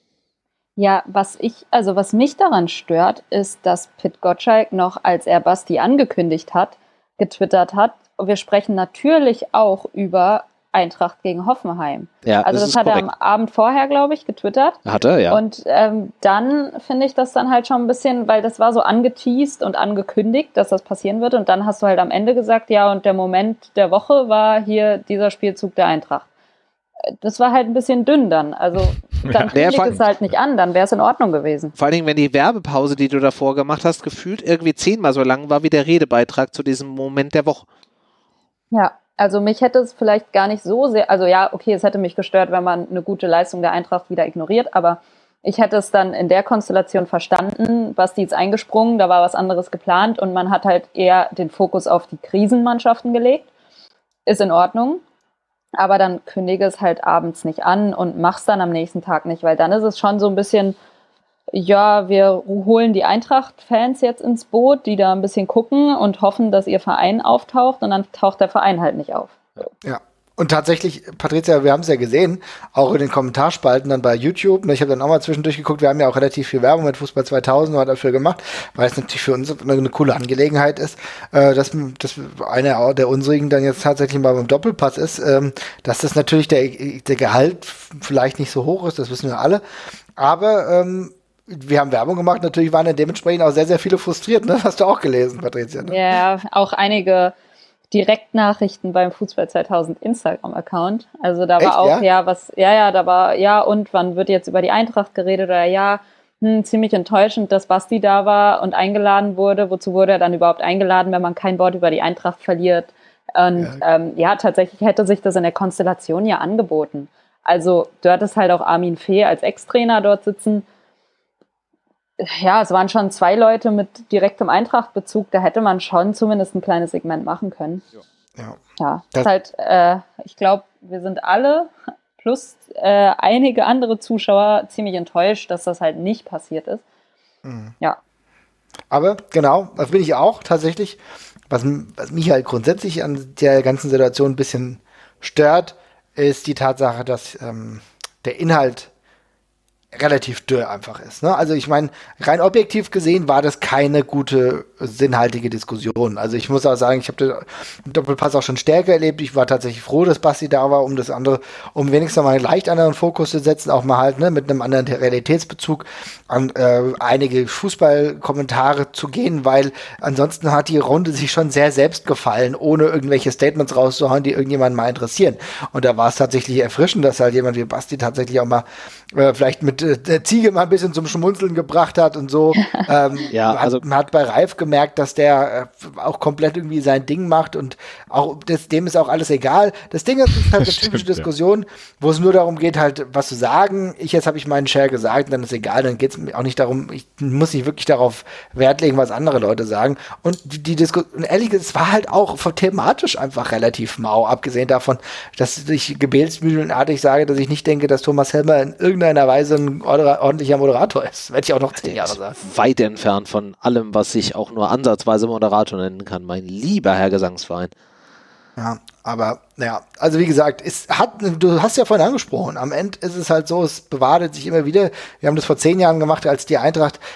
C: Ja, was ich, also was mich daran stört, ist, dass Pit Gottschalk noch, als er Basti angekündigt hat, getwittert hat, wir sprechen natürlich auch über Eintracht gegen Hoffenheim.
A: Ja,
C: also das, das hat korrekt. Er am Abend vorher, glaube ich, getwittert.
A: Hat er, ja.
C: Und ähm, dann finde ich das dann halt schon ein bisschen, weil das war so angeteased und angekündigt, dass das passieren wird. Und dann hast du halt am Ende gesagt, ja, und der Moment der Woche war hier dieser Spielzug der Eintracht. Das war halt ein bisschen dünn dann. Also dann kündigt ja, es halt nicht an, dann wäre es in Ordnung gewesen.
A: Vor allen Dingen, wenn die Werbepause, die du davor gemacht hast, gefühlt irgendwie zehnmal so lang war wie der Redebeitrag zu diesem Moment der Woche.
C: Ja, also mich hätte es vielleicht gar nicht so sehr, also ja, okay, es hätte mich gestört, wenn man eine gute Leistung der Eintracht wieder ignoriert, aber ich hätte es dann in der Konstellation verstanden, Basti ist eingesprungen, da war was anderes geplant und man hat halt eher den Fokus auf die Krisenmannschaften gelegt. Ist in Ordnung. Aber dann kündige es halt abends nicht an und mach's dann am nächsten Tag nicht, weil dann ist es schon so ein bisschen, ja, wir holen die Eintracht-Fans jetzt ins Boot, die da ein bisschen gucken und hoffen, dass ihr Verein auftaucht und dann taucht der Verein halt nicht auf. So.
B: Ja. Und tatsächlich, Patricia, wir haben es ja gesehen, auch in den Kommentarspalten dann bei YouTube. Ich habe dann auch mal zwischendurch geguckt, wir haben ja auch relativ viel Werbung mit Fußball zweitausend dafür gemacht, weil es natürlich für uns eine, eine coole Angelegenheit ist, äh, dass, dass einer der unsrigen dann jetzt tatsächlich mal beim Doppelpass ist, ähm, dass das natürlich der, der Gehalt vielleicht nicht so hoch ist, das wissen wir alle. Aber ähm, wir haben Werbung gemacht, natürlich waren dann dementsprechend auch sehr, sehr viele frustriert, ne? Hast du auch gelesen, Patricia? Ne?
C: Ja, auch einige Direktnachrichten beim Fußball zweitausend Instagram-Account. Also da war
B: Echt,
C: auch,
B: ja?
C: ja, was, ja, ja, da war, ja, und wann wird jetzt über die Eintracht geredet oder ja, hm, ziemlich enttäuschend, dass Basti da war und eingeladen wurde. Wozu wurde er dann überhaupt eingeladen, wenn man kein Wort über die Eintracht verliert? Und ja, ähm, ja tatsächlich hätte sich das in der Konstellation ja angeboten. Also du hattest halt auch Armin Fee als Ex-Trainer dort sitzen. Ja, es waren schon zwei Leute mit direktem Eintracht-Bezug, da hätte man schon zumindest ein kleines Segment machen können.
B: Ja,
C: ja das ist halt, äh, ich glaube, wir sind alle, plus äh, einige andere Zuschauer, ziemlich enttäuscht, dass das halt nicht passiert ist. Mhm. Ja.
B: Aber genau, das bin ich auch tatsächlich. Was, was mich halt grundsätzlich an der ganzen Situation ein bisschen stört, ist die Tatsache, dass ähm, der Inhalt relativ dürr einfach ist. Ne? Also ich meine, rein objektiv gesehen war das keine gute, sinnhaltige Diskussion. Also ich muss auch sagen, ich habe den Doppelpass auch schon stärker erlebt. Ich war tatsächlich froh, dass Basti da war, um das andere, um wenigstens mal einen leicht anderen Fokus zu setzen, auch mal halt ne, mit einem anderen Realitätsbezug an äh, einige Fußballkommentare zu gehen, weil ansonsten hat die Runde sich schon sehr selbst gefallen, ohne irgendwelche Statements rauszuhauen, die irgendjemanden mal interessieren. Und da war es tatsächlich erfrischend, dass halt jemand wie Basti tatsächlich auch mal äh, vielleicht mit der Ziege mal ein bisschen zum Schmunzeln gebracht hat und so. Ähm,
A: ja, also
B: hat, man hat bei Ralf gemerkt, dass der äh, auch komplett irgendwie sein Ding macht und auch das, dem ist auch alles egal. Das Ding ist, ist halt eine typische Diskussion, wo es nur darum geht, halt was zu sagen. Ich jetzt habe ich meinen Share gesagt, und dann ist egal, dann geht es mir auch nicht darum, ich muss nicht wirklich darauf Wert legen, was andere Leute sagen. Und die, die Diskussion, ehrlich gesagt, es war halt auch thematisch einfach relativ mau, abgesehen davon, dass ich gebetsmühlenartig sage, dass ich nicht denke, dass Thomas Helmer in irgendeiner Weise ein ordentlicher Moderator ist. Werde ich auch noch zehn Jahre sagen.
A: Weit entfernt von allem, was sich auch nur ansatzweise Moderator nennen kann, mein lieber Herr Gesangsverein.
B: Ja, aber naja, also wie gesagt, es hat, du hast ja vorhin angesprochen, am Ende ist es halt so, es bewahrheitet sich immer wieder. Wir haben das vor zehn Jahren gemacht, als die Eintracht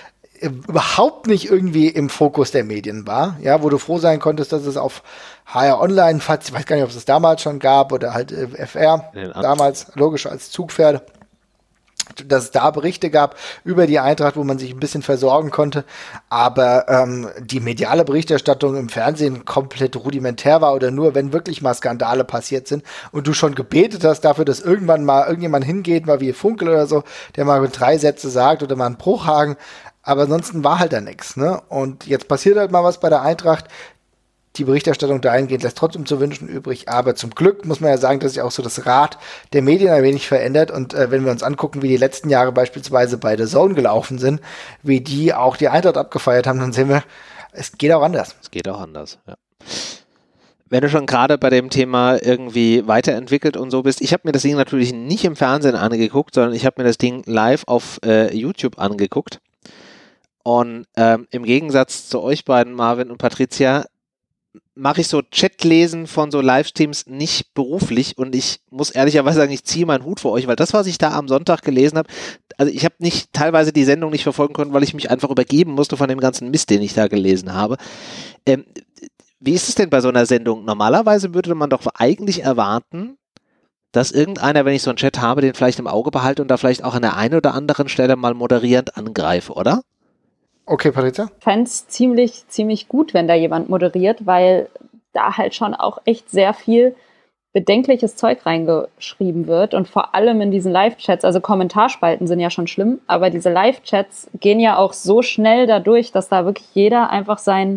B: äh, überhaupt nicht irgendwie im Fokus der Medien war, ja, wo du froh sein konntest, dass es auf H R Online, falls, ich weiß gar nicht, ob es das damals schon gab oder halt äh, F R, damals logisch als Zugpferde, dass es da Berichte gab über die Eintracht, wo man sich ein bisschen versorgen konnte, aber ähm, die mediale Berichterstattung im Fernsehen komplett rudimentär war oder nur, wenn wirklich mal Skandale passiert sind und du schon gebetet hast dafür, dass irgendwann mal irgendjemand hingeht, mal wie Funkel oder so, der mal drei Sätze sagt oder mal einen Bruchhagen, aber ansonsten war halt da nichts, ne? Und jetzt passiert halt mal was bei der Eintracht. Die Berichterstattung dahingehend lässt trotzdem zu wünschen übrig, aber zum Glück muss man ja sagen, dass sich auch so das Rad der Medien ein wenig verändert und äh, wenn wir uns angucken, wie die letzten Jahre beispielsweise bei The Zone gelaufen sind, wie die auch die Eintracht abgefeiert haben, dann sehen wir, es geht auch anders.
A: Es geht auch anders, ja. Wenn du schon gerade bei dem Thema irgendwie weiterentwickelt und so bist, ich habe mir das Ding natürlich nicht im Fernsehen angeguckt, sondern ich habe mir das Ding live auf äh, YouTube angeguckt und ähm, im Gegensatz zu euch beiden, Marvin und Patricia, mache ich so Chatlesen von so Livestreams nicht beruflich und ich muss ehrlicherweise sagen, ich ziehe meinen Hut vor euch, weil das, was ich da am Sonntag gelesen habe, also ich habe nicht teilweise die Sendung nicht verfolgen können, weil ich mich einfach übergeben musste von dem ganzen Mist, den ich da gelesen habe. Ähm, wie ist es denn bei so einer Sendung? Normalerweise würde man doch eigentlich erwarten, dass irgendeiner, wenn ich so einen Chat habe, den vielleicht im Auge behalte und da vielleicht auch an der einen oder anderen Stelle mal moderierend angreife, oder?
B: Okay, Patricia?
C: Ich fände es ziemlich, ziemlich gut, wenn da jemand moderiert, weil da halt schon auch echt sehr viel bedenkliches Zeug reingeschrieben wird und vor allem in diesen Live-Chats, also Kommentarspalten sind ja schon schlimm, aber diese Live-Chats gehen ja auch so schnell dadurch, dass da wirklich jeder einfach sein,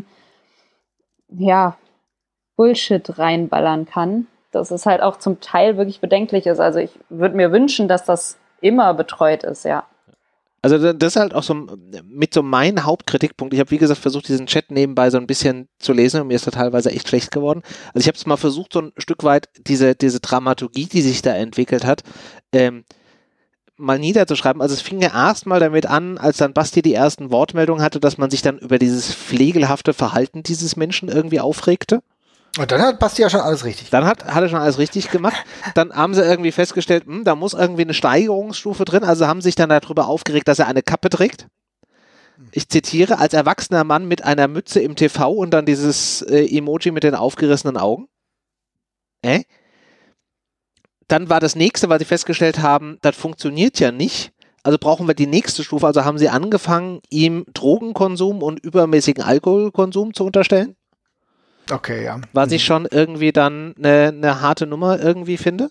C: ja, Bullshit reinballern kann, dass es halt auch zum Teil wirklich bedenklich ist. Also ich würde mir wünschen, dass das immer betreut ist, ja.
A: Also das ist halt auch so mit so mein Hauptkritikpunkt. Ich habe, wie gesagt, versucht, diesen Chat nebenbei so ein bisschen zu lesen und mir ist da teilweise echt schlecht geworden. Also ich habe es mal versucht, so ein Stück weit diese, diese Dramaturgie, die sich da entwickelt hat, ähm, mal niederzuschreiben. Also es fing ja erstmal damit an, als dann Basti die ersten Wortmeldungen hatte, dass man sich dann über dieses pflegelhafte Verhalten dieses Menschen irgendwie aufregte.
B: Und dann hat Basti ja schon alles richtig.
A: Dann hat, hat er schon alles richtig gemacht. Dann haben sie irgendwie festgestellt, hm, da muss irgendwie eine Steigerungsstufe drin. Also haben sich dann darüber aufgeregt, dass er eine Kappe trägt. Ich zitiere, als erwachsener Mann mit einer Mütze im T V und dann dieses äh, Emoji mit den aufgerissenen Augen. Äh? Dann war das nächste, weil sie festgestellt haben, das funktioniert ja nicht. Also brauchen wir die nächste Stufe. Also haben sie angefangen, ihm Drogenkonsum und übermäßigen Alkoholkonsum zu unterstellen.
B: Okay, ja.
A: Was ich schon irgendwie dann eine, eine harte Nummer irgendwie finde.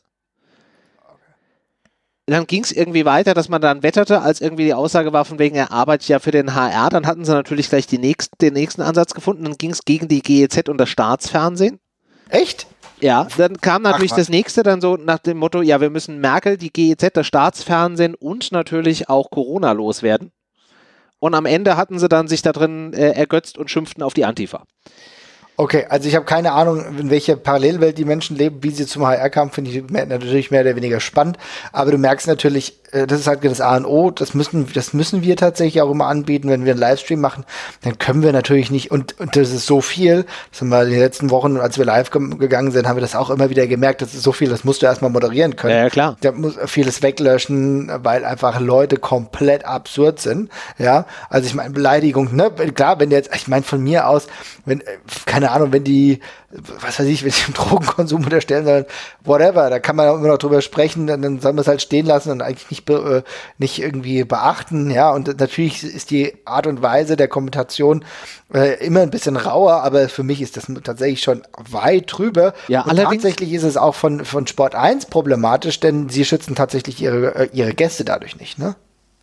A: Dann ging es irgendwie weiter, dass man dann wetterte, als irgendwie die Aussage war, von wegen er arbeitet ja für den H R. Dann hatten sie natürlich gleich die nächsten, den nächsten Ansatz gefunden. Dann ging es gegen die G E Z und das Staatsfernsehen.
B: Echt?
A: Ja, dann kam natürlich
B: Ach,
A: das nächste dann so nach dem Motto, ja, wir müssen Merkel, die G E Z, das Staatsfernsehen und natürlich auch Corona loswerden. Und am Ende hatten sie dann sich da drin äh, ergötzt und schimpften auf die Antifa.
B: Okay, also ich habe keine Ahnung, in welcher Parallelwelt die Menschen leben, wie sie zum H R kamen, finde ich mehr, natürlich mehr oder weniger spannend. Aber du merkst natürlich, äh, das ist halt das A und O, das müssen, das müssen wir tatsächlich auch immer anbieten, wenn wir einen Livestream machen, dann können wir natürlich nicht, und, und das ist so viel, das haben wir in den letzten Wochen, als wir live ge- gegangen sind, haben wir das auch immer wieder gemerkt, das ist so viel, das musst du erstmal moderieren können.
A: Ja, ja, klar.
B: Da muss vieles weglöschen, weil einfach Leute komplett absurd sind, ja. Also ich meine, Beleidigung, ne, klar, wenn der jetzt, ich meine von mir aus, wenn, keine Ahnung, wenn die, was weiß ich, wenn die Drogenkonsum unterstellen sollen, whatever, da kann man auch immer noch drüber sprechen, dann, dann soll man es halt stehen lassen und eigentlich nicht, be, äh, nicht irgendwie beachten, ja, und natürlich ist die Art und Weise der Kommentation äh, immer ein bisschen rauer, aber für mich ist das tatsächlich schon weit drüber.
A: Ja,
B: und
A: allerdings
B: tatsächlich ist es auch von, von Sport eins problematisch, denn sie schützen tatsächlich ihre, äh, ihre Gäste dadurch nicht, ne?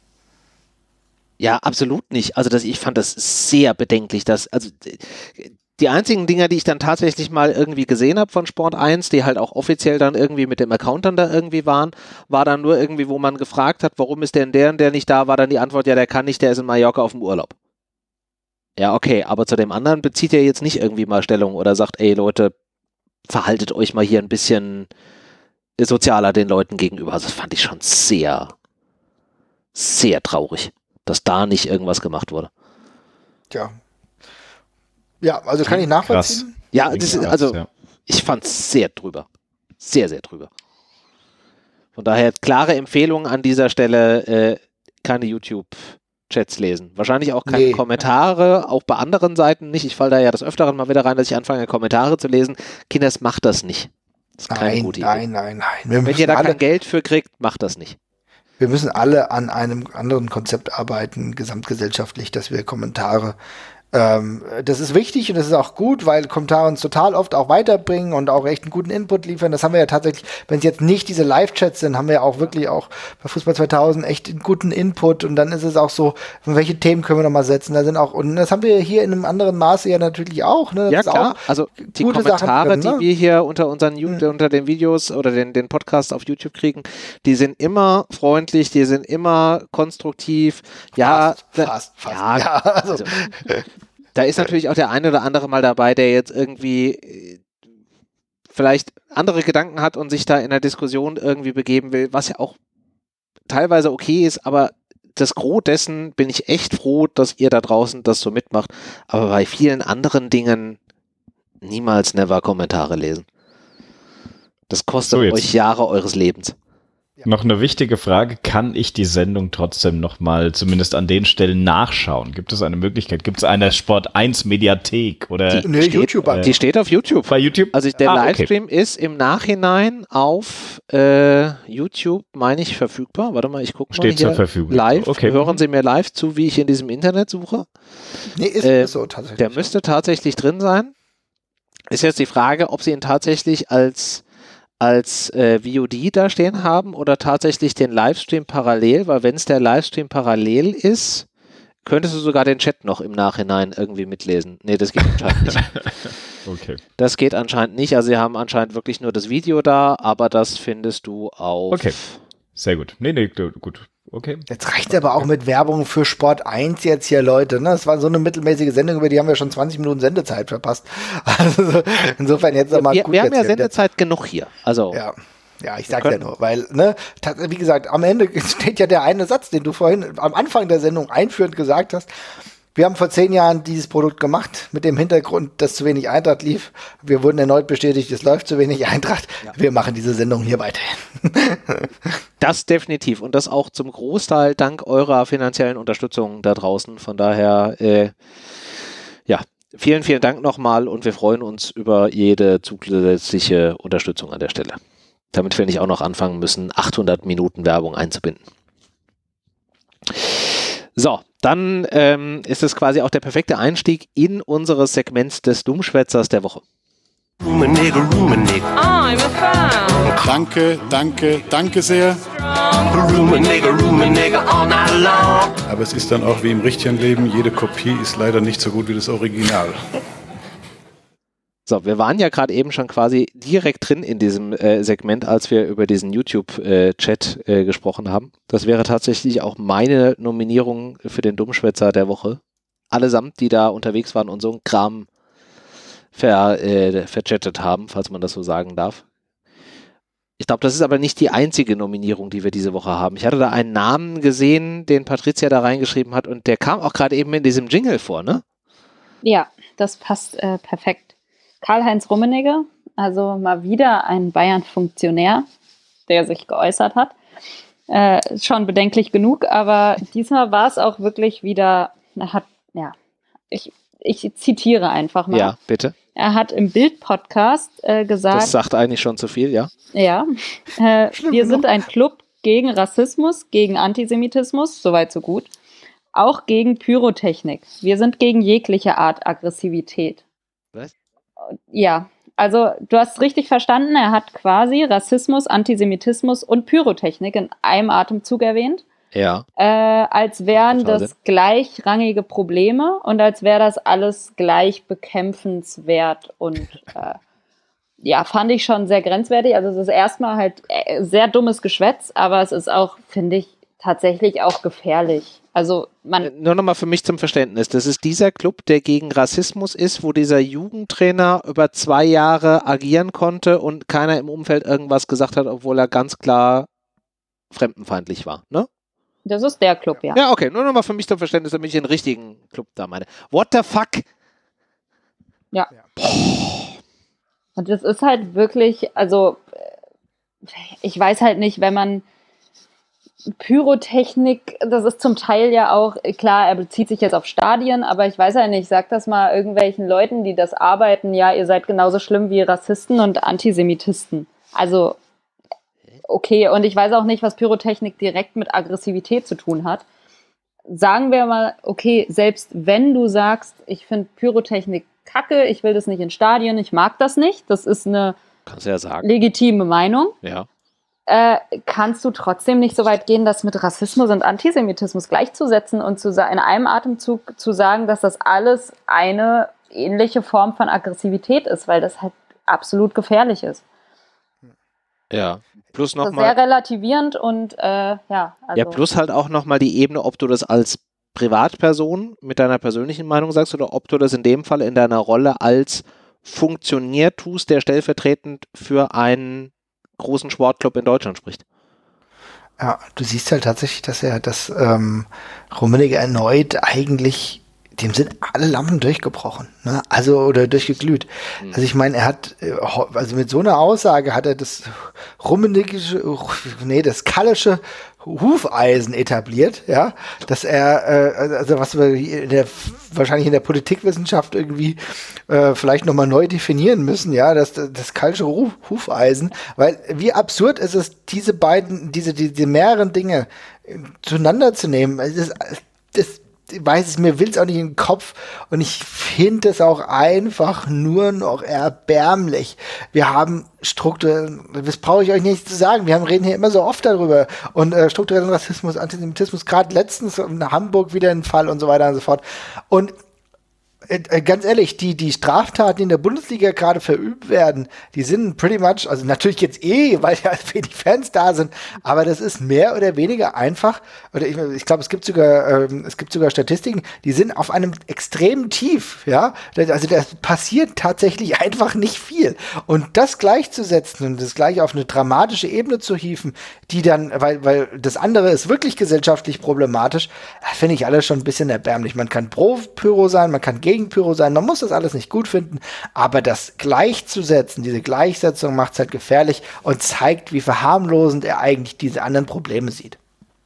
A: Ja, absolut nicht. Also das, ich fand das sehr bedenklich, dass, also die einzigen Dinger, die ich dann tatsächlich mal irgendwie gesehen habe von Sport eins, die halt auch offiziell dann irgendwie mit dem Account dann da irgendwie waren, war dann nur irgendwie, wo man gefragt hat, warum ist denn der und der nicht da, war dann die Antwort, ja, der kann nicht, der ist in Mallorca auf dem Urlaub. Ja, okay, aber zu dem anderen bezieht er jetzt nicht irgendwie mal Stellung oder sagt, ey Leute, verhaltet euch mal hier ein bisschen sozialer den Leuten gegenüber. Also das fand ich schon sehr, sehr traurig, dass da nicht irgendwas gemacht wurde.
B: Tja. Ja, also kann ich nachvollziehen.
D: Krass.
A: Ja, das ist,
D: Krass,
A: also
D: ja.
A: ich fand's sehr drüber. Sehr, sehr drüber. Von daher klare Empfehlung an dieser Stelle, äh, keine YouTube Live-Chats lesen. Wahrscheinlich auch keine
B: Nee.
A: Kommentare, auch bei anderen Seiten nicht. Ich falle da ja des Öfteren mal wieder rein, dass ich anfange, Kommentare zu lesen. Kinders, macht das nicht. Das ist keine
B: Nein,
A: gute Idee.
B: nein, nein, nein. Wir
A: Wenn
B: müssen
A: ihr da
B: alle-
A: kein Geld für kriegt, macht das nicht.
B: Wir müssen alle an einem anderen Konzept arbeiten, gesamtgesellschaftlich, dass wir Kommentare, ähm, das ist wichtig und das ist auch gut, weil Kommentare uns total oft auch weiterbringen und auch echt einen guten Input liefern. Das haben wir ja tatsächlich, wenn es jetzt nicht diese Live-Chats sind, haben wir ja auch wirklich auch bei Fußball zweitausend echt einen guten Input und dann ist es auch so, welche Themen können wir noch mal setzen, da sind auch, und das haben wir hier in einem anderen Maße ja natürlich auch. Ne? Das
A: Ja,
B: ist
A: klar.
B: auch
A: Also die
B: gute
A: Kommentare,
B: Sachen drin, ne?
A: die wir hier unter unseren Ju-
B: Mhm.
A: unter den Videos oder den, den Podcasts auf YouTube kriegen, die sind immer freundlich, die sind immer konstruktiv. Ja,
B: Fast,
A: da-
B: fast, fast.
A: ja,
B: Ja, also,
A: also, da ist natürlich auch der eine oder andere mal dabei, der jetzt irgendwie äh, vielleicht andere Gedanken hat und sich da in der Diskussion irgendwie begeben will, was ja auch teilweise okay ist, aber das Gros dessen bin ich echt froh, dass ihr da draußen das so mitmacht. Aber bei vielen anderen Dingen niemals never Kommentare lesen. Das kostet
D: So, jetzt.
A: euch Jahre eures Lebens.
D: Noch eine wichtige Frage, kann ich die Sendung trotzdem nochmal zumindest an den Stellen nachschauen? Gibt es eine Möglichkeit? Gibt es eine Sport eins Mediathek oder
A: Die
B: nee,
A: steht,
B: YouTube.
D: äh,
A: Die steht auf YouTube.
D: bei YouTube?
A: Also der
D: Ah, okay.
A: Livestream ist im Nachhinein auf äh, YouTube, meine ich, verfügbar. Warte mal, ich gucke mal
D: Steht
A: hier
D: zur Verfügung.
A: live.
D: Okay.
A: Hören Sie mir live zu, wie ich in diesem Internet suche.
B: nee, ist,
A: äh,
B: ist so tatsächlich.
A: Der müsste tatsächlich drin sein. Ist jetzt die Frage, ob Sie ihn tatsächlich als als äh, V O D da stehen haben oder tatsächlich den Livestream parallel, weil wenn es der Livestream parallel ist, könntest du sogar den Chat noch im Nachhinein irgendwie mitlesen. Nee, das geht anscheinend nicht.
D: Okay.
A: Das geht anscheinend nicht. Also sie haben anscheinend wirklich nur das Video da, aber das findest du auf...
D: Okay. Sehr gut. Nee, nee, gut. Okay.
B: Jetzt reicht aber auch mit Werbung für Sport eins jetzt hier, Leute. Ne? Das war so eine mittelmäßige Sendung, über die haben wir schon zwanzig Minuten Sendezeit verpasst. Also insofern jetzt nochmal
A: Wir,
B: gut.
A: wir haben
B: jetzt
A: ja
B: hier.
A: Sendezeit genug hier. Also
B: Ja. Ja, ich
A: Wir
B: sag's ja
A: können-
B: nur, weil, ne, tat- wie gesagt, am Ende steht ja der eine Satz, den du vorhin am Anfang der Sendung einführend gesagt hast. Wir haben vor zehn Jahren dieses Produkt gemacht, mit dem Hintergrund, dass zu wenig Eintracht lief. Wir wurden erneut bestätigt, es läuft zu wenig Eintracht. Wir machen diese Sendung hier weiterhin.
A: das definitiv und das auch zum Großteil dank eurer finanziellen Unterstützung da draußen. Von daher, äh, ja, vielen, vielen Dank nochmal und wir freuen uns über jede zusätzliche Unterstützung an der Stelle. Damit wir nicht auch noch anfangen müssen, achthundert Minuten Werbung einzubinden. So, dann ähm, ist es quasi auch der perfekte Einstieg in unseres Segments des Dummschwätzers der Woche.
E: Room a nigga, room a nigga.
F: I'm a fan.
G: Danke, danke, danke sehr.
E: Room a nigga, room a nigga all night long.
G: Aber es ist dann auch wie im richtigen Leben, jede Kopie ist leider nicht so gut wie das Original.
A: So, wir waren ja gerade eben schon quasi direkt drin in diesem äh, Segment, als wir über diesen YouTube-Chat äh, äh, gesprochen haben. Das wäre tatsächlich auch meine Nominierung für den Dummschwätzer der Woche. Allesamt, die da unterwegs waren und so einen Kram ver, äh, verchattet haben, falls man das so sagen darf. Ich glaube, das ist aber nicht die einzige Nominierung, die wir diese Woche haben. Ich hatte da einen Namen gesehen, den Patricia da reingeschrieben hat und der kam auch gerade eben in diesem Jingle vor, ne?
C: Ja, das passt äh, perfekt. Karl-Heinz Rummenigge, also mal wieder ein Bayern-Funktionär, der sich geäußert hat. Äh, schon bedenklich genug, aber diesmal war es auch wirklich wieder, er hat, ja, ich, ich zitiere einfach mal.
A: Ja, bitte.
C: Er hat im Bild-Podcast äh, gesagt,
A: Das sagt eigentlich schon zu viel, ja.
C: ja, äh,
B: Schlimm
C: wir
B: genug.
C: sind ein Club gegen Rassismus, gegen Antisemitismus, soweit so gut, auch gegen Pyrotechnik. Wir sind gegen jegliche Art Aggressivität.
A: Was?
C: Ja, also du hast richtig verstanden, er hat quasi Rassismus, Antisemitismus und Pyrotechnik in einem Atemzug erwähnt,
A: Ja.
C: äh, als wären
A: Schade.
C: das gleichrangige Probleme und als wäre das alles gleich bekämpfenswert und äh, ja, fand ich schon sehr grenzwertig. Also es ist erstmal halt äh, sehr dummes Geschwätz, aber es ist auch, finde ich, tatsächlich auch gefährlich. Also man,
A: Nur nochmal für mich zum Verständnis. Das ist dieser Club, der gegen Rassismus ist, wo dieser Jugendtrainer über zwei Jahre agieren konnte und keiner im Umfeld irgendwas gesagt hat, obwohl er ganz klar fremdenfeindlich war, ne?
C: das ist der Club, ja.
A: Ja, okay. Nur nochmal für mich zum Verständnis, damit ich den richtigen Club da meine. What the fuck?
C: Und das ist halt wirklich, also äh, ich weiß halt nicht, wenn man Pyrotechnik, das ist zum Teil ja auch, klar, er bezieht sich jetzt auf Stadien, aber ich weiß ja nicht, sag das mal irgendwelchen Leuten, die das arbeiten, ja, ihr seid genauso schlimm wie Rassisten und Antisemitisten. Also, okay, und ich weiß auch nicht, was Pyrotechnik direkt mit Aggressivität zu tun hat. Sagen wir mal, okay, selbst wenn du sagst, ich finde Pyrotechnik kacke, ich will das nicht in Stadien, ich mag das nicht, das ist eine
A: Kannst du ja sagen.
C: legitime Meinung.
A: Ja.
C: Äh, kannst du trotzdem nicht so weit gehen, das mit Rassismus und Antisemitismus gleichzusetzen und zu, in einem Atemzug zu sagen, dass das alles eine ähnliche Form von Aggressivität ist, weil das halt absolut gefährlich ist.
A: Ja. Plus
C: Das ist
A: nochmal.
C: sehr relativierend und äh, ja. Also
A: Ja, plus halt auch nochmal die Ebene, ob du das als Privatperson mit deiner persönlichen Meinung sagst oder ob du das in dem Fall in deiner Rolle als Funktionär tust, der stellvertretend für einen großen Sportclub in Deutschland spricht.
B: Ja, du siehst halt tatsächlich, dass er, dass ähm, Rummenigge erneut eigentlich, dem sind alle Lampen durchgebrochen, ne? Also, oder durchgeglüht. Mhm. Also ich meine, er hat, also mit so einer Aussage hat er das Rummeniggische, nee, das Kallische Hufeisen etabliert, ja, dass er, äh, also was wir in der, wahrscheinlich in der Politikwissenschaft irgendwie äh, vielleicht nochmal neu definieren müssen, ja, das, das Kallische Hufeisen, weil wie absurd ist es, diese beiden, diese, diese mehreren Dinge zueinander zu nehmen, das, das ich weiß es, mir will es auch nicht in den Kopf und ich finde es auch einfach nur noch erbärmlich. Wir haben strukturell, das brauche ich euch nicht zu sagen, wir haben, reden hier immer so oft darüber und äh, strukturellen Rassismus, Antisemitismus, gerade letztens in Hamburg wieder ein Fall und so weiter und so fort. Und äh, ganz ehrlich, die, die Straftaten, die in der Bundesliga gerade verübt werden, die sind pretty much, also natürlich jetzt eh, weil ja wenig Fans da sind, aber das ist mehr oder weniger einfach, oder ich, ich glaube, es gibt sogar, ähm, es gibt sogar Statistiken, die sind auf einem extremen Tief, ja, also da passiert tatsächlich einfach nicht viel. Und das gleichzusetzen und das gleich auf eine dramatische Ebene zu hieven, die dann, weil, weil das andere ist wirklich gesellschaftlich problematisch, finde ich alles schon ein bisschen erbärmlich. Man kann pro Pyro sein, man kann gegen Pyro sein, man muss das alles nicht gut finden, aber das gleichzusetzen, diese Gleichsetzung macht es halt gefährlich und zeigt, wie verharmlosend er eigentlich diese anderen Probleme sieht.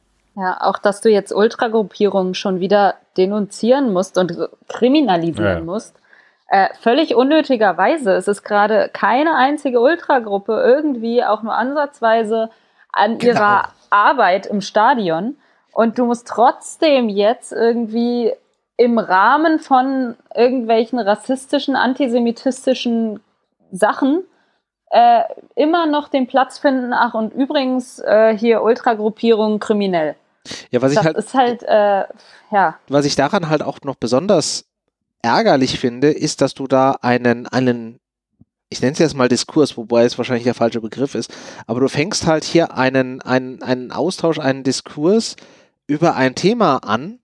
C: Ja, auch, dass du jetzt Ultragruppierungen schon wieder denunzieren musst und kriminalisieren ja. musst, äh, völlig unnötigerweise. Es ist gerade keine einzige Ultragruppe irgendwie auch nur ansatzweise an genau. ihrer Arbeit im Stadion und du musst trotzdem jetzt irgendwie im Rahmen von irgendwelchen rassistischen, antisemitistischen Sachen äh, immer noch den Platz finden, ach und übrigens äh, hier Ultragruppierung kriminell.
A: Ja, was
C: das
A: ich halt,
C: ist halt, äh, ja.
A: Was ich daran halt auch noch besonders ärgerlich finde, ist, dass du da einen, einen, ich nenne es jetzt mal Diskurs, wobei es wahrscheinlich der falsche Begriff ist, aber du fängst halt hier einen, einen, einen Austausch, einen Diskurs über ein Thema an,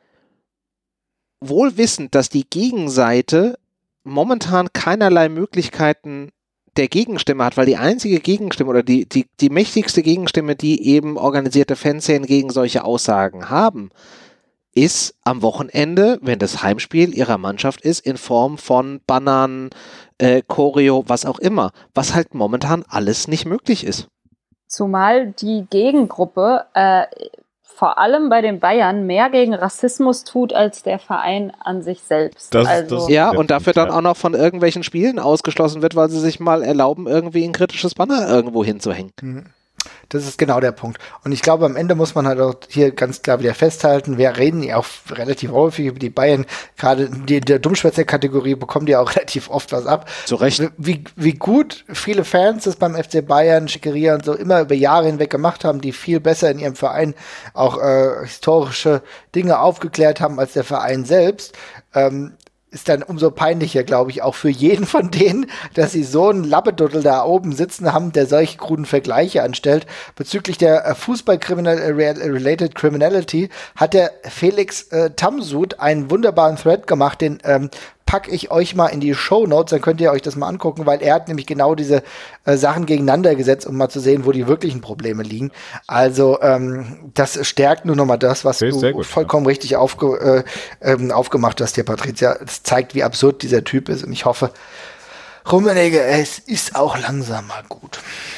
A: wohl wissend, dass die Gegenseite momentan keinerlei Möglichkeiten der Gegenstimme hat, weil die einzige Gegenstimme oder die, die, die mächtigste Gegenstimme, die eben organisierte Fanszenen gegen solche Aussagen haben, ist am Wochenende, wenn das Heimspiel ihrer Mannschaft ist, in Form von Bannern, äh, Choreo, was auch immer, was halt momentan alles nicht möglich ist.
C: Zumal die Gegengruppe äh, vor allem bei den Bayern mehr gegen Rassismus tut als der Verein an sich selbst.
D: Das,
C: also,
D: das,
A: ja,
D: das
A: und dafür dann auch noch von irgendwelchen Spielen ausgeschlossen wird, weil sie sich mal erlauben, irgendwie ein kritisches Banner irgendwo hinzuhängen.
B: Mhm. Das ist genau der Punkt. Und ich glaube, am Ende muss man halt auch hier ganz klar wieder festhalten, wir reden ja auch relativ häufig über die Bayern, gerade in der Dummschwätzer-Kategorie bekommen die auch relativ oft was ab.
A: Zu Recht.
B: Wie, wie gut viele Fans das beim F C Bayern, Schickeria und so immer über Jahre hinweg gemacht haben, die viel besser in ihrem Verein auch äh, historische Dinge aufgeklärt haben als der Verein selbst. Ähm, ist dann umso peinlicher, glaube ich, auch für jeden von denen, dass sie so einen Lappeduddel da oben sitzen haben, der solche kruden Vergleiche anstellt. Bezüglich der äh, Fußball-Related Criminality hat der Felix äh, Tamsud einen wunderbaren Thread gemacht, den ähm, packe ich euch mal in die Shownotes, dann könnt ihr euch das mal angucken, weil er hat nämlich genau diese äh, Sachen gegeneinander gesetzt, um mal zu sehen, wo die wirklichen Probleme liegen. Also ähm, das stärkt nur noch mal das, was
D: okay,
B: du
D: gut,
B: vollkommen ja. richtig aufge, äh, ähm, aufgemacht hast, hier, Patricia. Es zeigt, wie absurd dieser Typ ist und ich hoffe, Rummenigge, es ist auch langsam mal gut.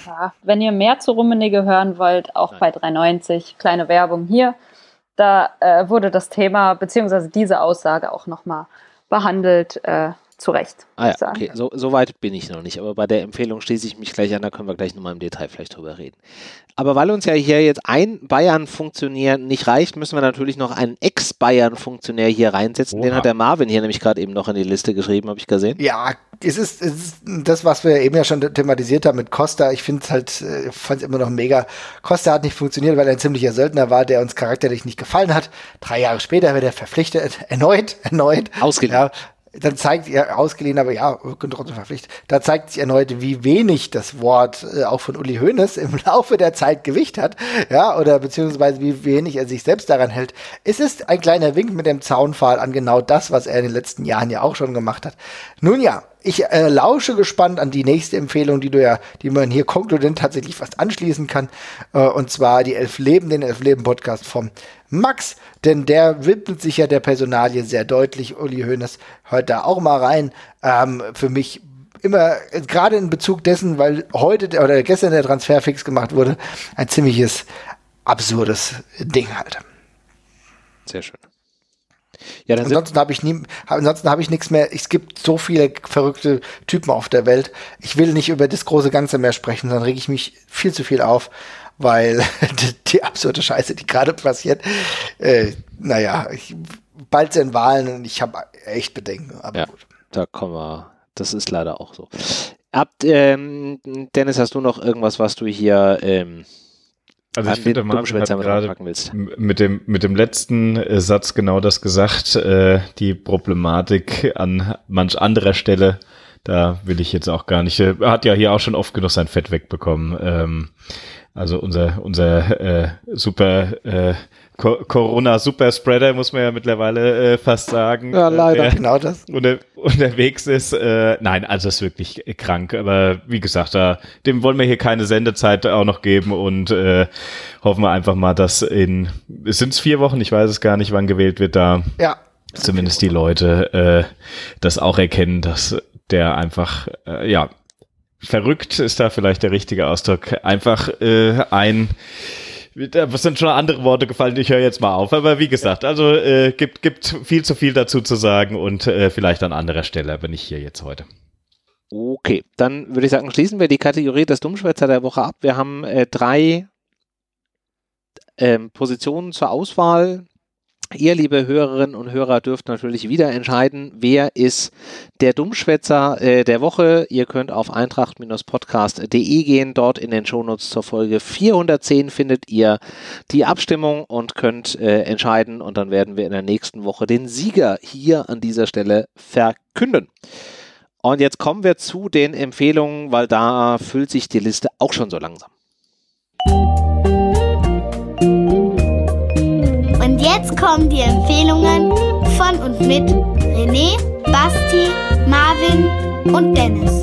C: Ja, wenn ihr mehr zu Rummenigge hören wollt, auch Nein. bei drei neunzig, kleine Werbung hier, da äh, wurde das Thema, beziehungsweise diese Aussage auch nochmal behandelt, äh, zu Recht.
A: Ah ja, okay, so, so weit bin ich noch nicht, aber bei der Empfehlung schließe ich mich gleich an, da können wir gleich nochmal im Detail vielleicht drüber reden. Aber weil uns ja hier jetzt ein Bayern-Funktionär nicht reicht, müssen wir natürlich noch einen Ex-Bayern-Funktionär hier reinsetzen. Oha. Den hat der Marvin hier nämlich gerade eben noch in die Liste geschrieben, habe ich gesehen.
B: Ja, es ist, es ist das, was wir eben ja schon thematisiert haben mit Costa. Ich finde es halt, ich fand es immer noch mega. Costa hat nicht funktioniert, weil er ein ziemlicher Söldner war, der uns charakterlich nicht gefallen hat. Drei Jahre später wird er verpflichtet, erneut, erneut.
A: Ausgeliehen.
B: Ja. Dann zeigt ihr, ausgeliehen, aber ja, trotzdem verpflichtet, da zeigt sich erneut, wie wenig das Wort äh, auch von Uli Hoeneß im Laufe der Zeit Gewicht hat, ja, oder beziehungsweise wie wenig er sich selbst daran hält. Es ist ein kleiner Wink mit dem Zaunpfahl an genau das, was er in den letzten Jahren ja auch schon gemacht hat. Nun ja, ich äh, lausche gespannt an die nächste Empfehlung, die du ja, die man hier konkludent tatsächlich fast anschließen kann, äh, und zwar die Elf Leben, den Elf Leben Podcast vom Max, denn der widmet sich ja der Personalie sehr deutlich. Uli Hoeneß hört da auch mal rein. Ähm, für mich immer, gerade in Bezug dessen, weil heute oder gestern der Transfer fix gemacht wurde, ein ziemliches absurdes Ding halt.
A: Sehr schön. Ja, dann
B: ansonsten habe ich nie, ansonsten habe ich nichts mehr. Es gibt so viele verrückte Typen auf der Welt. Ich will nicht über das große Ganze mehr sprechen, sondern rege ich mich viel zu viel auf, weil die, die absurde Scheiße, die gerade passiert, äh, naja, ich, bald sind Wahlen und ich habe echt Bedenken. Aber
A: ja,
B: gut.
A: Da kommen wir. Das ist leider auch so. Ab, ähm, Dennis, hast du noch irgendwas, was du hier ähm,
D: Also ich finde, Marvin hat gerade mit dem, mit dem letzten äh, Satz genau das gesagt, äh, die Problematik an manch anderer Stelle, da will ich jetzt auch gar nicht, äh, hat ja hier auch schon oft genug sein Fett wegbekommen. Ähm, also unser, unser äh, super äh, Co- Corona-Superspreader, muss man ja mittlerweile äh, fast sagen.
B: Ja, leider,
D: äh,
B: genau das.
D: Unter, unterwegs ist. Äh, nein, also ist wirklich krank. Aber wie gesagt, da, dem wollen wir hier keine Sendezeit auch noch geben und äh, hoffen wir einfach mal, dass in, sind es vier Wochen, ich weiß es gar nicht, wann gewählt wird, da
B: ja,
D: zumindest die Leute äh, das auch erkennen, dass der einfach, äh, ja, verrückt ist da vielleicht der richtige Ausdruck, einfach äh, ein, was sind schon andere Worte gefallen, ich höre jetzt mal auf, aber wie gesagt, also äh, gibt, gibt viel zu viel dazu zu sagen und äh, vielleicht an anderer Stelle, aber nicht hier jetzt heute.
A: Okay, dann würde ich sagen, schließen wir die Kategorie des Dummschwätzer der Woche ab. Wir haben äh, drei ähm, Positionen zur Auswahl. Ihr, liebe Hörerinnen und Hörer, dürft natürlich wieder entscheiden, wer ist der Dummschwätzer äh, der Woche. Ihr könnt auf eintracht Podcast punkt de gehen. Dort in den Shownotes zur Folge vierhundertzehn findet ihr die Abstimmung und könnt äh, entscheiden. Und dann werden wir in der nächsten Woche den Sieger hier an dieser Stelle verkünden. Und jetzt kommen wir zu den Empfehlungen, weil da füllt sich die Liste auch schon so langsam.
H: Und jetzt kommen die Empfehlungen von und mit René, Basti, Marvin und Dennis.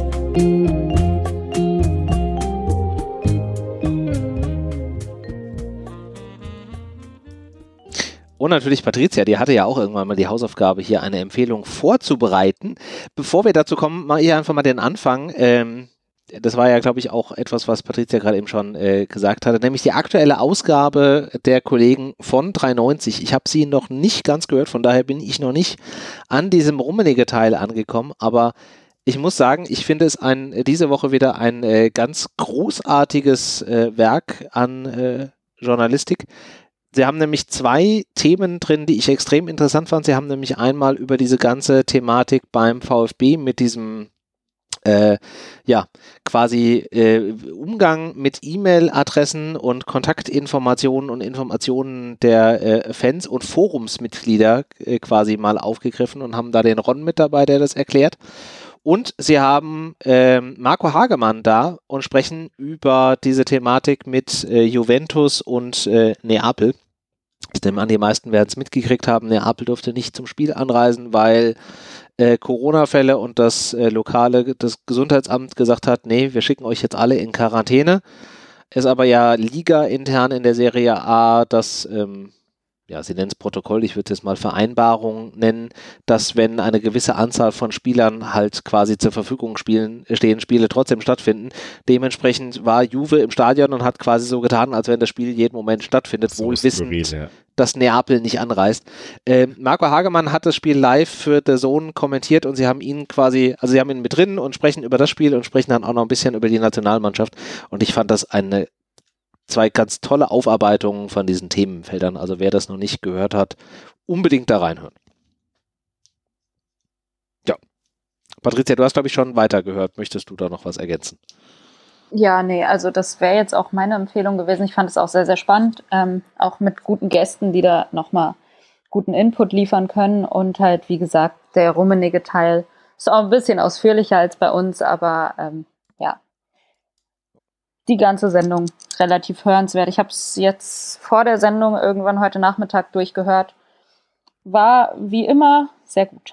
A: Und natürlich Patricia, die hatte ja auch irgendwann mal die Hausaufgabe, hier eine Empfehlung vorzubereiten. Bevor wir dazu kommen, mal hier einfach mal den Anfang. Ähm, das war ja, glaube ich, auch etwas, was Patricia gerade eben schon äh, gesagt hatte, nämlich die aktuelle Ausgabe der Kollegen von drei neunzig. Ich habe sie noch nicht ganz gehört, von daher bin ich noch nicht an diesem Rummenigge-Teil angekommen, aber ich muss sagen, ich finde es ein, diese Woche wieder ein äh, ganz großartiges äh, Werk an äh, Journalistik. Sie haben nämlich zwei Themen drin, die ich extrem interessant fand. Sie haben nämlich einmal über diese ganze Thematik beim VfB mit diesem Äh, ja, quasi äh, Umgang mit E-Mail-Adressen und Kontaktinformationen und Informationen der äh, Fans und Forumsmitglieder äh, quasi mal aufgegriffen und haben da den Ron mit dabei, der das erklärt. Und sie haben äh, Marco Hagemann da und sprechen über diese Thematik mit äh, Juventus und äh, Neapel. Ich nehme an, die meisten werden es mitgekriegt haben, Neapel durfte nicht zum Spiel anreisen, weil äh, Corona-Fälle und das äh, lokale, das Gesundheitsamt gesagt hat, nee, wir schicken euch jetzt alle in Quarantäne. Ist aber ja Liga intern in der Serie A das ähm, ja, sie nennen es Protokoll, ich würde es mal Vereinbarung nennen, dass wenn eine gewisse Anzahl von Spielern halt quasi zur Verfügung spielen, stehen, Spiele trotzdem stattfinden. Dementsprechend war Juve im Stadion und hat quasi so getan, als wenn das Spiel jeden Moment stattfindet,
D: So
A: wohl
D: ist
A: wissend,
D: skurril, ja.
A: dass Neapel nicht anreist. Ähm, Marco Hagemann hat das Spiel live für The Zone kommentiert und sie haben ihn quasi, also sie haben ihn mit drin und sprechen über das Spiel und sprechen dann auch noch ein bisschen über die Nationalmannschaft und ich fand das eine zwei ganz tolle Aufarbeitungen von diesen Themenfeldern. Also wer das noch nicht gehört hat, unbedingt da reinhören. Ja. Patricia, du hast, glaube ich, schon weitergehört. Möchtest du da noch was ergänzen?
C: Ja, nee, also das wäre jetzt auch meine Empfehlung gewesen. Ich fand es auch sehr, sehr spannend. Ähm, auch mit guten Gästen, die da nochmal guten Input liefern können. Und halt, wie gesagt, der Rummenigge Teil ist auch ein bisschen ausführlicher als bei uns, aber ähm, ja. Die ganze Sendung relativ hörenswert. Ich habe es jetzt vor der Sendung irgendwann heute Nachmittag durchgehört. War wie immer sehr gut.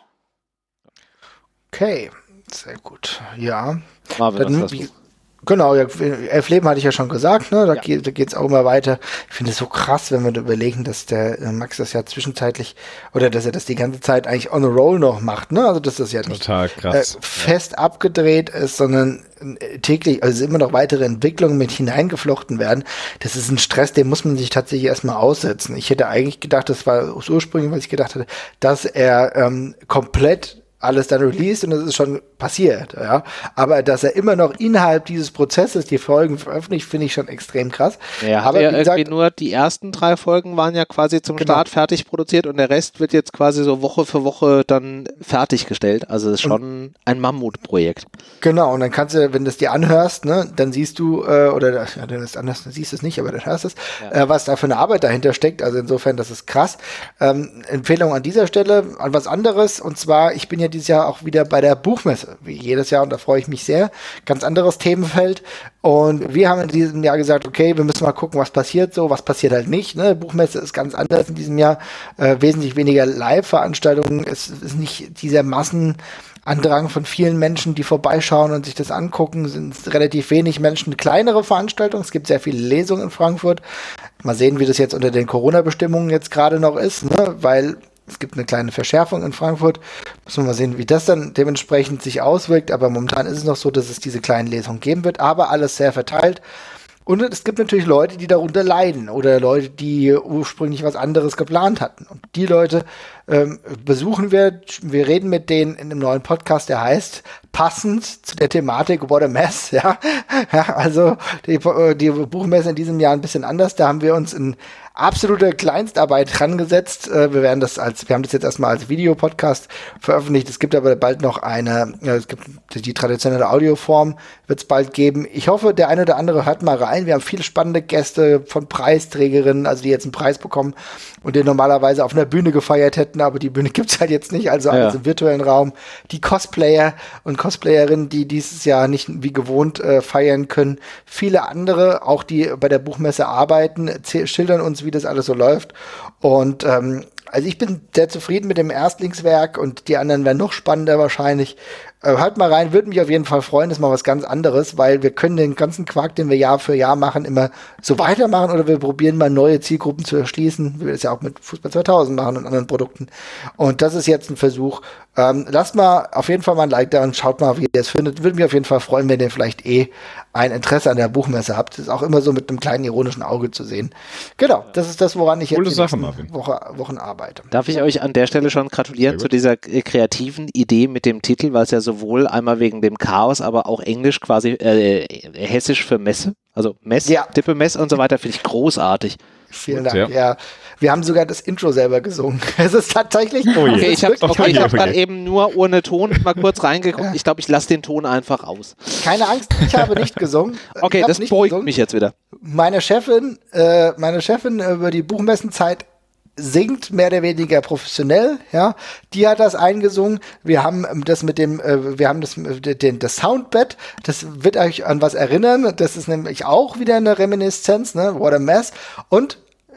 B: Okay, sehr gut. Ja.
A: Marvin,
B: Dann,
A: was hast du?
B: Genau, ja, elf Leben hatte ich ja schon gesagt, ne? Da
A: Ja.
B: geht da geht's auch immer weiter. Ich finde es so krass, wenn wir überlegen, dass der äh, Max das ja zwischenzeitlich oder dass er das die ganze Zeit eigentlich on a roll noch macht, ne? Also dass das ja nicht
D: Total
B: äh,
D: krass.
B: fest abgedreht ist, sondern äh, täglich, also immer noch weitere Entwicklungen mit hineingeflochten werden. Das ist ein Stress, den muss man sich tatsächlich erstmal aussetzen. Ich hätte eigentlich gedacht, das war das ursprünglich, was ich gedacht hatte, dass er ähm, komplett alles dann released und das ist schon passiert, ja. Aber dass er immer noch innerhalb dieses Prozesses die Folgen veröffentlicht, finde ich schon extrem krass.
A: Er hat
B: Aber
A: ja
B: wie
A: irgendwie
B: gesagt,
A: nur die ersten drei Folgen waren ja quasi zum
B: Genau.
A: Start fertig produziert und der Rest wird jetzt quasi so Woche für Woche dann fertiggestellt. Also es ist schon ein Mammutprojekt.
B: genau, und dann kannst du, wenn du es dir anhörst, ne, dann siehst du, äh, oder ja, wenn du es anhörst, dann siehst du es nicht, aber dann hörst du es,
A: Ja.
B: äh, was da für eine Arbeit dahinter steckt. Also insofern, das ist krass. Ähm, Empfehlung an dieser Stelle an was anderes, und zwar, ich bin ja dieses Jahr auch wieder bei der Buchmesse, wie jedes Jahr, und da freue ich mich sehr. Ganz anderes Themenfeld. Und wir haben in diesem Jahr gesagt, okay, wir müssen mal gucken, was passiert so, was passiert halt nicht. Ne? Buchmesse ist ganz anders in diesem Jahr, äh, wesentlich weniger Live-Veranstaltungen. Es ist nicht dieser Massenandrang von vielen Menschen, die vorbeischauen und sich das angucken. Es sind relativ wenig Menschen, kleinere Veranstaltungen. Es gibt sehr viele Lesungen in Frankfurt. Mal sehen, wie das jetzt unter den Corona-Bestimmungen jetzt gerade noch ist, ne? Weil es gibt eine kleine Verschärfung in Frankfurt. Müssen wir mal sehen, wie das dann dementsprechend sich auswirkt. Aber momentan ist es noch so, dass es diese kleinen Lesungen geben wird. Aber alles sehr verteilt. Und es gibt natürlich Leute, die darunter leiden oder Leute, die ursprünglich was anderes geplant hatten. Und die Leute ähm, besuchen wir. Wir reden mit denen in einem neuen Podcast, der heißt passend zu der Thematik What a Mess. Ja, ja, also die, die Buchmesse in diesem Jahr ein bisschen anders. Da haben wir uns in absolute Kleinstarbeit dran gesetzt. Wir werden das als, wir haben das jetzt erstmal als Videopodcast veröffentlicht. Es gibt aber bald noch eine, ja, es gibt die traditionelle Audioform, wird es bald geben. Ich hoffe, der eine oder andere hört mal rein. Wir haben viele spannende Gäste von Preisträgerinnen, also die jetzt einen Preis bekommen und den normalerweise auf einer Bühne gefeiert hätten, aber die Bühne gibt's halt jetzt nicht, also alles
A: Ja.
B: im virtuellen Raum. Die Cosplayer und Cosplayerinnen, die dieses Jahr nicht wie gewohnt äh, feiern können. Viele andere, auch die bei der Buchmesse arbeiten, zäh- schildern uns, wie das alles so läuft. Und ähm, also ich bin sehr zufrieden mit dem Erstlingswerk und die anderen werden noch spannender wahrscheinlich. Äh, hört mal rein, würde mich auf jeden Fall freuen, das ist mal was ganz anderes, weil wir können den ganzen Quark, den wir Jahr für Jahr machen, immer so weitermachen oder wir probieren mal neue Zielgruppen zu erschließen, wie wir das ja auch mit Fußball zweitausend machen und anderen Produkten. Und das ist jetzt ein Versuch. Ähm, lasst mal auf jeden Fall mal ein Like da und schaut mal, wie ihr es findet. Würde mich auf jeden Fall freuen, wenn ihr vielleicht eh ein Interesse an der Buchmesse habt. Das ist auch immer so mit einem kleinen ironischen Auge zu sehen. Genau, das ist das, woran ich
D: Coole
B: jetzt die
D: Sache,
B: nächsten
D: Marvin.
B: Woche, Wochen arbeite.
A: Darf ich euch an der Stelle schon gratulieren zu dieser äh, kreativen Idee mit dem Titel, weil es ja sowohl einmal wegen dem Chaos, aber auch Englisch quasi äh, hessisch für Messe, also Mess,
B: Ja.
A: Tippemess und so weiter, finde ich großartig.
B: Vielen
D: Gut,
B: Dank.
D: ja.
B: Ja. Wir haben sogar das Intro selber gesungen. Es ist tatsächlich.
D: Oh je.
A: Okay, ich habe okay, ich hab
D: Okay.
A: gerade eben nur ohne Ton mal kurz reingeguckt. Ich glaube, ich lasse den Ton einfach aus.
B: Keine Angst, ich habe nicht gesungen.
A: Okay,
B: Ich habe
A: das
B: nicht
A: beruhigt
B: gesungen.
A: mich jetzt wieder.
B: Meine Chefin, äh, meine Chefin über die Buchmessenzeit singt mehr oder weniger professionell, ja. Die hat das eingesungen. Wir haben das mit dem, äh, wir haben das, mit den, das Soundbed. Das wird euch an was erinnern. Das ist nämlich auch wieder eine Reminiszenz, ne? What a Mess. Und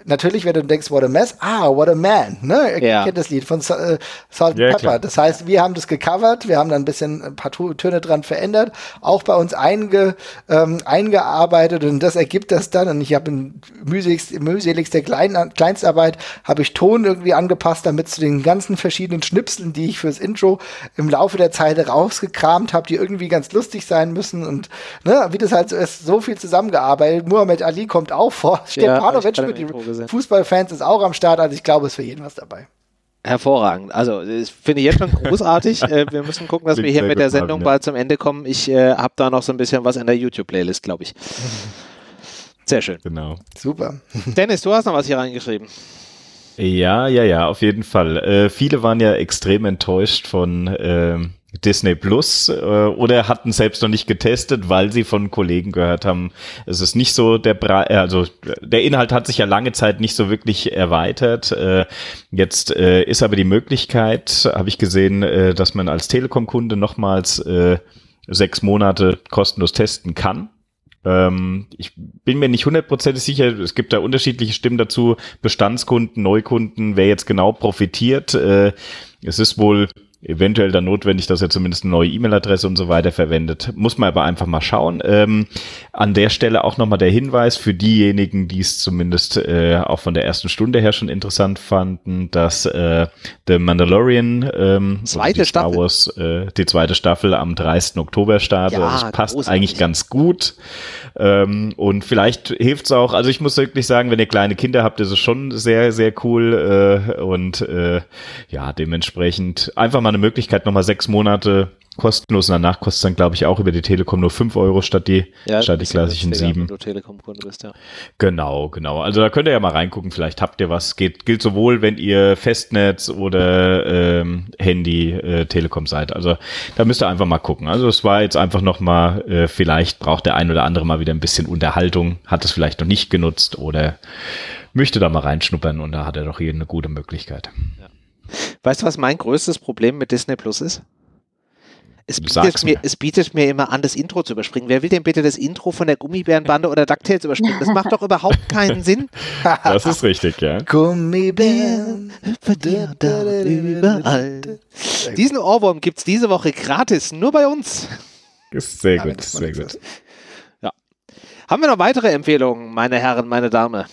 B: natürlich, wenn du denkst, what a mess, ah, what a man, ne? Ihr
A: Ja.
B: kennt das Lied von äh, Salt
D: Ja,
B: and Pepper.
D: klar.
B: Das heißt, wir haben das gecovert, wir haben dann ein bisschen ein paar Tu- Töne dran verändert, auch bei uns einge, ähm, eingearbeitet und das ergibt das dann und ich habe in mühseligst, mühseligster Klein, Kleinstarbeit habe ich Ton irgendwie angepasst, damit zu den ganzen verschiedenen Schnipseln, die ich fürs Intro im Laufe der Zeit rausgekramt habe, die irgendwie ganz lustig sein müssen und ne, wie das halt so ist, so viel zusammengearbeitet. Muhammad Ali kommt auch vor,
A: Ja,
B: Stepanovic
A: hab ich gerade
B: mit
A: im Intro
B: den
A: gesehen.
B: Fußballfans ist auch am Start, also ich glaube, es ist für jeden was dabei.
A: Hervorragend. Also, das finde ich jetzt schon großartig. äh, wir müssen gucken, dass wir
D: Klingt
A: hier
D: sehr
A: mit
D: gut,
A: der Sendung
D: Marvin, ja.
A: bald zum Ende kommen. Ich äh, habe da noch so ein bisschen was in der YouTube-Playlist, glaube ich. Sehr schön.
D: Genau.
B: Super.
A: Dennis, du hast noch was hier reingeschrieben.
D: Ja, ja, ja, auf jeden Fall. Äh, viele waren ja extrem enttäuscht von ähm, Disney Plus äh, oder hatten selbst noch nicht getestet, weil sie von Kollegen gehört haben, es ist nicht so der Bra- äh, also der Inhalt hat sich ja lange Zeit nicht so wirklich erweitert. Äh, jetzt äh, ist aber die Möglichkeit, habe ich gesehen, äh, dass man als Telekom-Kunde nochmals äh, sechs Monate kostenlos testen kann. Ähm, ich bin mir nicht hundertprozentig sicher, es gibt da unterschiedliche Stimmen dazu, Bestandskunden, Neukunden, wer jetzt genau profitiert. Äh, es ist wohl eventuell dann notwendig, dass er zumindest eine neue E-Mail-Adresse und so weiter verwendet. Muss man aber einfach mal schauen. Ähm, an der Stelle auch nochmal der Hinweis für diejenigen, die es zumindest äh, auch von der ersten Stunde her schon interessant fanden, dass äh, The Mandalorian, ähm,
A: Zweite
D: die Star
A: Staffel.
D: Wars, äh, die zweite Staffel am dreißigsten Oktober startet.
A: Ja,
D: Also es passt
A: großartig.
D: eigentlich ganz gut. Ähm, und vielleicht hilft's auch, also ich muss wirklich sagen, wenn ihr kleine Kinder habt, ist es schon sehr, sehr cool äh, und äh, ja, dementsprechend einfach mal eine Möglichkeit, nochmal sechs Monate kostenlos und danach kostet es dann, glaube ich, auch über die Telekom nur fünf Euro statt die,
A: Ja,
D: statt die klassischen
A: günstiger,
D: sieben.
A: wenn du Telekom-Kunde bist, ja.
D: Genau, genau. Also da könnt ihr ja mal reingucken, vielleicht habt ihr was. Geht, gilt sowohl, wenn ihr Festnetz oder ähm, Handy äh, Telekom seid. Also da müsst ihr einfach mal gucken. Also es war jetzt einfach nochmal, äh, vielleicht braucht der ein oder andere mal wieder ein bisschen Unterhaltung, hat es vielleicht noch nicht genutzt oder möchte da mal reinschnuppern und da hat er doch hier eine gute Möglichkeit.
A: Weißt du, was mein größtes Problem mit Disney Plus ist? Es bietet,
D: Sag's
A: mir,
D: mir.
A: es bietet mir immer an, das Intro zu überspringen. Wer will denn bitte das Intro von der Gummibärenbande oder DuckTales überspringen? Das macht doch überhaupt keinen Sinn.
D: Das ist richtig, ja.
B: Gummibären.
A: Verdient da überall. Diesen Ohrwurm gibt es diese Woche gratis, nur bei uns.
D: Ist sehr
B: Ja, wenn
D: gut,
B: das mal
D: sehr
B: nichts
D: gut.
B: ist.
A: Haben wir noch weitere Empfehlungen, meine Herren, meine Dame?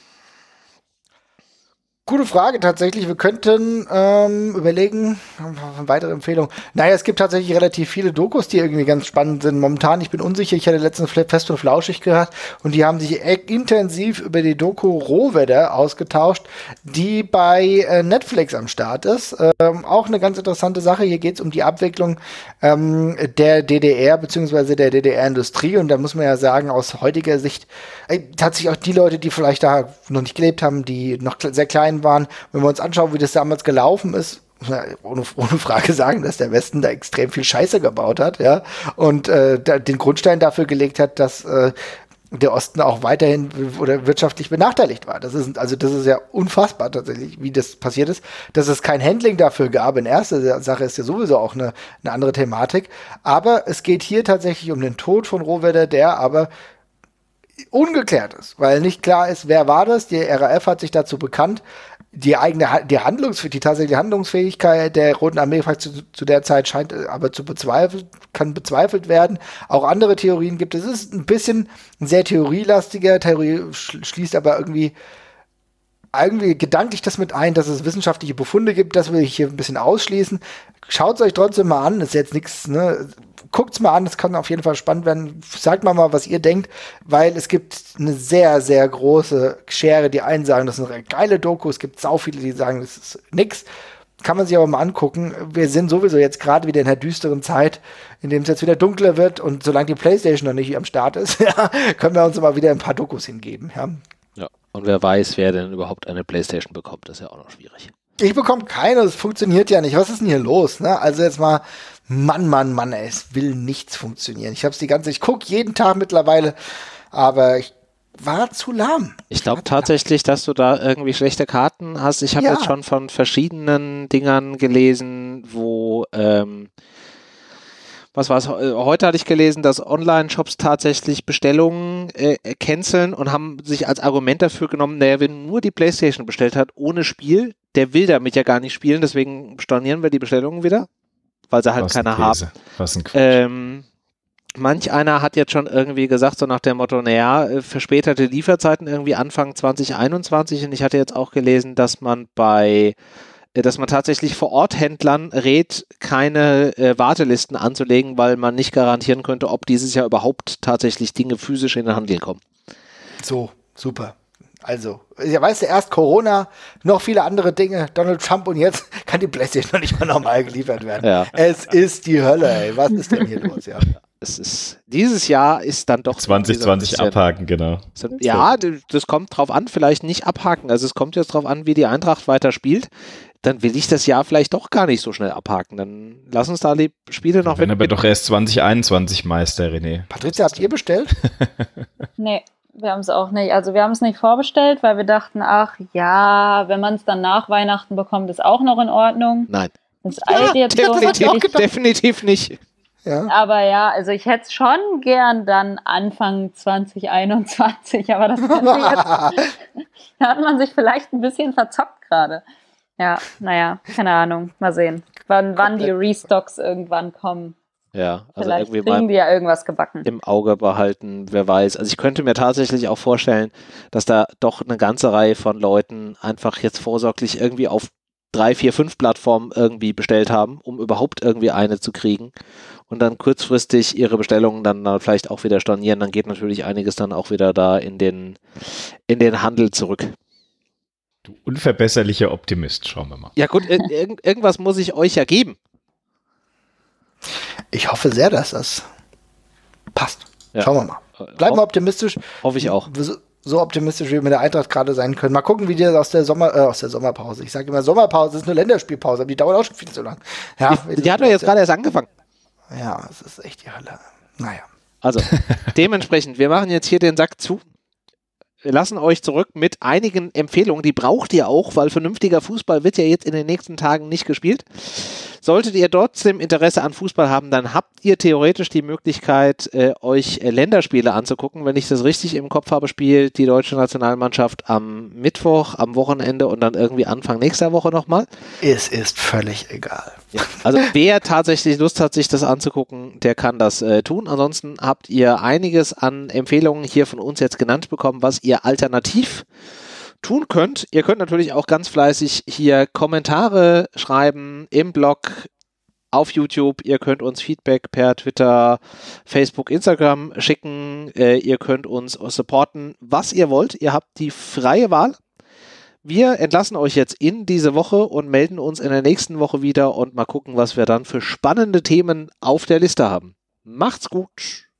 B: Gute Frage tatsächlich. Wir könnten ähm, überlegen, eine weitere Empfehlung. Naja, es gibt tatsächlich relativ viele Dokus, die irgendwie ganz spannend sind. Momentan, ich bin unsicher, ich hatte letztens Fest und Flauschig gehört und die haben sich e- intensiv über die Doku Rohwedder ausgetauscht, die bei äh, Netflix am Start ist. Ähm, auch eine ganz interessante Sache. Hier geht es um die Abwicklung ähm, der D D R bzw. der D D R-Industrie und da muss man ja sagen, aus heutiger Sicht, äh, tatsächlich auch die Leute, die vielleicht da noch nicht gelebt haben, die noch kle- sehr klein waren, wenn wir uns anschauen, wie das damals gelaufen ist, muss man ja ohne, ohne Frage sagen, dass der Westen da extrem viel Scheiße gebaut hat, ja, und äh, da, den Grundstein dafür gelegt hat, dass äh, der Osten auch weiterhin oder wirtschaftlich benachteiligt war. Das ist, also das ist ja unfassbar tatsächlich, wie das passiert ist. Dass es kein Handling dafür gab in erster Sache ist ja sowieso auch eine, eine andere Thematik. Aber es geht hier tatsächlich um den Tod von Rohwedder, der aber ungeklärt ist, weil nicht klar ist, wer war das. Die R A F hat sich dazu bekannt. Die eigene, die Handlungs, die tatsächliche Handlungsfähigkeit der Roten Armee-Fraktion zu, zu der Zeit scheint aber zu bezweifelt, kann bezweifelt werden. Auch andere Theorien gibt es. Es ist ein bisschen ein sehr theorielastiger, Theorie schließt aber irgendwie irgendwie gedanklich das mit ein, dass es wissenschaftliche Befunde gibt. Das will ich hier ein bisschen ausschließen. Schaut es euch trotzdem mal an. Das ist jetzt nichts, ne? Guckt's mal an, das kann auf jeden Fall spannend werden. Sagt mal mal, was ihr denkt, weil es gibt eine sehr, sehr große Schere. Die einen sagen, das ist eine geile Doku. Es gibt sau viele, die sagen, das ist nix. Kann man sich aber mal angucken. Wir sind sowieso jetzt gerade wieder in einer düsteren Zeit, in dem es jetzt wieder dunkler wird und solange die PlayStation noch nicht am Start ist, ja, können wir uns mal wieder ein paar Dokus hingeben. Ja.
A: Ja. Und wer weiß, wer denn überhaupt eine PlayStation bekommt, das ist ja auch noch schwierig.
B: Ich bekomme keine, das funktioniert ja nicht. Was ist denn hier los? Ne? Also jetzt mal, Mann, Mann, Mann, ey, es will nichts funktionieren. Ich hab's die ganze, ich gucke jeden Tag mittlerweile, aber ich war zu lahm.
A: Ich glaube tatsächlich, dass du da irgendwie schlechte Karten hast. Ich habe
B: Ja.
A: jetzt schon von verschiedenen Dingern gelesen, wo, ähm, was war's? Heute hatte ich gelesen, dass Online-Shops tatsächlich Bestellungen äh, canceln und haben sich als Argument dafür genommen, naja, wer nur die PlayStation bestellt hat, ohne Spiel, der will damit ja gar nicht spielen, deswegen stornieren wir die Bestellungen wieder, weil sie halt
D: Was
A: keine
D: ein
A: haben.
D: Käse. Was ein Quatsch.
A: Ähm, manch einer hat jetzt schon irgendwie gesagt, so nach dem Motto, naja, verspätete Lieferzeiten irgendwie Anfang zwanzig einundzwanzig, und ich hatte jetzt auch gelesen, dass man bei dass man tatsächlich vor Ort Händlern rät, keine äh, Wartelisten anzulegen, weil man nicht garantieren könnte, ob dieses Jahr überhaupt tatsächlich Dinge physisch in den Handel kommen.
B: So, super. Also, ja, weißt du, erst Corona, noch viele andere Dinge, Donald Trump, und jetzt kann die PlayStation noch nicht mal normal geliefert werden.
A: Ja.
B: Es ist die Hölle, ey. Was ist denn hier los? Ja.
A: Es ist, dieses Jahr ist dann doch
D: zwanzig zwanzig
A: bisschen,
D: abhaken, genau.
A: So, ja, das kommt drauf an, vielleicht nicht abhaken. Also es kommt jetzt drauf an, wie die Eintracht weiter spielt. Dann will ich das Jahr vielleicht doch gar nicht so schnell abhaken. Dann lass uns da die Spiele noch
D: Wenn
A: mit,
D: aber doch erst zwanzig einundzwanzig Meister, René.
B: Patricia, habt ihr bestellt?
C: Nee, wir haben es auch nicht. Also wir haben es nicht vorbestellt, weil wir dachten, ach ja, wenn man es dann nach Weihnachten bekommt, ist auch noch in Ordnung.
A: Nein.
C: Das eilt jetzt so
A: Definitiv,
C: nicht.
A: definitiv nicht.
B: Ja.
C: Aber ja, also ich hätte es schon gern dann Anfang zwanzig einundzwanzig, aber das jetzt, da hat man sich vielleicht ein bisschen verzockt gerade. Ja, naja, keine Ahnung, mal sehen, wann, wann die Restocks irgendwann kommen.
A: Ja, also
C: Vielleicht
A: irgendwie
C: kriegen
A: mal
C: die ja irgendwas gebacken.
A: im Auge behalten, wer weiß. Also ich könnte mir tatsächlich auch vorstellen, dass da doch eine ganze Reihe von Leuten einfach jetzt vorsorglich irgendwie auf drei, vier, fünf Plattformen irgendwie bestellt haben, um überhaupt irgendwie eine zu kriegen, und dann kurzfristig ihre Bestellungen dann, dann vielleicht auch wieder stornieren. Dann geht natürlich einiges dann auch wieder da in den, in den Handel zurück.
D: Du unverbesserlicher Optimist, schauen wir mal.
A: Ja gut, ir irg irgendwas muss ich euch ja geben.
B: Ich hoffe sehr, dass das passt.
A: Ja.
B: Schauen wir mal. Bleiben wir optimistisch.
A: Hoffe ich auch.
B: So, so optimistisch, wie wir mit der Eintracht gerade sein können. Mal gucken, wie die aus der Sommer, äh, aus der Sommerpause. Ich sage immer Sommerpause, das ist eine Länderspielpause, aber die dauert auch schon viel zu lang. Ja,
A: Die, die hat doch jetzt gerade erst angefangen.
B: Ja, es ist echt die Hölle. Naja.
A: Also, dementsprechend, wir machen jetzt hier den Sack zu. Wir lassen euch zurück mit einigen Empfehlungen, die braucht ihr auch, weil vernünftiger Fußball wird ja jetzt in den nächsten Tagen nicht gespielt. Solltet ihr trotzdem Interesse an Fußball haben, dann habt ihr theoretisch die Möglichkeit, äh, euch äh, Länderspiele anzugucken. Wenn ich das richtig im Kopf habe, spielt die deutsche Nationalmannschaft am Mittwoch, am Wochenende und dann irgendwie Anfang nächster Woche nochmal.
B: Es ist völlig egal.
A: Ja. Also wer tatsächlich Lust hat, sich das anzugucken, der kann das äh, tun. Ansonsten habt ihr einiges an Empfehlungen hier von uns jetzt genannt bekommen, was ihr alternativ tun könnt. Ihr könnt natürlich auch ganz fleißig hier Kommentare schreiben im Blog, auf YouTube. Ihr könnt uns Feedback per Twitter, Facebook, Instagram schicken. Äh, ihr könnt uns supporten, was ihr wollt. Ihr habt die freie Wahl. Wir entlassen euch jetzt in diese Woche und melden uns in der nächsten Woche wieder und mal gucken, was wir dann für spannende Themen auf der Liste haben. Macht's gut!